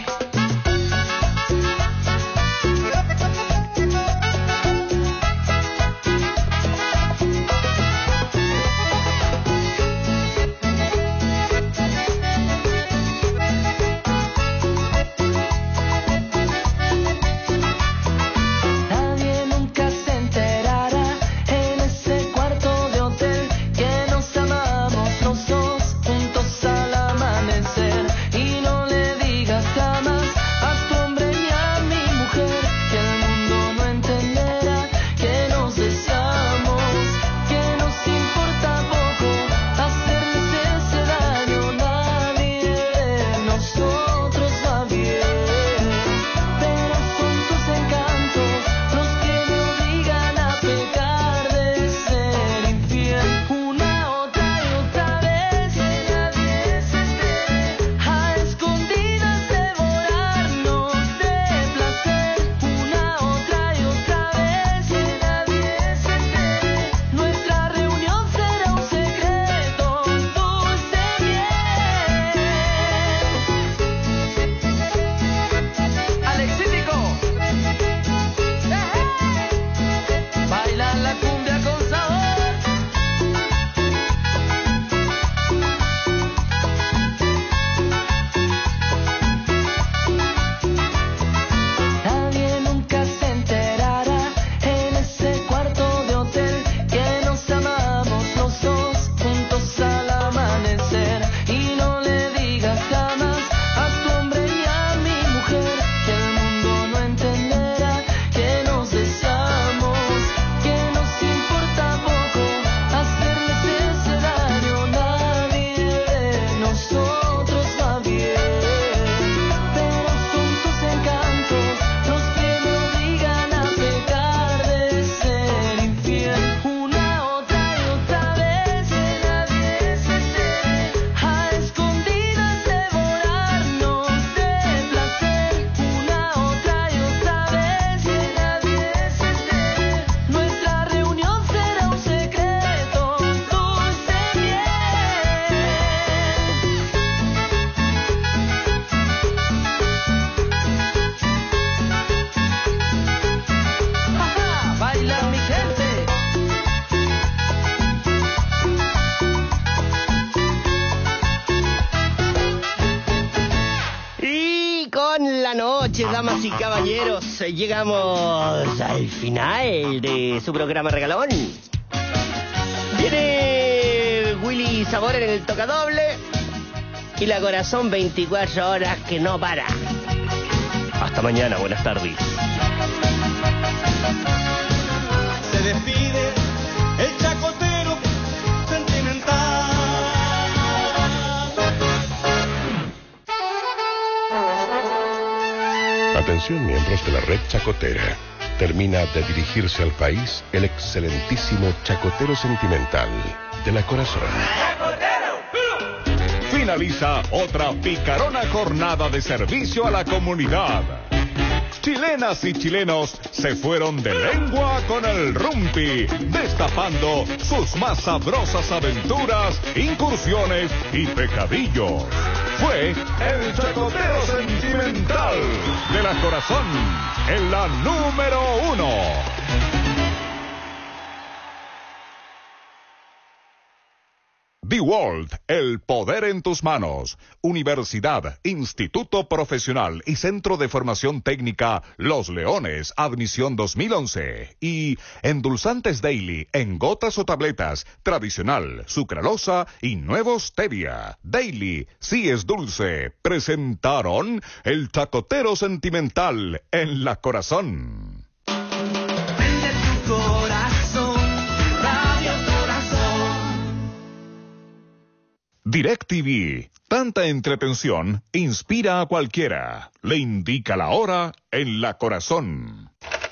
Nadie nunca se enterará en ese cuarto de hotel que nos amamos los dos juntos al amanecer. Y no le digas jamás a tu hombre ni a mi mujer que el mundo no entenderá que nos deseamos, que nos importa poco hacerles ese daño. Nadie de nosotros va bien, pero son tus encantos los que me obligan a pecar de ser infiel. Una, otra y otra vez, que nadie se entere, a escondidas devorarnos de placer. Una, otra y otra vez, que nadie se entere, nuestra reunión será un secreto, un dulce miel. Alexítico, baila la cumbia con sabor. Nadie nunca se enterará en ese cuarto de hotel que nos amamos los dos juntos al amanecer. Y no le digas jamás a tu hombre ni a mi mujer que el mundo no entenderá que nos deseamos, que nos importa poco hacerles ese daño. Nadie de nosotros va bien, pero son tus encantos los que me obligan a pecar de ser infiel. Una, otra y otra vez, que nadie se entere, a escondidas devorarnos de placer. Una, otra y otra vez, que nadie se entere, nuestra reunión será un secreto, un dulce miel. Ajá, baila mi gente. Y con la noche, damas y caballeros, llegamos al final de su programa regalón. Viene Willy Sabor en el tocadoble y la Corazón veinticuatro horas que no para. Hasta mañana, buenas tardes. Se despide el chacotero sentimental. Atención, miembros de la red chacotera. Termina de dirigirse al país el excelentísimo chacotero sentimental de la Corazón. Finaliza otra picarona jornada de servicio a la comunidad. chilenas y chilenos se fueron de lengua con el rumpi, destapando sus más sabrosas aventuras, incursiones y pecadillos. Fue el Chacotero Sentimental de la Corazón, en la número uno. The World, el poder en tus manos. Universidad, Instituto Profesional y Centro de Formación Técnica Los Leones, admisión dos mil once. Y endulzantes Daily, en gotas o tabletas, tradicional, sucralosa y nuevo stevia. Daily, sí es dulce. Presentaron el Chacotero Sentimental en la Corazón. Vende tu corazón, Radio Corazón. DirecTV, tanta entretención inspira a cualquiera. Le indica la hora en la Corazón.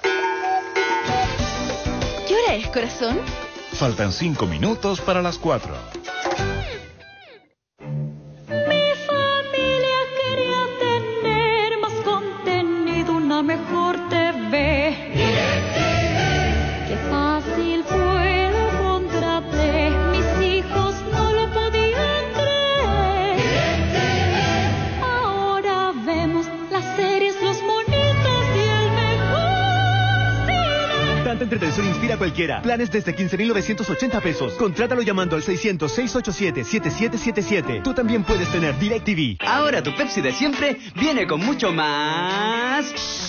¿Qué hora es, corazón? Faltan cinco minutos para las cuatro. Mi familia quería tener más contenido, una mejor T V. DirecTV. Qué fácil fue, lo contraté. Mis hijos no lo podían creer. DirecTV. Ahora vemos las series, los monitos y el mejor cine. Tanta entretención inspira a cualquiera. Planes desde quince mil novecientos ochenta pesos. Contrátalo llamando al seiscientos, seiscientos ochenta y siete, setenta y siete setenta y siete. Tú también puedes tener DirecTV. Ahora tu Pepsi de siempre viene con mucho más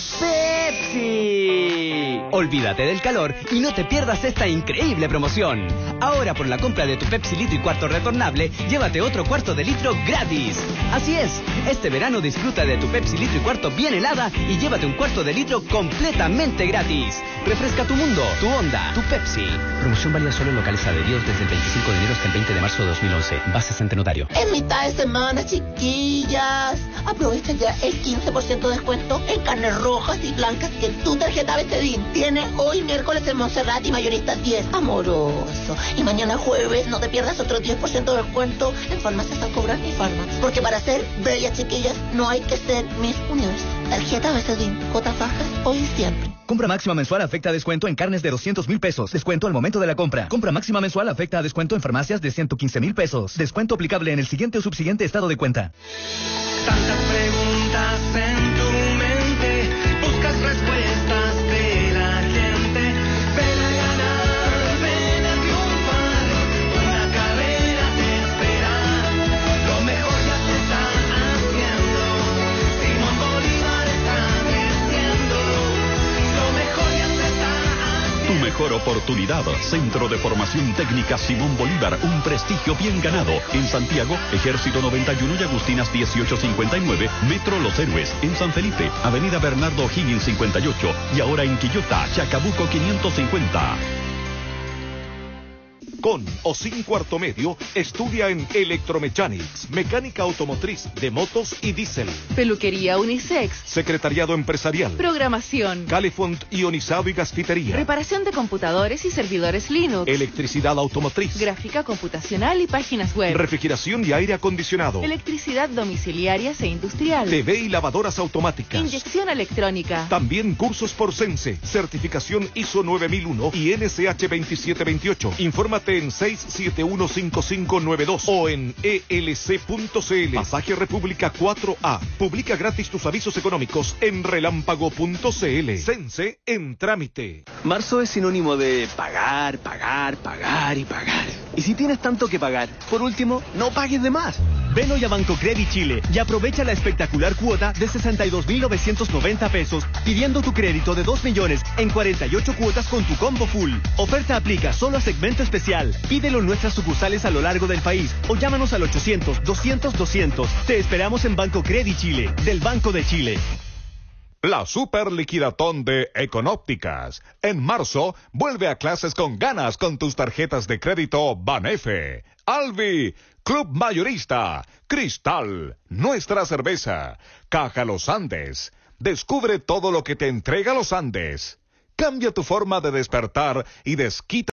Pepsi. Olvídate del calor y no te pierdas esta increíble promoción. Ahora por la compra de tu Pepsi litro y cuarto retornable, llévate otro cuarto de litro gratis. Así es, este verano disfruta de tu Pepsi litro y cuarto bien helada y llévate un cuarto de litro completamente gratis. Refresca tu mundo, tu onda, tu Pepsi. Promoción válida solo en locales adheridos desde el veinticinco de enero hasta el veinte de marzo de dos mil once. Bases ante notario. En mitad de semana, chiquillas. Aprovecha ya el quince por ciento de descuento en carnes rojas y blancas que tu tarjeta Betedin tiene hoy miércoles en Montserrat y Mayoristas diez. Amoroso. Y mañana jueves no te pierdas otro diez por ciento de descuento en Farmacias San Cobran y Farmax. Porque para ser bellas, chiquillas, no hay que ser Miss Universo. Tarjeta Betedin, cotas bajas, hoy y siempre. Compra máxima mensual afecta a descuento en carnes de doscientos mil pesos. Descuento al momento de la compra. Compra máxima mensual afecta a descuento en farmacias de ciento quince mil pesos. Descuento aplicable en el siguiente o subsiguiente estado de cuenta. Tantas preguntas en tu mente, buscas respuestas de la gente. Ven a ganar, ven a triunfar, una carrera te espera. Lo mejor ya se está haciendo, Simón Bolívar está creciendo. Lo mejor ya se está haciendo. Tu mejor oportunidad. Centro de Formación Técnica Simón Bolívar, un prestigio bien ganado. En Santiago, Ejército noventa y uno y Agustinas dieciocho cincuenta y nueve, Metro Los Héroes. En San Felipe, Avenida Bernardo O'Higgins cincuenta y ocho. Y ahora en Quillota, Chacabuco quinientos cincuenta. Con o sin cuarto medio, estudia en Electromechanics, mecánica automotriz de motos y diésel. Peluquería unisex. Secretariado empresarial. Programación. Calefont ionizado y gasfitería. Reparación de computadores y servidores Linux. Electricidad automotriz. Gráfica computacional y páginas web. Refrigeración y aire acondicionado. Electricidad domiciliarias e industrial. T V y lavadoras automáticas. Inyección electrónica. También cursos por Sense, certificación I S O nueve mil uno y N S H veintisiete veintiocho. Infórmate en seis siete uno cinco cinco nueve dos o en E L C punto C L. Pasaje República cuatro A. Publica gratis tus avisos económicos en relámpago punto C L. Sense en trámite. Marzo es sinónimo de pagar, pagar, pagar y pagar. Y si tienes tanto que pagar, por último, no pagues de más. Ven hoy a Banco Credit Chile y aprovecha la espectacular cuota de sesenta y dos mil novecientos noventa pesos, pidiendo tu crédito de dos millones en cuarenta y ocho cuotas con tu combo full. Oferta aplica solo a segmento especial. Pídelo en nuestras sucursales a lo largo del país o llámanos al ochocientos, doscientos, doscientos. Te esperamos en Banco Credit Chile, del Banco de Chile. La super liquidatón de Econópticas. En marzo, vuelve a clases con ganas con tus tarjetas de crédito Banefe, Alvi, Club Mayorista, Cristal, Nuestra Cerveza, Caja Los Andes. Descubre todo lo que te entrega Los Andes. Cambia tu forma de despertar y desquita